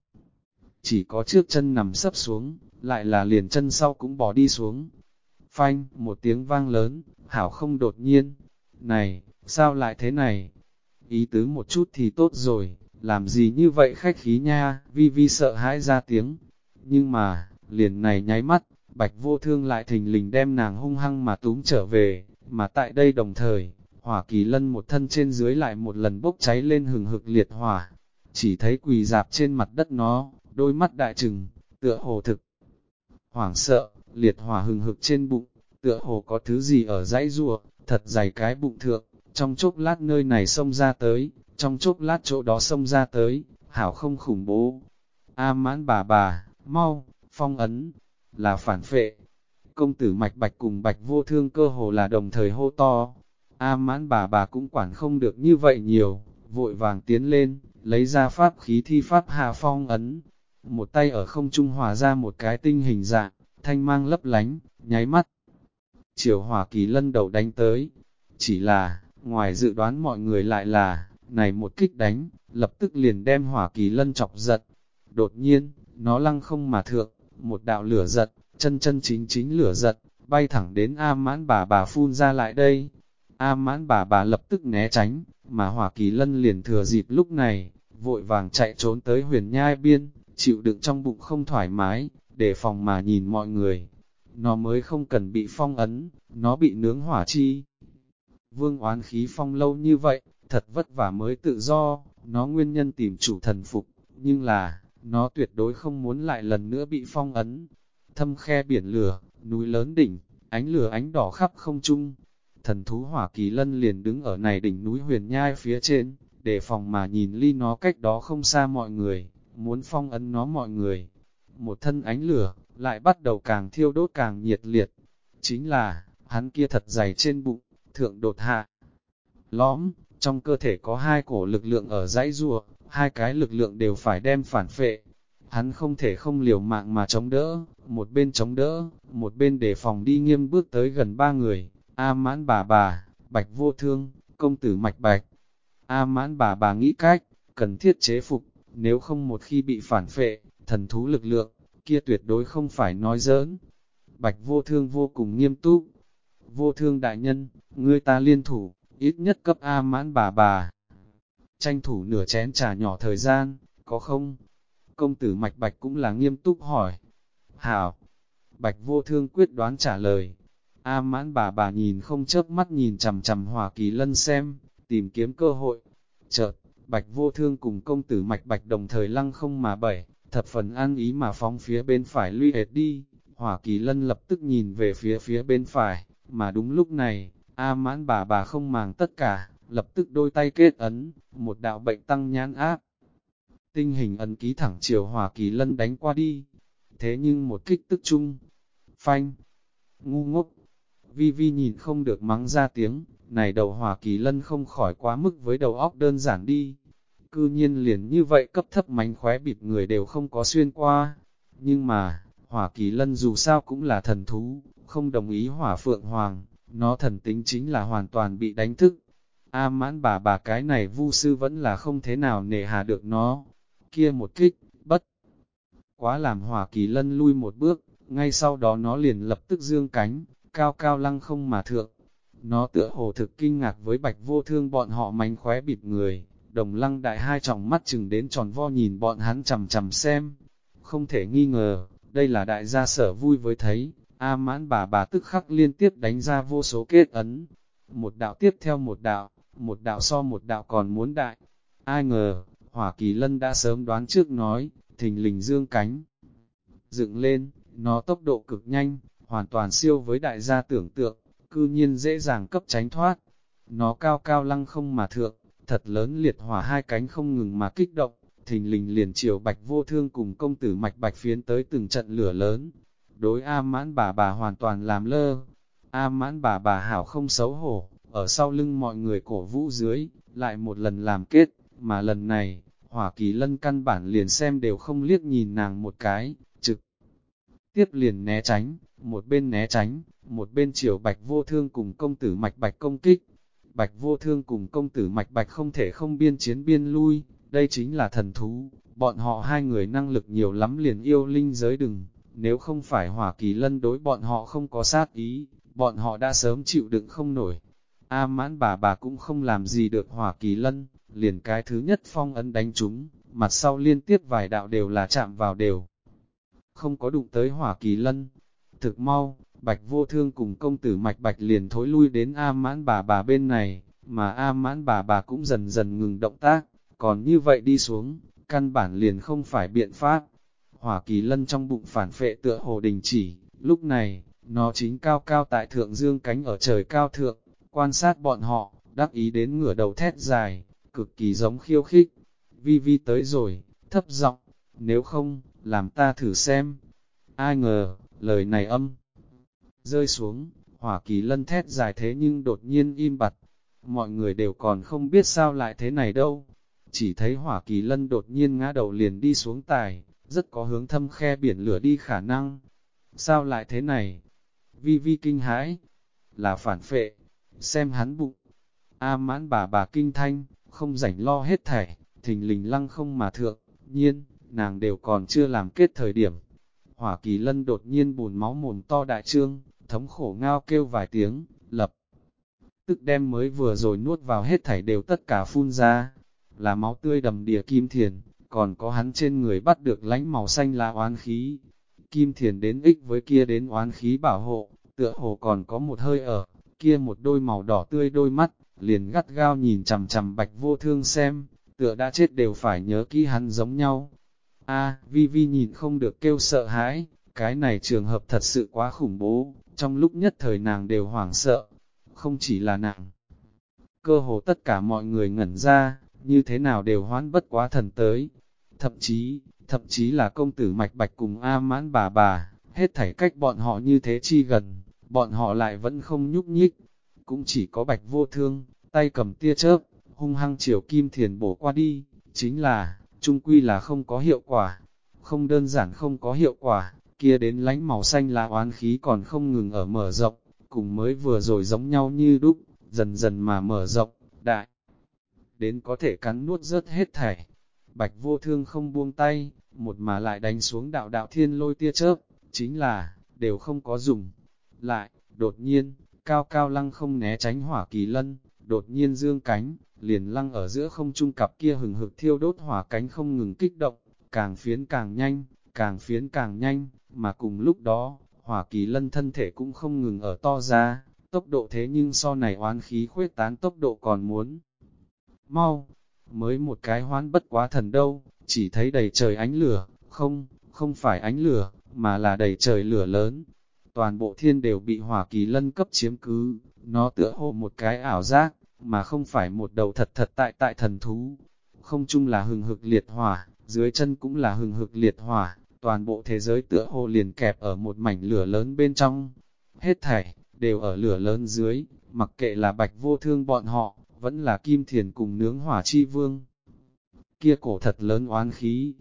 chỉ có trước chân nằm sấp xuống, lại là liền chân sau cũng bỏ đi xuống. Phanh, một tiếng vang lớn, hảo không đột nhiên. Này, sao lại thế này? Ý tứ một chút thì tốt rồi, làm gì như vậy khách khí nha, Vi Vi sợ hãi ra tiếng. Nhưng mà, liền này nháy mắt, Bạch Vô Thương lại thình lình đem nàng hung hăng mà túm trở về, mà tại đây đồng thời, Hỏa Kỳ Lân một thân trên dưới lại một lần bốc cháy lên hừng hực liệt hỏa. Chỉ thấy quỳ dạp trên mặt đất nó, đôi mắt đại trừng, tựa hồ thực. Hoảng sợ, liệt hỏa hừng hực trên bụng, tựa hồ có thứ gì ở dãy rùa, thật dày cái bụng thượng, trong chốc lát nơi này xông ra tới, trong chốc lát chỗ đó xông ra tới, hảo không khủng bố. A Mãn bà, mau, phong ấn, là phản phệ. Công tử Mạch Bạch cùng Bạch Vô Thương cơ hồ là đồng thời hô to. A Mãn bà cũng quản không được như vậy nhiều, vội vàng tiến lên, lấy ra pháp khí thi pháp hạ phong ấn. Một tay ở không trung hòa ra một cái tinh hình dạng, thanh mang lấp lánh, nháy mắt. Chiều Hỏa Kỳ Lân đầu đánh tới. Chỉ là, ngoài dự đoán mọi người lại là, này một kích đánh, lập tức liền đem Hỏa Kỳ Lân chọc giật. Đột nhiên, nó lăng không mà thượng, một đạo lửa giật, chân chính lửa giật, bay thẳng đến A Mãn bà phun ra lại đây. A Mãn bà lập tức né tránh, mà Hỏa Kỳ Lân liền thừa dịp lúc này, vội vàng chạy trốn tới huyền nhai biên, chịu đựng trong bụng không thoải mái, để phòng mà nhìn mọi người. Nó mới không cần bị phong ấn, nó bị nướng hỏa chi. Vương oán khí phong lâu như vậy, thật vất vả mới tự do, nó nguyên nhân tìm chủ thần phục, nhưng là, nó tuyệt đối không muốn lại lần nữa bị phong ấn. Thâm khe biển lửa, núi lớn đỉnh, ánh lửa ánh đỏ khắp không trung. Thần thú Hỏa Kỳ Lân liền đứng ở này đỉnh núi huyền nhai phía trên, để phòng mà nhìn ly nó cách đó không xa mọi người, muốn phong ấn nó mọi người. Một thân ánh lửa, lại bắt đầu càng thiêu đốt càng nhiệt liệt. Chính là, hắn kia thật dày trên bụng, thượng đột hạ. Lõm, trong cơ thể có hai cổ lực lượng ở dãy rùa, hai cái lực lượng đều phải đem phản phệ. Hắn không thể không liều mạng mà chống đỡ, một bên chống đỡ, một bên để phòng đi nghiêm bước tới gần ba người. A Mãn bà, Bạch Vô Thương, công tử Mạch Bạch. A Mãn bà nghĩ cách, cần thiết chế phục, nếu không một khi bị phản phệ, thần thú lực lượng, kia tuyệt đối không phải nói giỡn. Bạch Vô Thương vô cùng nghiêm túc. Vô Thương đại nhân, ngươi ta liên thủ, ít nhất cấp A Mãn bà. Tranh thủ nửa chén trà nhỏ thời gian, có không? Công tử Mạch Bạch cũng là nghiêm túc hỏi. Hảo! Bạch Vô Thương quyết đoán trả lời. A Mãn bà nhìn không chớp mắt nhìn chằm chằm Hỏa Kỳ Lân xem, tìm kiếm cơ hội. Chợt, Bạch Vô Thương cùng công tử Mạch Bạch đồng thời lăng không mà bảy, thập phần an ý mà phóng phía bên phải lui hệt đi. Hỏa Kỳ Lân lập tức nhìn về phía bên phải, mà đúng lúc này, A Mãn bà không màng tất cả, lập tức đôi tay kết ấn, một đạo bệnh tăng nhãn áp. Tinh hình ấn ký thẳng chiều Hỏa Kỳ Lân đánh qua đi. Thế nhưng một kích tức chung, phanh, ngu ngốc, Vi Vi nhìn không được mắng ra tiếng, này đầu Hỏa Kỳ Lân không khỏi quá mức với đầu óc đơn giản đi. Cư nhiên liền như vậy cấp thấp mánh khóe bịp người đều không có xuyên qua. Nhưng mà, Hỏa Kỳ Lân dù sao cũng là thần thú, không đồng ý Hỏa Phượng Hoàng, nó thần tính chính là hoàn toàn bị đánh thức. A Mãn bà cái này vu sư vẫn là không thế nào nề hà được nó. Kia một kích, bất quá làm Hỏa Kỳ Lân lui một bước, ngay sau đó nó liền lập tức dương cánh, cao cao lăng không mà thượng. Nó tựa hồ thực kinh ngạc với Bạch Vô Thương bọn họ mánh khóe bịp người, Đồng Lăng đại hai tròng mắt chừng đến tròn vo nhìn bọn hắn chằm chằm xem. Không thể nghi ngờ, đây là đại gia sở vui với thấy, A Mãn bà tức khắc liên tiếp đánh ra vô số kết ấn. Một đạo tiếp theo một đạo so một đạo còn muốn đại. Ai ngờ, Hỏa Kỳ Lân đã sớm đoán trước nói, thình lình dương cánh. Dựng lên, nó tốc độ cực nhanh, hoàn toàn siêu với đại gia tưởng tượng, cư nhiên dễ dàng cấp tránh thoát. Nó cao cao lăng không mà thượng, thật lớn liệt hỏa hai cánh không ngừng mà kích động, thình lình liền chiều Bạch Vô Thương cùng công tử Mạch Bạch phiến tới từng trận lửa lớn. Đối A Mãn bà hoàn toàn làm lơ. A Mãn bà hảo không xấu hổ, ở sau lưng mọi người cổ vũ dưới, lại một lần làm kết, mà lần này, Hỏa Kỳ Lân căn bản liền xem đều không liếc nhìn nàng một cái, trực tiếp liền né tránh, một bên chiều Bạch Vô Thương cùng công tử Mạch Bạch công kích. Bạch Vô Thương cùng công tử Mạch Bạch không thể không biên chiến biên lui, đây chính là thần thú, bọn họ hai người năng lực nhiều lắm liền yêu linh giới đừng, nếu không phải Hỏa Kỳ Lân đối bọn họ không có sát ý, bọn họ đã sớm chịu đựng không nổi. A Mãn bà cũng không làm gì được Hỏa Kỳ Lân, liền cái thứ nhất phong ấn đánh chúng, mặt sau liên tiếp vài đạo đều là chạm vào đều. Không có đụng tới Hỏa Kỳ Lân. Thực mau, Bạch Vô Thương cùng công tử Mạch Bạch liền thối lui đến A Mãn bà bên này, mà A Mãn bà cũng dần dần ngừng động tác, còn như vậy đi xuống, căn bản liền không phải biện pháp. Hỏa Kỳ Lân trong bụng phản phệ tựa hồ đình chỉ, lúc này, nó chính cao cao tại thượng dương cánh ở trời cao thượng, quan sát bọn họ, đắc ý đến ngửa đầu thét dài, cực kỳ giống khiêu khích. Vi Vi tới rồi, thấp giọng, nếu không, làm ta thử xem. Ai ngờ, lời này rơi xuống, Hỏa Kỳ Lân thét dài thế nhưng đột nhiên im bặt. Mọi người đều còn không biết sao lại thế này đâu. Chỉ thấy Hỏa Kỳ Lân đột nhiên ngã đầu liền đi xuống tài, rất có hướng thâm khe biển lửa đi khả năng. Sao lại thế này? Vi Vi kinh hãi, là phản phệ, xem hắn bụng. A Mãn bà kinh thanh, không rảnh lo hết thảy, thình lình lăng không mà thượng, nhiên, nàng đều còn chưa làm kết thời điểm. Hỏa Kỳ Lân đột nhiên bùn máu mồm to đại trương, thống khổ ngao kêu vài tiếng, lập tức đem mới vừa rồi nuốt vào hết thảy đều tất cả phun ra, là máu tươi đầm đìa Kim Thiền, còn có hắn trên người bắt được lánh màu xanh lá oán khí. Kim Thiền đến ích với kia đến oán khí bảo hộ, tựa hồ còn có một hơi ở, kia một đôi màu đỏ tươi đôi mắt, liền gắt gao nhìn chằm chằm Bạch Vô Thương xem, tựa đã chết đều phải nhớ kỹ hắn giống nhau. Vi Vi nhìn không được kêu sợ hãi, cái này trường hợp thật sự quá khủng bố, trong lúc nhất thời nàng đều hoảng sợ. Không chỉ là nàng, cơ hồ tất cả mọi người ngẩn ra, như thế nào đều hoán bất quá thần tới. Thậm chí là công tử Mạch Bạch cùng A Mãn bà, hết thảy cách bọn họ như thế chi gần, bọn họ lại vẫn không nhúc nhích. Cũng chỉ có Bạch Vô Thương, tay cầm tia chớp, hung hăng chiều Kim Thiền bổ qua đi, chính là, chung quy là không có hiệu quả. Không đơn giản không có hiệu quả, kia đến lánh màu xanh lá oán khí còn không ngừng ở mở rộng, cùng mới vừa rồi giống nhau như đúc, dần dần mà mở rộng, đại. Đến có thể cắn nuốt rớt hết thảy. Bạch Vô Thương không buông tay, một mà lại đánh xuống đạo đạo thiên lôi tia chớp, chính là, đều không có dùng. Lại, đột nhiên, cao cao lăng không né tránh hỏa kỳ lân, đột nhiên dương cánh, liền lăng ở giữa không trung cặp kia hừng hực thiêu đốt hỏa cánh không ngừng kích động, càng phiến càng nhanh, càng phiến càng nhanh, mà cùng lúc đó, hỏa kỳ lân thân thể cũng không ngừng ở to ra, tốc độ thế nhưng so này oán khí khuếch tán tốc độ còn muốn mau, mới một cái hoán bất quá thần đâu, chỉ thấy đầy trời ánh lửa, không phải ánh lửa, mà là đầy trời lửa lớn. Toàn bộ thiên đều bị hỏa kỳ lân cấp chiếm cứ, nó tựa hồ một cái ảo giác, mà không phải một đầu thật thật tại thần thú. Không chung là hừng hực liệt hỏa, dưới chân cũng là hừng hực liệt hỏa, toàn bộ thế giới tựa hồ liền kẹp ở một mảnh lửa lớn bên trong. Hết thảy, đều ở lửa lớn dưới, mặc kệ là Bạch Vô Thương bọn họ, vẫn là Kim Thiền cùng nướng hỏa chi vương. Kia cổ thật lớn oán khí,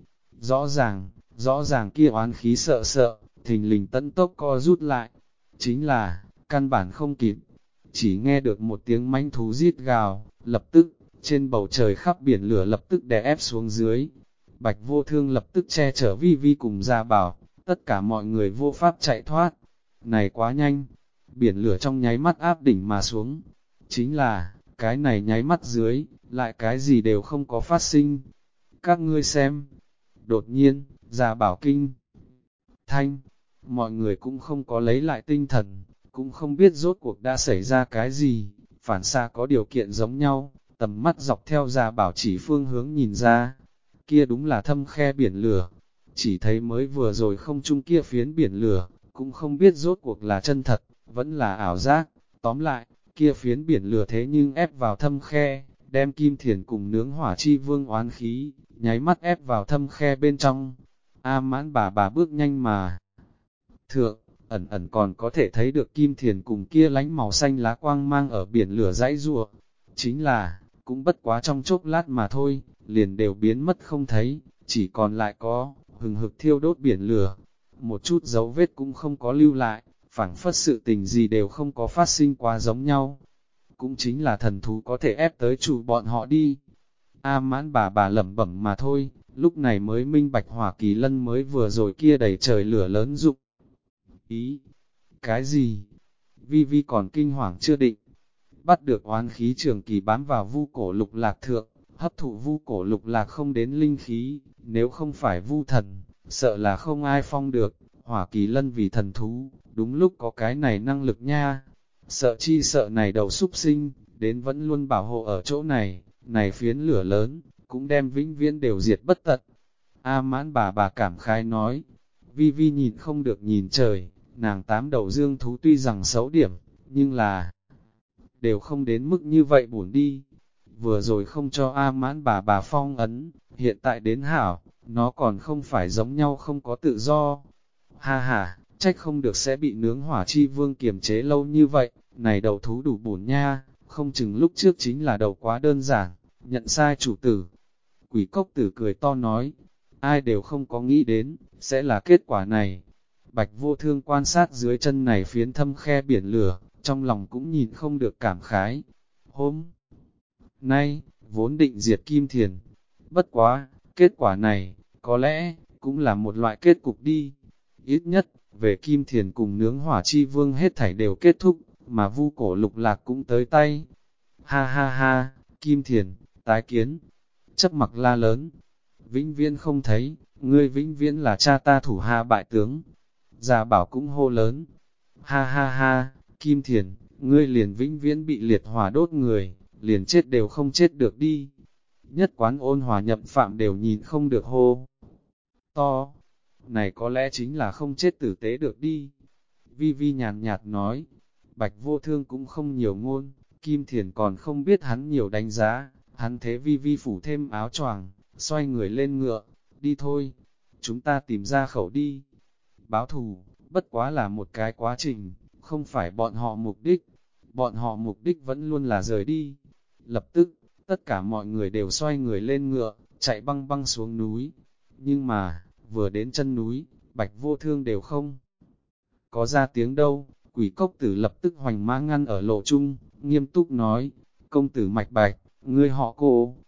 rõ ràng kia oán khí sợ sợ, thình lình tận tốc co rút lại, chính là, căn bản không kịp, chỉ nghe được một tiếng mãnh thú rít gào, lập tức, trên bầu trời khắp biển lửa lập tức đè ép xuống dưới. Bạch Vô Thương lập tức che chở Vi Vi cùng Gia Bảo, tất cả mọi người vô pháp chạy thoát. Này quá nhanh, biển lửa trong nháy mắt áp đỉnh mà xuống. Chính là, cái này nháy mắt dưới, lại cái gì đều không có phát sinh. Các ngươi xem, đột nhiên, Gia Bảo kinh thanh, mọi người cũng không có lấy lại tinh thần, cũng không biết rốt cuộc đã xảy ra cái gì, phản xạ có điều kiện giống nhau, tầm mắt dọc theo Gia Bảo chỉ phương hướng nhìn ra, kia đúng là thâm khe biển lửa, chỉ thấy mới vừa rồi không chung kia phiến biển lửa, cũng không biết rốt cuộc là chân thật, vẫn là ảo giác, tóm lại, kia phiến biển lửa thế nhưng ép vào thâm khe, đem Kim Thiền cùng nướng hỏa chi vương oán khí, nháy mắt ép vào thâm khe bên trong. A Mãn bà bước nhanh mà thượng, ẩn ẩn còn có thể thấy được Kim Thiền cùng kia lánh màu xanh lá quang mang ở biển lửa dãy rùa. Chính là, cũng bất quá trong chốc lát mà thôi, liền đều biến mất không thấy, chỉ còn lại có, hừng hực thiêu đốt biển lửa. Một chút dấu vết cũng không có lưu lại, phảng phất sự tình gì đều không có phát sinh quá giống nhau. Cũng chính là thần thú có thể ép tới chủ bọn họ đi. A Mãn bà lẩm bẩm mà thôi, lúc này mới minh bạch hỏa kỳ lân mới vừa rồi kia đầy trời lửa lớn dụng. Ý, cái gì? Vi Vi còn kinh hoàng chưa định. Bắt được oán khí trường kỳ bám vào vu cổ lục lạc thượng, hấp thụ vu cổ lục lạc không đến linh khí, nếu không phải vu thần, sợ là không ai phong được. Hỏa kỳ lân vì thần thú, đúng lúc có cái này năng lực nha. Sợ chi sợ này đầu súc sinh, đến vẫn luôn bảo hộ ở chỗ này, này phiến lửa lớn, cũng đem vĩnh viễn đều diệt bất tận. A Mãn bà cảm khái nói, Vi Vi nhìn không được nhìn trời, nàng tám đầu dương thú tuy rằng xấu điểm, nhưng là đều không đến mức như vậy buồn đi. Vừa rồi không cho A Mãn bà phong ấn, hiện tại đến hảo, nó còn không phải giống nhau không có tự do. Ha ha, trách không được sẽ bị nướng hỏa chi vương kiềm chế lâu như vậy, này đầu thú đủ buồn nha, không chừng lúc trước chính là đầu quá đơn giản, nhận sai chủ tử. Quỷ cốc tử cười to nói, ai đều không có nghĩ đến, sẽ là kết quả này. Bạch Vô Thương quan sát dưới chân này phiến thâm khe biển lửa, trong lòng cũng nhìn không được cảm khái. Hôm nay, vốn định diệt Kim Thiền, bất quá, kết quả này, có lẽ, cũng là một loại kết cục đi. Ít nhất, về Kim Thiền cùng nướng hỏa chi vương hết thảy đều kết thúc, mà vu cổ lục lạc cũng tới tay. Ha ha ha, Kim Thiền, tái kiến, chấp mặc la lớn, vĩnh viễn không thấy, ngươi vĩnh viễn là cha ta thủ hạ bại tướng. Gia Bảo cũng hô lớn, ha ha ha, Kim Thiền, ngươi liền vĩnh viễn bị liệt hỏa đốt người, liền chết đều không chết được đi. Nhất quán Ôn Hòa nhậm phạm đều nhìn không được hô. To, này có lẽ chính là không chết tử tế được đi. Vi Vi nhàn nhạt nói, Bạch Vô Thương cũng không nhiều ngôn, Kim Thiền còn không biết hắn nhiều đánh giá, hắn thế Vi Vi phủ thêm áo choàng, xoay người lên ngựa, đi thôi, chúng ta tìm ra khẩu đi. Báo thù, bất quá là một cái quá trình, không phải bọn họ mục đích vẫn luôn là rời đi. Lập tức, tất cả mọi người đều xoay người lên ngựa, chạy băng băng xuống núi. Nhưng mà, vừa đến chân núi, Bạch Vô Thương đều không có ra tiếng đâu. Quỷ cốc tử lập tức hoành mã ngăn ở lộ trung, nghiêm túc nói, công tử Mạch Bạch, ngươi họ cô.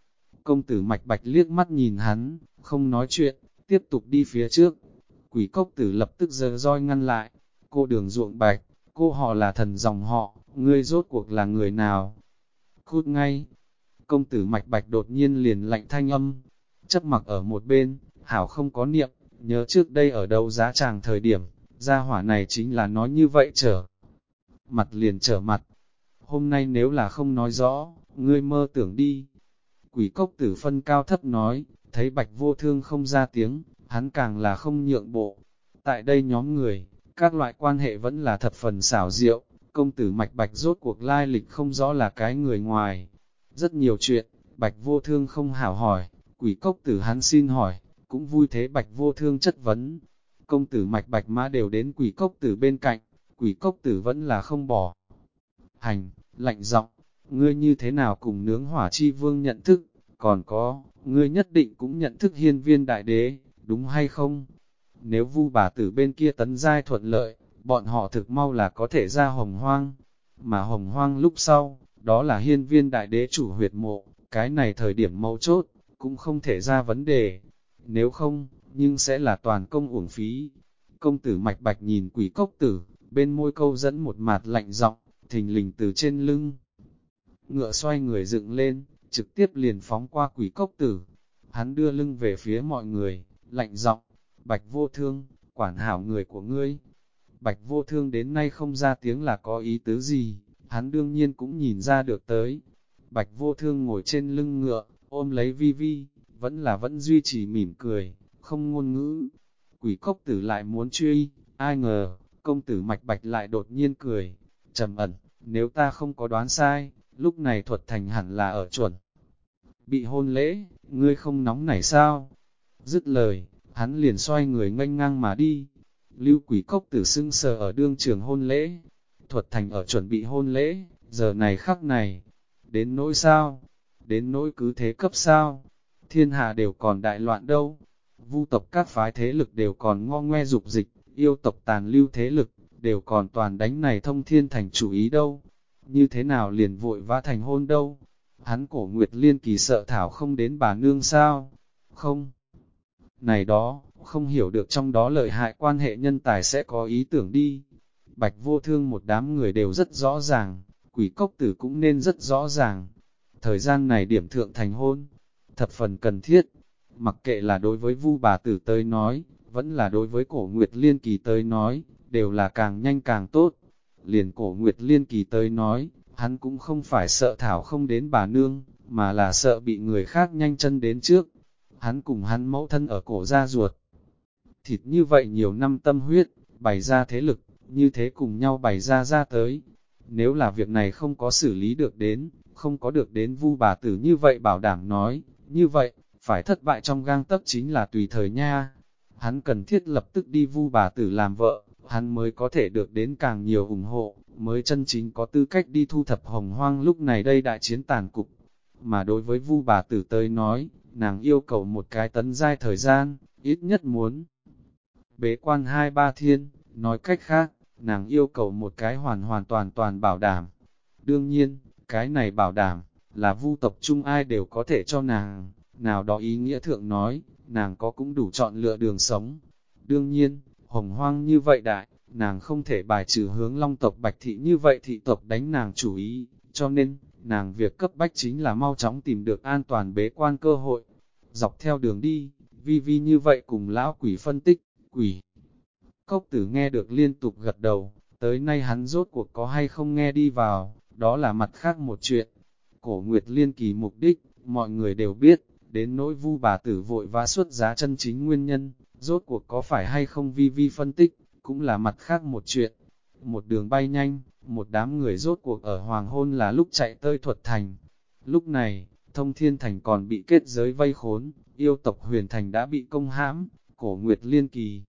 Công tử Mạch Bạch liếc mắt nhìn hắn, không nói chuyện, tiếp tục đi phía trước. Quỷ cốc tử lập tức giơ roi ngăn lại. Cô Đường Ruộng Bạch, cô họ là thần dòng họ, ngươi rốt cuộc là người nào? Cút ngay! Công tử Mạch Bạch đột nhiên liền lạnh thanh âm, chấp mặc ở một bên, hảo không có niệm, nhớ trước đây ở đấu giá tràng thời điểm, gia hỏa này chính là nói như vậy trở mặt liền trở mặt. Hôm nay nếu là không nói rõ, ngươi mơ tưởng đi. Quỷ cốc tử phân cao thấp nói, thấy Bạch Vô Thương không ra tiếng, hắn càng là không nhượng bộ. Tại đây nhóm người, các loại quan hệ vẫn là thập phần xảo diệu, công tử Mạch Bạch rốt cuộc lai lịch không rõ là cái người ngoài. Rất nhiều chuyện, Bạch Vô Thương không hảo hỏi, quỷ cốc tử hắn xin hỏi, cũng vui thế Bạch Vô Thương chất vấn. Công tử Mạch Bạch mã đều đến quỷ cốc tử bên cạnh, quỷ cốc tử vẫn là không bỏ. Hành, lạnh giọng, ngươi như thế nào cùng nướng hỏa chi vương nhận thức, còn có, ngươi nhất định cũng nhận thức hiên viên đại đế, đúng hay không? Nếu Vu bà tử bên kia tấn giai thuận lợi, bọn họ thực mau là có thể ra hồng hoang, mà hồng hoang lúc sau, đó là hiên viên đại đế chủ huyệt mộ, cái này thời điểm mấu chốt, cũng không thể ra vấn đề. Nếu không, nhưng sẽ là toàn công uổng phí. Công tử Mạch Bạch nhìn quỷ cốc tử, bên môi câu dẫn một mạt lạnh giọng, thình lình từ trên lưng. Ngựa xoay người dựng lên, trực tiếp liền phóng qua quỷ cốc tử. Hắn đưa lưng về phía mọi người, lạnh giọng, Bạch Vô Thương, quản hảo người của ngươi. Bạch Vô Thương đến nay không ra tiếng là có ý tứ gì, hắn đương nhiên cũng nhìn ra được tới. Bạch Vô Thương ngồi trên lưng ngựa, ôm lấy Vi Vi, vẫn duy trì mỉm cười, không ngôn ngữ. Quỷ cốc tử lại muốn truy, ai ngờ, công tử Mạch Bạch lại đột nhiên cười, trầm ẩn, nếu ta không có đoán sai, lúc này Thuật Thành hẳn là ở chuẩn. Bị hôn lễ, ngươi không nóng nảy sao? Dứt lời, hắn liền xoay người nghênh ngang mà đi. Lưu quỷ cốc tử sưng sờ ở đương trường hôn lễ. Thuật Thành ở chuẩn bị hôn lễ, giờ này khắc này. Đến nỗi sao? Đến nỗi cứ thế cấp sao? Thiên hạ đều còn đại loạn đâu. Vu tộc các phái thế lực đều còn ngo ngoe dục dịch, yêu tộc tàn lưu thế lực, đều còn toàn đánh này Thông Thiên Thành chủ ý đâu. Như thế nào liền vội vã thành hôn đâu? Hắn Cổ Nguyệt Liên Kỳ sợ thảo không đến bà nương sao? Không. Này đó, không hiểu được trong đó lợi hại quan hệ nhân tài sẽ có ý tưởng đi. Bạch Vô Thương một đám người đều rất rõ ràng, quỷ cốc tử cũng nên rất rõ ràng. Thời gian này điểm thượng thành hôn, thập phần cần thiết. Mặc kệ là đối với Vu bà tử tới nói, vẫn là đối với Cổ Nguyệt Liên Kỳ tới nói, đều là càng nhanh càng tốt. Liền Cổ Nguyệt Liên Kỳ tới nói, hắn cũng không phải sợ thảo không đến bà nương, mà là sợ bị người khác nhanh chân đến trước. Hắn cùng hắn mẫu thân ở cổ gia ruột. Thịt như vậy nhiều năm tâm huyết, bày ra thế lực, như thế cùng nhau bày ra tới. Nếu là việc này không có xử lý được đến, không có được đến Vu bà tử như vậy bảo đảm nói, như vậy, phải thất bại trong gang tấc chính là tùy thời nha. Hắn cần thiết lập tức đi Vu bà tử làm vợ, hắn mới có thể được đến càng nhiều ủng hộ, mới chân chính có tư cách đi thu thập hồng hoang lúc này đây đại chiến tàn cục. Mà đối với Vu bà tử tới nói, nàng yêu cầu một cái tấn giai thời gian, ít nhất muốn bế quan 2-3 thiên, nói cách khác, nàng yêu cầu một cái hoàn hoàn toàn toàn bảo đảm. Đương nhiên, cái này bảo đảm, là Vu tộc chung ai đều có thể cho nàng, nào đó ý nghĩa thượng nói, nàng có cũng đủ chọn lựa đường sống. Đương nhiên, hồng hoang như vậy đại, nàng không thể bài trừ hướng Long tộc Bạch thị như vậy thị tộc đánh nàng chủ ý, cho nên, nàng việc cấp bách chính là mau chóng tìm được an toàn bế quan cơ hội. Dọc theo đường đi, Vi Vi như vậy cùng lão quỷ phân tích, quỷ. Cốc tử nghe được liên tục gật đầu, tới nay hắn rốt cuộc có hay không nghe đi vào, đó là mặt khác một chuyện. Cổ Nguyệt Liên Kỳ mục đích, mọi người đều biết, đến nỗi Vu bà tử vội vã xuất giá chân chính nguyên nhân, rốt cuộc có phải hay không Vi Vi phân tích, cũng là mặt khác một chuyện. Một đường bay nhanh, một đám người rốt cuộc ở hoàng hôn là lúc chạy tới Thuật Thành. Lúc này, Thông Thiên Thành còn bị kết giới vây khốn, yêu tộc Huyền Thành đã bị công hãm, Cổ Nguyệt Liên Kỳ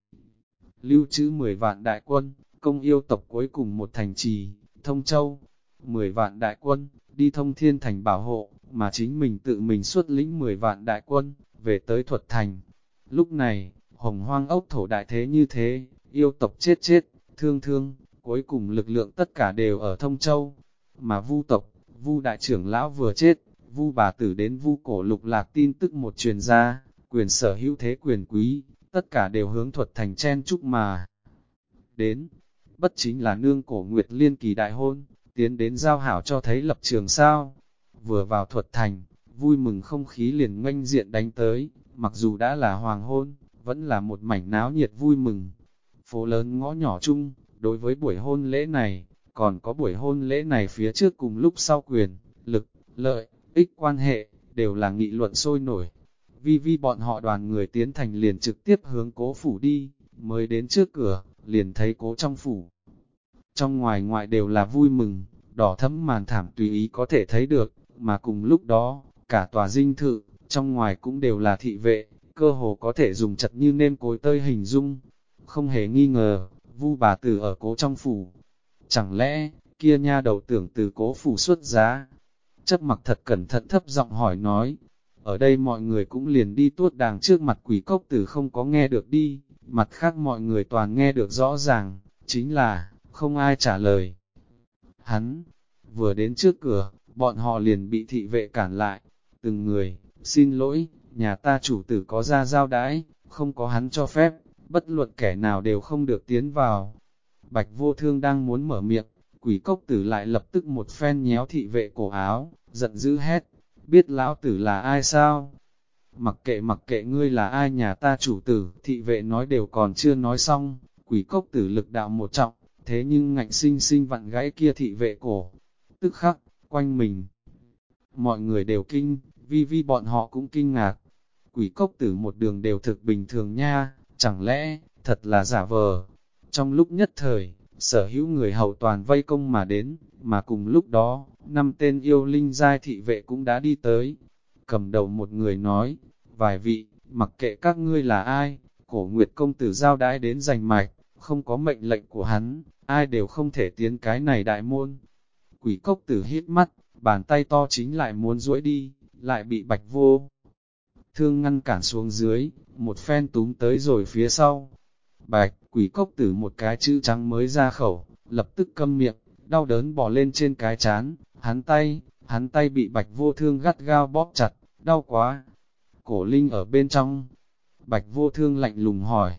lưu trữ 10 vạn đại quân, công yêu tộc cuối cùng một thành trì, Thông Châu. 10 vạn đại quân, đi Thông Thiên Thành bảo hộ, mà chính mình tự mình xuất lĩnh 10 vạn đại quân, về tới Thuật Thành. Lúc này, hồng hoang ốc thổ đại thế như thế, yêu tộc chết chết, thương thương, cuối cùng lực lượng tất cả đều ở Thông Châu. Mà Vu tộc, Vu đại trưởng lão vừa chết, Vu bà tử đến Vu cổ lục lạc tin tức một truyền ra, quyền sở hữu thế quyền quý, tất cả đều hướng Thuật Thành chen chúc mà đến. Bất chính là nương Cổ Nguyệt Liên kỳ đại hôn, tiến đến giao hảo cho thấy lập trường sao. Vừa vào Thuật Thành, vui mừng không khí liền nghênh diện đánh tới, mặc dù đã là hoàng hôn, vẫn là một mảnh náo nhiệt vui mừng. Phố lớn ngõ nhỏ chung, đối với buổi hôn lễ này, còn có buổi hôn lễ này phía trước cùng lúc sau quyền, lực, lợi, ích quan hệ, đều là nghị luận sôi nổi. Vi bọn họ đoàn người tiến thành liền trực tiếp hướng Cố phủ đi, mới đến trước cửa, liền thấy Cố trong phủ. Trong ngoài ngoại đều là vui mừng, đỏ thẫm màn thảm tùy ý có thể thấy được, mà cùng lúc đó, cả tòa dinh thự, trong ngoài cũng đều là thị vệ, cơ hồ có thể dùng chật như nêm cối tơi hình dung. Không hề nghi ngờ, Vu bà tử ở Cố trong phủ. Chẳng lẽ, kia nha đầu tưởng từ Cố phủ xuất giá? Chấp mặc thật cẩn thận thấp giọng hỏi nói. Ở đây mọi người cũng liền đi tuốt đàng trước mặt Quỷ Cốc Tử không có nghe được đi, mặt khác mọi người toàn nghe được rõ ràng, chính là, không ai trả lời. Hắn, vừa đến trước cửa, bọn họ liền bị thị vệ cản lại, từng người, xin lỗi, nhà ta chủ tử có ra giao đãi, không có hắn cho phép, bất luận kẻ nào đều không được tiến vào. Bạch Vô Thương đang muốn mở miệng, Quỷ Cốc Tử lại lập tức một phen nhéo thị vệ cổ áo, giận dữ hét, biết lão tử là ai sao? Mặc kệ ngươi là ai nhà ta chủ tử, thị vệ nói đều còn chưa nói xong, Quỷ Cốc Tử lực đạo một trọng, thế nhưng ngạnh sinh sinh vặn gãy kia thị vệ cổ. Tức khắc, quanh mình, mọi người đều kinh, vi bọn họ cũng kinh ngạc. Quỷ Cốc Tử một đường đều thực bình thường nha, chẳng lẽ, thật là giả vờ. Trong lúc nhất thời, sở hữu người hầu toàn vây công mà đến, mà cùng lúc đó, 5 tên yêu linh giai thị vệ cũng đã đi tới. Cầm đầu một người nói, vài vị, mặc kệ các ngươi là ai, Cổ Nguyệt công tử giao đãi đến giành mạch, không có mệnh lệnh của hắn, ai đều không thể tiến cái này đại môn. Quỷ Cốc Tử hít mắt, bàn tay to chính lại muốn duỗi đi, lại bị Bạch Vô Thương ngăn cản xuống dưới, một phen túm tới rồi phía sau. Bạch, Quỷ Cốc Tử một cái chữ trắng mới ra khẩu, lập tức câm miệng, đau đớn bò lên trên cái chán, hắn tay bị Bạch Vô Thương gắt gao bóp chặt, đau quá. Cổ Linh ở bên trong, Bạch Vô Thương lạnh lùng hỏi,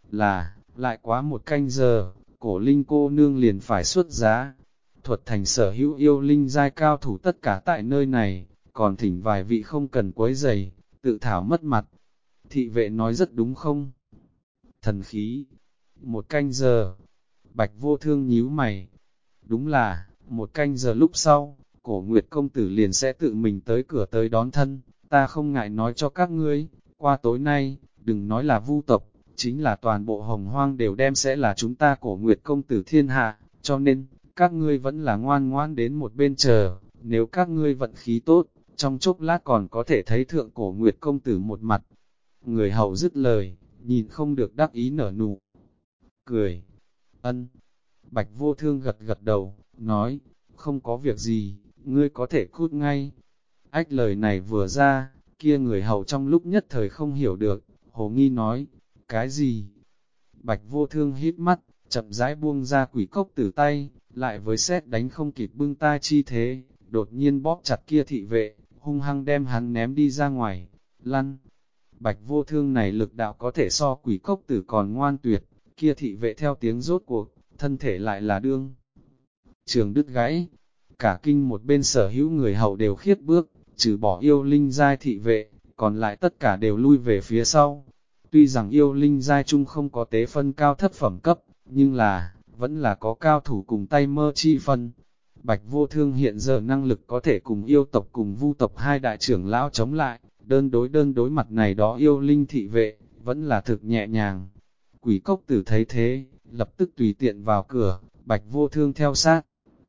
lại quá một canh giờ, Cổ Linh cô nương liền phải xuất giá. Thuật Thành sở hữu yêu linh giai cao thủ tất cả tại nơi này, còn thỉnh vài vị không cần quấy giày, tự thảo mất mặt. Thị vệ nói rất đúng không? Thần khí, một canh giờ, Bạch Vô Thương nhíu mày. Đúng là, một canh giờ lúc sau, Cổ Nguyệt công tử liền sẽ tự mình tới cửa tới đón thân, ta không ngại nói cho các ngươi, qua tối nay, đừng nói là Vu tộc, chính là toàn bộ Hồng Hoang đều đem sẽ là chúng ta Cổ Nguyệt công tử thiên hạ, cho nên, các ngươi vẫn là ngoan ngoan đến một bên chờ, nếu các ngươi vận khí tốt, trong chốc lát còn có thể thấy thượng Cổ Nguyệt công tử một mặt. Người hầu dứt lời, nhìn không được đắc ý nở nụ cười. Ân. Bạch Vô Thương gật gật đầu, nói, không có việc gì, ngươi có thể cút ngay. Ách lời này vừa ra, kia người hầu trong lúc nhất thời không hiểu được, hồ nghi nói, cái gì? Bạch Vô Thương hít mắt, chậm rãi buông ra Quỷ Cốc Tử tay, lại với sét đánh không kịp bưng tai chi thế, đột nhiên bóp chặt kia thị vệ, hung hăng đem hắn ném đi ra ngoài, lăn. Bạch Vô Thương này lực đạo có thể so Quỷ Cốc Tử còn ngoan tuyệt, kia thị vệ theo tiếng rốt cuộc, thân thể lại là đương. Trường đứt gãy, cả kinh một bên sở hữu người hầu đều khiếp bước, trừ bỏ yêu linh giai thị vệ, còn lại tất cả đều lui về phía sau. Tuy rằng yêu linh giai chung không có tế phân cao thấp phẩm cấp, nhưng là, vẫn là có cao thủ cùng tay mơ chi phân. Bạch Vô Thương hiện giờ năng lực có thể cùng yêu tộc cùng Vu tộc hai đại trưởng lão chống lại, đơn đối mặt này đó yêu linh thị vệ, vẫn là thực nhẹ nhàng. Quỷ Cốc Tử thấy thế, lập tức tùy tiện vào cửa, Bạch Vô Thương theo sát.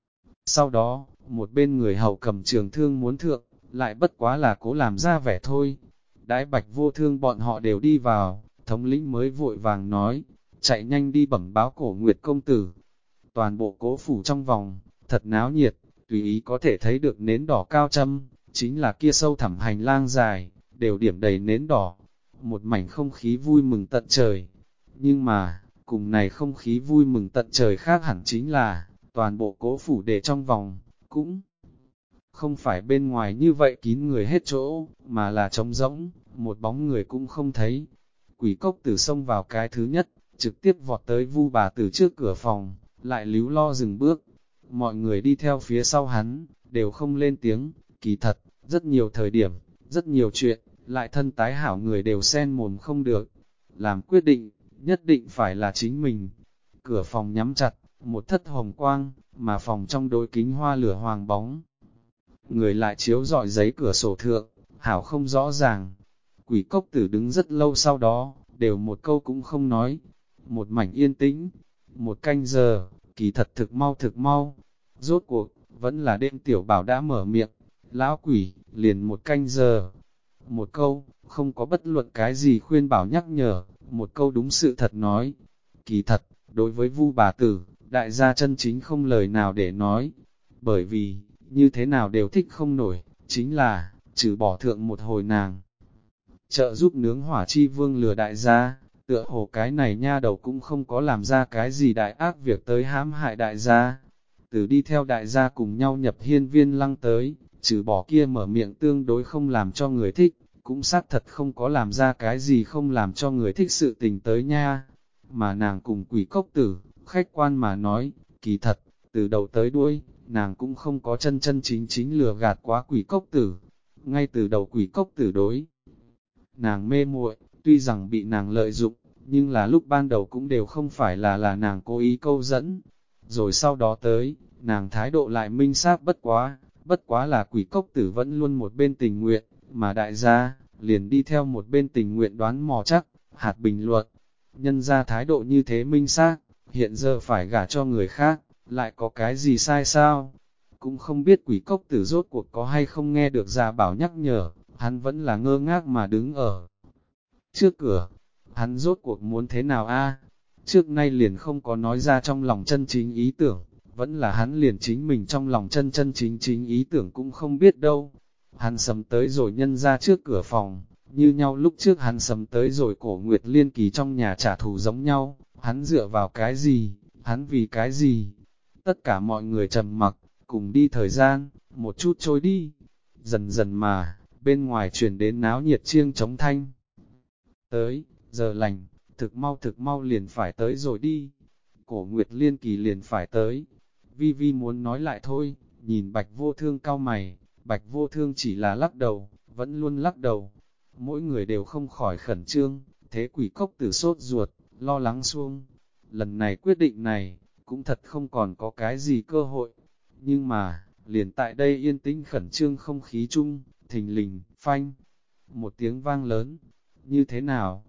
Sau đó, một bên người hầu cầm trường thương muốn thượng, lại bất quá là cố làm ra vẻ thôi. Đãi Bạch Vô Thương bọn họ đều đi vào, thống lĩnh mới vội vàng nói, chạy nhanh đi bẩm báo Cổ Nguyệt công tử. Toàn bộ Cố phủ trong vòng, thật náo nhiệt, tùy ý có thể thấy được nến đỏ cao châm, chính là kia sâu thẳm hành lang dài, đều điểm đầy nến đỏ. Một mảnh không khí vui mừng tận trời. Nhưng mà, cùng này không khí vui mừng tận trời khác hẳn chính là, toàn bộ Cố phủ để trong vòng, cũng Không phải bên ngoài như vậy kín người hết chỗ, mà là trống rỗng, một bóng người cũng không thấy. Quỷ cốc tử xông vào cái thứ nhất, trực tiếp vọt tới Vu bà tử trước cửa phòng, lại líu lo dừng bước. Mọi người đi theo phía sau hắn, đều không lên tiếng, kỳ thật, rất nhiều thời điểm, rất nhiều chuyện, lại thân tái hảo người đều xen mồm không được. Làm quyết định, nhất định phải là chính mình. Cửa phòng nhắm chặt, một thất hồng quang, mà phòng trong đôi kính hoa lửa hoàng bóng. Người lại chiếu rọi giấy cửa sổ thượng, hảo không rõ ràng. Quỷ cốc tử đứng rất lâu sau đó, đều một câu cũng không nói. Một mảnh yên tĩnh, một canh giờ, kỳ thật thực mau. Rốt cuộc, vẫn là đêm tiểu bảo đã mở miệng. Lão quỷ, liền một canh giờ. Một câu, không có bất luận cái gì khuyên bảo nhắc nhở, một câu đúng sự thật nói. Kỳ thật, đối với Vu bà tử, đại gia chân chính không lời nào để nói. Bởi vì, như thế nào đều thích không nổi, chính là, trừ bỏ thượng một hồi nàng. Trợ giúp nướng hỏa chi vương lừa đại gia, tựa hồ cái này nha đầu cũng không có làm ra cái gì đại ác việc tới hãm hại đại gia. Từ đi theo đại gia cùng nhau nhập hiên viên lăng tới, trừ bỏ kia mở miệng tương đối không làm cho người thích, cũng xác thật không có làm ra cái gì không làm cho người thích sự tình tới nha. Mà nàng cùng quỷ cốc tử, khách quan mà nói, kỳ thật, từ đầu tới đuôi, nàng cũng không có chân chân chính chính lừa gạt quá quỷ cốc tử. Ngay từ đầu quỷ cốc tử đối, nàng mê muội, tuy rằng bị nàng lợi dụng, nhưng là lúc ban đầu cũng đều không phải là nàng cố ý câu dẫn. Rồi sau đó tới, nàng thái độ lại minh xác bất quá là quỷ cốc tử vẫn luôn một bên tình nguyện, mà đại gia, liền đi theo một bên tình nguyện đoán mò chắc, hạt bình luận. Nhân ra thái độ như thế minh xác, hiện giờ phải gả cho người khác, lại có cái gì sai sao? Cũng không biết quỷ cốc tử rốt cuộc có hay không nghe được gia bảo nhắc nhở, hắn vẫn là ngơ ngác mà đứng ở trước cửa. Hắn rốt cuộc muốn thế nào a? Trước nay liền không có nói ra trong lòng chân chính ý tưởng, vẫn là hắn liền chính mình trong lòng chân chân chính ý tưởng cũng không biết đâu. Hắn sầm tới rồi nhân ra trước cửa phòng, như nhau lúc trước hắn sầm tới rồi cổ Nguyệt Liên Kỳ trong nhà trả thù giống nhau, hắn dựa vào cái gì, hắn vì cái gì? Tất cả mọi người trầm mặc, cùng đi thời gian, một chút trôi đi. Dần dần mà, bên ngoài truyền đến náo nhiệt chiêng trống thanh. Tới, giờ lành, thực mau liền phải tới rồi đi. Cổ Nguyệt Liên Kỳ liền phải tới. Vi Vi muốn nói lại thôi, nhìn Bạch Vô Thương cau mày, Bạch Vô Thương chỉ là lắc đầu, vẫn luôn lắc đầu. Mỗi người đều không khỏi khẩn trương, thế quỷ cốc tử sốt ruột, lo lắng xuông. Lần này quyết định này, cũng thật không còn có cái gì cơ hội. Nhưng mà, liền tại đây yên tĩnh khẩn trương không khí chung, thình lình, phanh. Một tiếng vang lớn, như thế nào?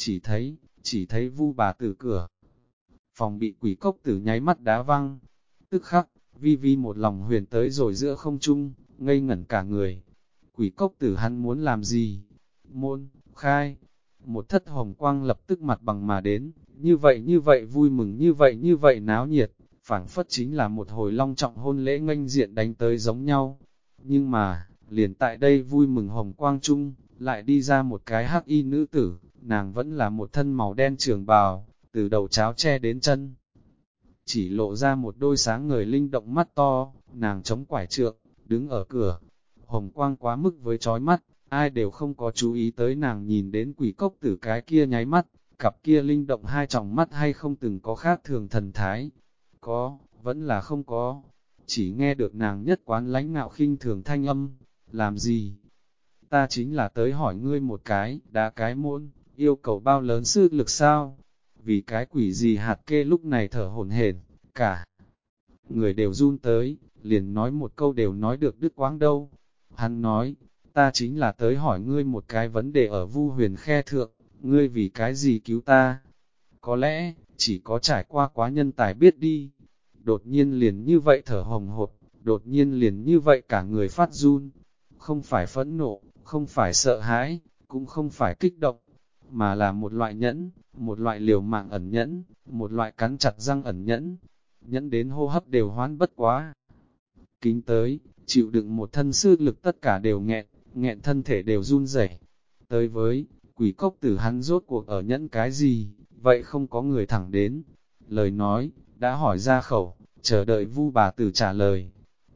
Chỉ thấy Vu bà tử cửa. Phòng bị quỷ cốc tử nháy mắt đá văng. Tức khắc, Vi Vi một lòng huyền tới rồi giữa không trung, ngây ngẩn cả người. Quỷ cốc tử hắn muốn làm gì? Môn, khai. Một thất hồng quang lập tức mặt bằng mà đến, như vậy vui mừng như vậy náo nhiệt, phảng phất chính là một hồi long trọng hôn lễ nghênh diện đánh tới giống nhau. Nhưng mà, liền tại đây vui mừng hồng quang chung, lại đi ra một cái hắc y nữ tử, nàng vẫn là một thân màu đen trường bào, từ đầu cháo che đến chân. Chỉ lộ ra một đôi sáng ngời linh động mắt to, nàng chống quải trượng, đứng ở cửa. Hồng quang quá mức với chói mắt, ai đều không có chú ý tới nàng nhìn đến quỷ cốc tử cái kia nháy mắt, cặp kia linh động hai tròng mắt hay không từng có khác thường thần thái. Có, vẫn là không có. Chỉ nghe được nàng nhất quán lãnh ngạo khinh thường thanh âm, làm gì? Ta chính là tới hỏi ngươi một cái, đá cái môn, yêu cầu bao lớn sức lực sao? Vì cái quỷ gì hạt kê lúc này thở hổn hển, cả người đều run tới, liền nói một câu đều nói được đứt quãng đâu. Hắn nói, ta chính là tới hỏi ngươi một cái vấn đề ở Vu Huyền Khe thượng, ngươi vì cái gì cứu ta? Có lẽ, chỉ có trải qua quá nhân tài biết đi. Đột nhiên liền như vậy thở hồng hộc, đột nhiên liền như vậy cả người phát run. Không phải phẫn nộ, không phải sợ hãi, cũng không phải kích động, mà là một loại nhẫn, một loại liều mạng ẩn nhẫn, một loại cắn chặt răng ẩn nhẫn, nhẫn đến hô hấp đều hoán bất quá. Kính tới, chịu đựng một thân sức lực tất cả đều nghẹn thân thể đều run rẩy. Tới với, quỷ cốc tử hắn rốt cuộc ở nhẫn cái gì, vậy không có người thẳng đến. Lời nói, đã hỏi ra khẩu, chờ đợi Vu bà tử trả lời.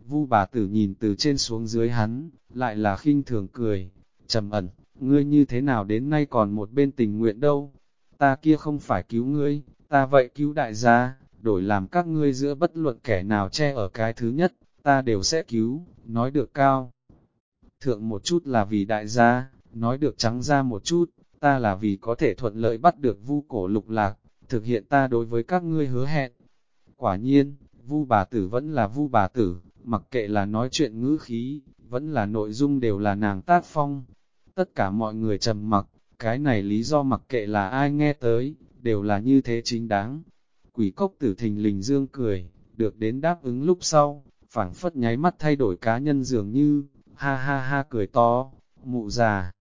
Vu bà tử nhìn từ trên xuống dưới hắn, lại là khinh thường cười, trầm ẩn, ngươi như thế nào đến nay còn một bên tình nguyện đâu, ta kia không phải cứu ngươi, ta vậy cứu đại gia, đổi làm các ngươi giữa bất luận kẻ nào che ở cái thứ nhất, ta đều sẽ cứu, nói được cao. Thượng một chút là vì đại gia, nói được trắng ra một chút, ta là vì có thể thuận lợi bắt được Vu Cổ Lục Lạc, thực hiện ta đối với các ngươi hứa hẹn. Quả nhiên, Vu bà tử vẫn là Vu bà tử, mặc kệ là nói chuyện ngữ khí, vẫn là nội dung đều là nàng tác phong. Tất cả mọi người trầm mặc, cái này lý do mặc kệ là ai nghe tới, đều là như thế chính đáng. Quỷ cốc tử thình lình dương cười, được đến đáp ứng lúc sau, phảng phất nháy mắt thay đổi cá nhân dường như, ha ha ha cười to, mụ già.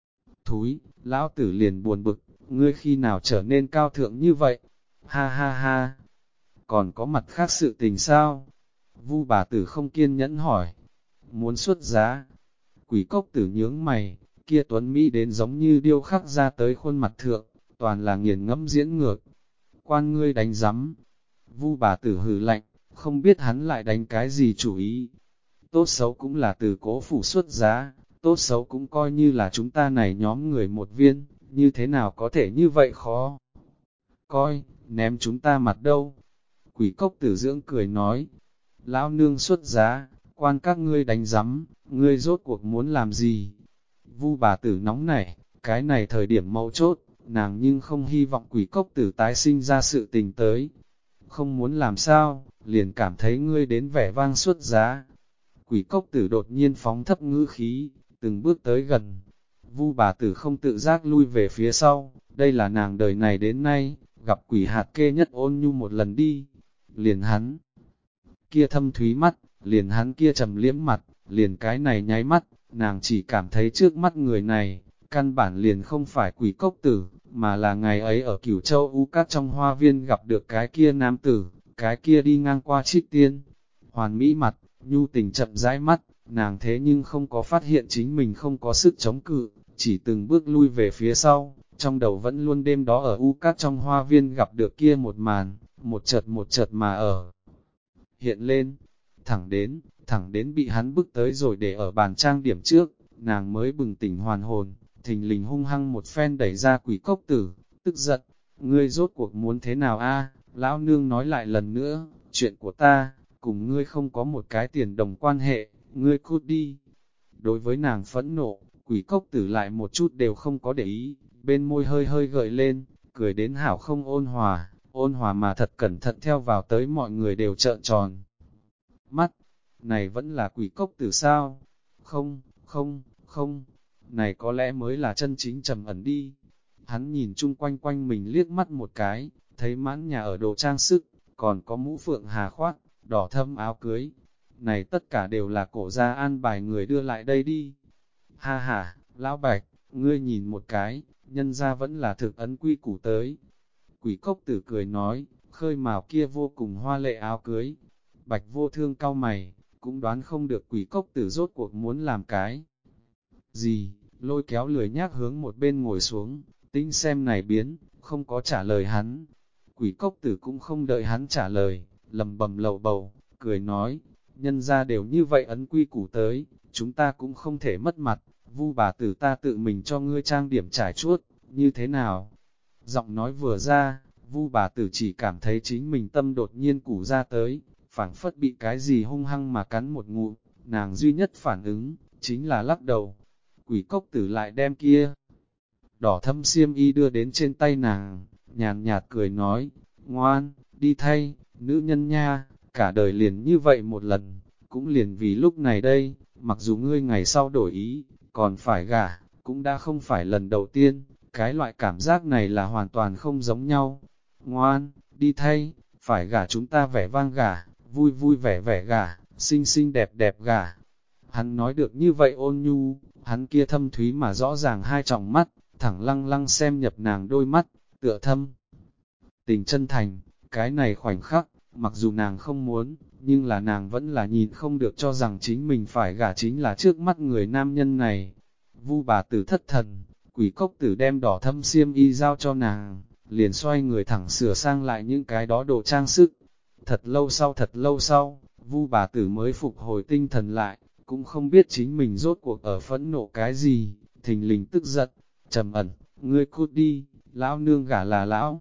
Thúi, lão tử liền buồn bực, ngươi khi nào trở nên cao thượng như vậy? Ha ha ha, còn có mặt khác sự tình sao? Vu bà tử không kiên nhẫn hỏi, muốn xuất giá. Quỷ cốc tử nhướng mày, kia tuấn Mỹ đến giống như điêu khắc ra tới khuôn mặt thượng, toàn là nghiền ngẫm diễn ngược. Quan ngươi đánh rắm. Vu bà tử hừ lạnh, không biết hắn lại đánh cái gì chủ ý. Tốt xấu cũng là từ cố phủ xuất giá, tốt xấu cũng coi như là chúng ta này nhóm người một viên, như thế nào có thể như vậy khó. Coi, ném chúng ta mặt đâu. Quỷ cốc tử dưỡng cười nói, lão nương xuất giá, quan các ngươi đánh rắm, ngươi rốt cuộc muốn làm gì? Vu bà tử nóng nảy, cái này thời điểm mấu chốt, nàng nhưng không hy vọng quỷ cốc tử tái sinh ra sự tình tới. Không muốn làm sao, liền cảm thấy ngươi đến vẻ vang xuất giá. Quỷ cốc tử đột nhiên phóng thấp ngữ khí, từng bước tới gần. Vu bà tử không tự giác lui về phía sau, đây là nàng đời này đến nay, gặp quỷ hạt kê nhất ôn nhu một lần đi. Liền hắn kia thâm thúy mắt, liền hắn kia trầm liễm mặt, liền cái này nháy mắt, nàng chỉ cảm thấy trước mắt người này, căn bản liền không phải quỷ cốc tử, mà là ngày ấy ở Cửu Châu U Cát trong hoa viên gặp được cái kia nam tử, cái kia đi ngang qua Trích Tiên. Hoàn mỹ mặt, nhu tình chậm rãi mắt, nàng thế nhưng không có phát hiện chính mình không có sức chống cự, chỉ từng bước lui về phía sau, trong đầu vẫn luôn đêm đó ở U Cát trong hoa viên gặp được kia một màn, một chợt mà ở. Hiện lên, thẳng đến bị hắn bức tới rồi để ở bàn trang điểm trước, nàng mới bừng tỉnh hoàn hồn, thình lình hung hăng một phen đẩy ra quỷ cốc tử, tức giận, ngươi rốt cuộc muốn thế nào a? Lão nương nói lại lần nữa, chuyện của ta, cùng ngươi không có một cái tiền đồng quan hệ, ngươi cút đi. Đối với nàng phẫn nộ, quỷ cốc tử lại một chút đều không có để ý, bên môi hơi hơi gợi lên, cười đến hảo không ôn hòa mà thật cẩn thận theo vào tới mọi người đều trợn tròn. Mắt, này vẫn là quỷ cốc tử sao? Không, này có lẽ mới là chân chính trầm ẩn đi. Hắn nhìn chung quanh quanh mình liếc mắt một cái, thấy mãn nhà ở đồ trang sức, còn có mũ phượng hà khoác, đỏ thâm áo cưới. Này tất cả đều là cổ gia an bài người đưa lại đây đi. Ha ha, lão bạch, ngươi nhìn một cái, nhân ra vẫn là thực ấn quy củ tới. Quỷ cốc tử cười nói, khơi mào kia vô cùng hoa lệ áo cưới. Bạch vô thương cau mày, cũng đoán không được quỷ cốc tử rốt cuộc muốn làm cái gì, lôi kéo lười nhác hướng một bên ngồi xuống, tính xem này biến, không có trả lời hắn. Quỷ cốc tử cũng không đợi hắn trả lời, lầm bầm lầu bầu, cười nói, nhân ra đều như vậy ấn quy củ tới, chúng ta cũng không thể mất mặt, Vu bà tử ta tự mình cho ngươi trang điểm trải chuốt, như thế nào? Giọng nói vừa ra, Vu bà tử chỉ cảm thấy chính mình tâm đột nhiên củ ra tới, phảng phất bị cái gì hung hăng mà cắn một ngụm, nàng duy nhất phản ứng, chính là lắc đầu. Quỷ cốc tử lại đem kia đỏ thâm xiêm y đưa đến trên tay nàng, nhàn nhạt cười nói, ngoan, đi thay, nữ nhân nha, cả đời liền như vậy một lần, cũng liền vì lúc này đây, mặc dù ngươi ngày sau đổi ý, còn phải gả, cũng đã không phải lần đầu tiên, cái loại cảm giác này là hoàn toàn không giống nhau. Ngoan, đi thay, phải gả chúng ta vẻ vang gả, vui vui vẻ vẻ gả, xinh xinh đẹp đẹp gả. Hắn nói được như vậy ôn nhu, hắn kia thâm thúy mà rõ ràng hai tròng mắt, thẳng lăng lăng xem nhập nàng đôi mắt, tựa thâm. Tình chân thành, cái này khoảnh khắc, mặc dù nàng không muốn, nhưng là nàng vẫn là nhìn không được cho rằng chính mình phải gả chính là trước mắt người nam nhân này. Vu bà tử thất thần, quỷ cốc tử đem đỏ thâm xiêm y giao cho nàng, liền xoay người thẳng sửa sang lại những cái đó đồ trang sức. Thật lâu sau, Vu bà tử mới phục hồi tinh thần lại, cũng không biết chính mình rốt cuộc ở phẫn nộ cái gì, thình lình tức giận, trầm ẩn, ngươi cút đi, lão nương gả là lão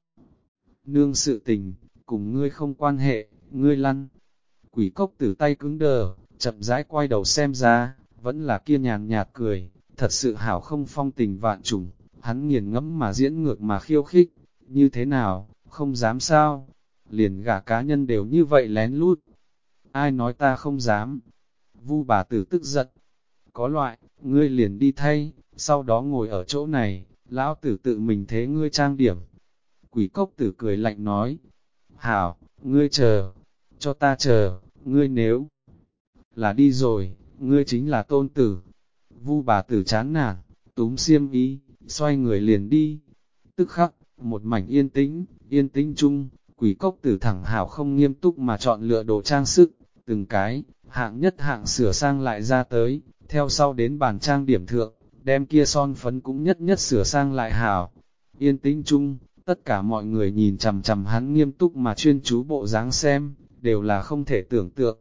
nương sự tình, cùng ngươi không quan hệ, ngươi lăn. Quỷ cốc tử tay cứng đờ, chậm rãi quay đầu xem ra, vẫn là kia nhàn nhạt cười, thật sự hảo không phong tình vạn trùng, hắn nghiền ngẫm mà diễn ngược mà khiêu khích, như thế nào, không dám sao, liền gả cá nhân đều như vậy lén lút. Ai nói ta không dám? Vu bà tử tức giận, có loại, ngươi liền đi thay, sau đó ngồi ở chỗ này, lão tử tự mình thế ngươi trang điểm. Quỷ cốc tử cười lạnh nói, hảo, ngươi chờ, cho ta chờ, ngươi nếu là đi rồi, ngươi chính là tôn tử. Vu bà tử chán nản, túm xiêm y, xoay người liền đi. Tức khắc, một mảnh yên tĩnh chung, quỷ cốc tử thẳng hảo không nghiêm túc mà chọn lựa đồ trang sức, từng cái, hạng nhất hạng sửa sang lại ra tới, theo sau đến bàn trang điểm thượng, đem kia son phấn cũng nhất nhất sửa sang lại hảo. Yên tĩnh chung, tất cả mọi người nhìn chằm chằm hắn nghiêm túc mà chuyên chú bộ dáng xem, đều là không thể tưởng tượng.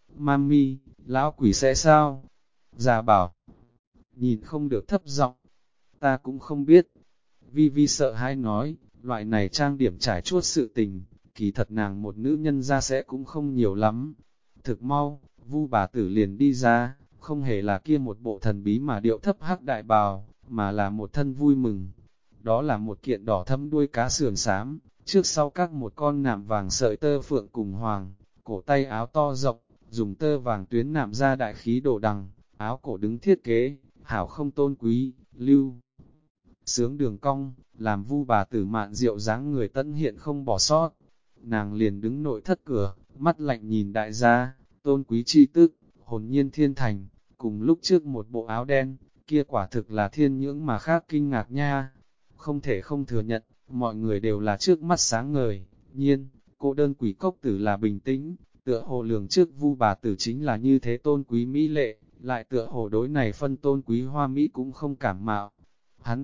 Mami, lão quỷ sẽ sao? Già bảo, nhìn không được thấp giọng, ta cũng không biết. Vi Vi sợ hãi nói, loại này trang điểm trải chuốt sự tình, kỳ thật nàng một nữ nhân ra sẽ cũng không nhiều lắm. Thực mau, Vu bà tử liền đi ra, không hề là kia một bộ thần bí mà điệu thấp hắc đại bào, mà là một thân vui mừng. Đó là một kiện đỏ thâm đuôi cá sườn xám, trước sau các một con nạm vàng sợi tơ phượng cùng hoàng, cổ tay áo to rộng, dùng tơ vàng tuyến nạm ra đại khí đồ đằng, áo cổ đứng thiết kế, hảo không tôn quý, lưu. Sướng đường cong, làm Vu bà tử mạn rượu dáng người tận hiện không bỏ sót. Nàng liền đứng nội thất cửa, mắt lạnh nhìn đại gia, tôn quý chi tức, hồn nhiên thiên thành, cùng lúc trước một bộ áo đen, kia quả thực là thiên nhưỡng mà khác kinh ngạc nha. Không thể không thừa nhận, mọi người đều là trước mắt sáng ngời, nhiên, cô đơn quỷ cốc tử là bình tĩnh, tựa hồ lường trước Vu bà tử chính là như thế tôn quý mỹ lệ, lại tựa hồ đối này phân tôn quý hoa mỹ cũng không cảm mạo. Hắn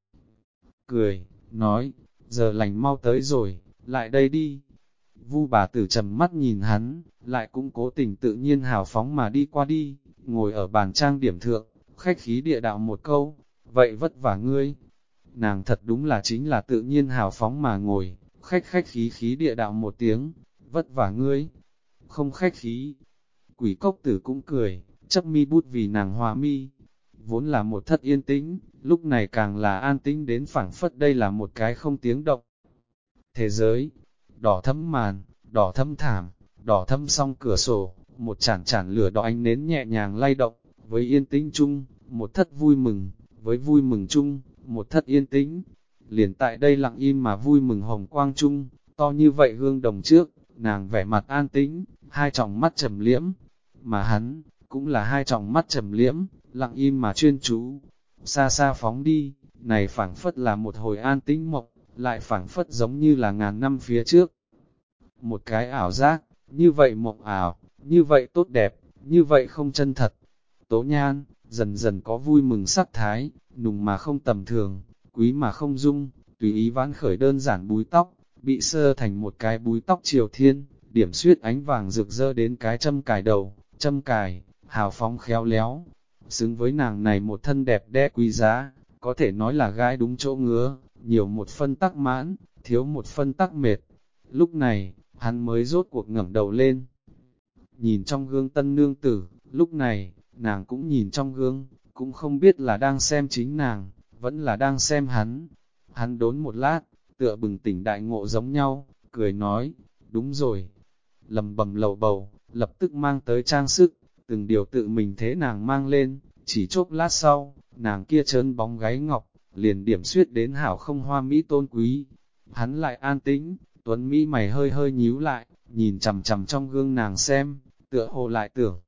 cười, nói, giờ lành mau tới rồi, lại đây đi. Vu bà tử trầm mắt nhìn hắn, lại cũng cố tình tự nhiên hào phóng mà đi qua đi, ngồi ở bàn trang điểm thượng, khách khí địa đạo một câu, vậy vất vả ngươi. Nàng thật đúng là chính là tự nhiên hào phóng mà ngồi, khách khí khí địa đạo một tiếng, vất vả ngươi. Không khách khí. Quỷ cốc tử cũng cười, chấp mi bút vì nàng hòa mi. Vốn là một thất yên tĩnh, lúc này càng là an tĩnh đến phảng phất đây là một cái không tiếng động. Thế giới, đỏ thẫm màn, đỏ thẫm thảm, đỏ thẫm song cửa sổ, một chản chản lửa đỏ ánh nến nhẹ nhàng lay động, với yên tĩnh chung, một thất vui mừng, với vui mừng chung, một thất yên tĩnh. Liền tại đây lặng im mà vui mừng hồng quang chung, to như vậy gương đồng trước, nàng vẻ mặt an tĩnh, hai tròng mắt trầm liễm, mà hắn, cũng là hai tròng mắt trầm liễm, lặng im mà chuyên chú, xa xa phóng đi, này phảng phất là một hồi an tĩnh mộng, lại phảng phất giống như là ngàn năm phía trước. Một cái ảo giác, như vậy mộng ảo, như vậy tốt đẹp, như vậy không chân thật. Tố Nhan, dần dần có vui mừng sắc thái, nùng mà không tầm thường, quý mà không dung, tùy ý vãn khởi đơn giản búi tóc, bị sơ thành một cái búi tóc triều thiên, điểm xuyết ánh vàng rực rỡ đến cái châm cài đầu, châm cài, hào phóng khéo léo, xứng với nàng này một thân đẹp đẽ quý giá, có thể nói là gai đúng chỗ ngứa, nhiều một phân tắc mãn, thiếu một phân tắc mệt. Lúc này, hắn mới rốt cuộc ngẩng đầu lên. Nhìn trong gương tân nương tử, lúc này, nàng cũng nhìn trong gương, cũng không biết là đang xem chính nàng, vẫn là đang xem hắn. Hắn đốn một lát, tựa bừng tỉnh đại ngộ giống nhau, cười nói, đúng rồi. Lầm bầm lầu bầu, lập tức mang tới trang sức, từng điều tự mình thế nàng mang lên, chỉ chốc lát sau, nàng kia trơn bóng gáy ngọc, liền điểm xuyết đến hảo không hoa mỹ tôn quý. Hắn lại an tĩnh, tuấn mỹ mày hơi hơi nhíu lại, nhìn chằm chằm trong gương nàng xem, tựa hồ lại tưởng.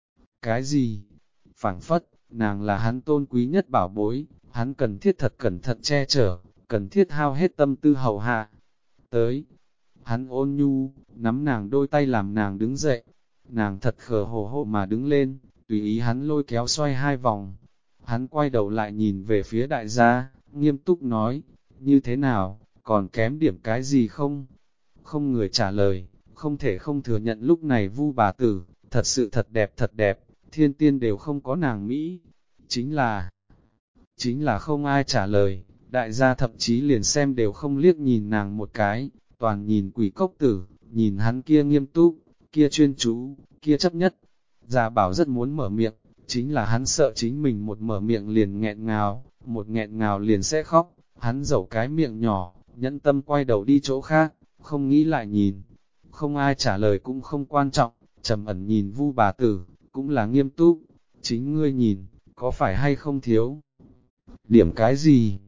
Cái gì? Phảng phất, nàng là hắn tôn quý nhất bảo bối, hắn cần thiết thật cẩn thận che chở, cần thiết hao hết tâm tư hầu hạ. Tới, hắn ôn nhu, nắm nàng đôi tay làm nàng đứng dậy, nàng thật khờ hồ hộ mà đứng lên, tùy ý hắn lôi kéo xoay hai vòng. Hắn quay đầu lại nhìn về phía đại gia, nghiêm túc nói, như thế nào, còn kém điểm cái gì không? Không người trả lời, Không thể không thừa nhận lúc này Vu bà tử, thật sự thật đẹp, thiên tiên đều không có nàng Mỹ. Chính là không ai trả lời, đại gia thậm chí liền xem đều không liếc nhìn nàng một cái, toàn nhìn Quỷ Cốc Tử, nhìn hắn kia nghiêm túc, kia chuyên chú, kia chấp nhất. Gia Bảo rất muốn mở miệng, chính là hắn sợ chính mình một mở miệng liền nghẹn ngào, một nghẹn ngào liền sẽ khóc, hắn dẩu cái miệng nhỏ, nhẫn tâm quay đầu đi chỗ khác, không nghĩ lại nhìn. Không ai trả lời cũng không quan trọng, trầm ẩn nhìn Vu bà tử, cũng là nghiêm túc, chính ngươi nhìn, có phải hay không thiếu điểm cái gì?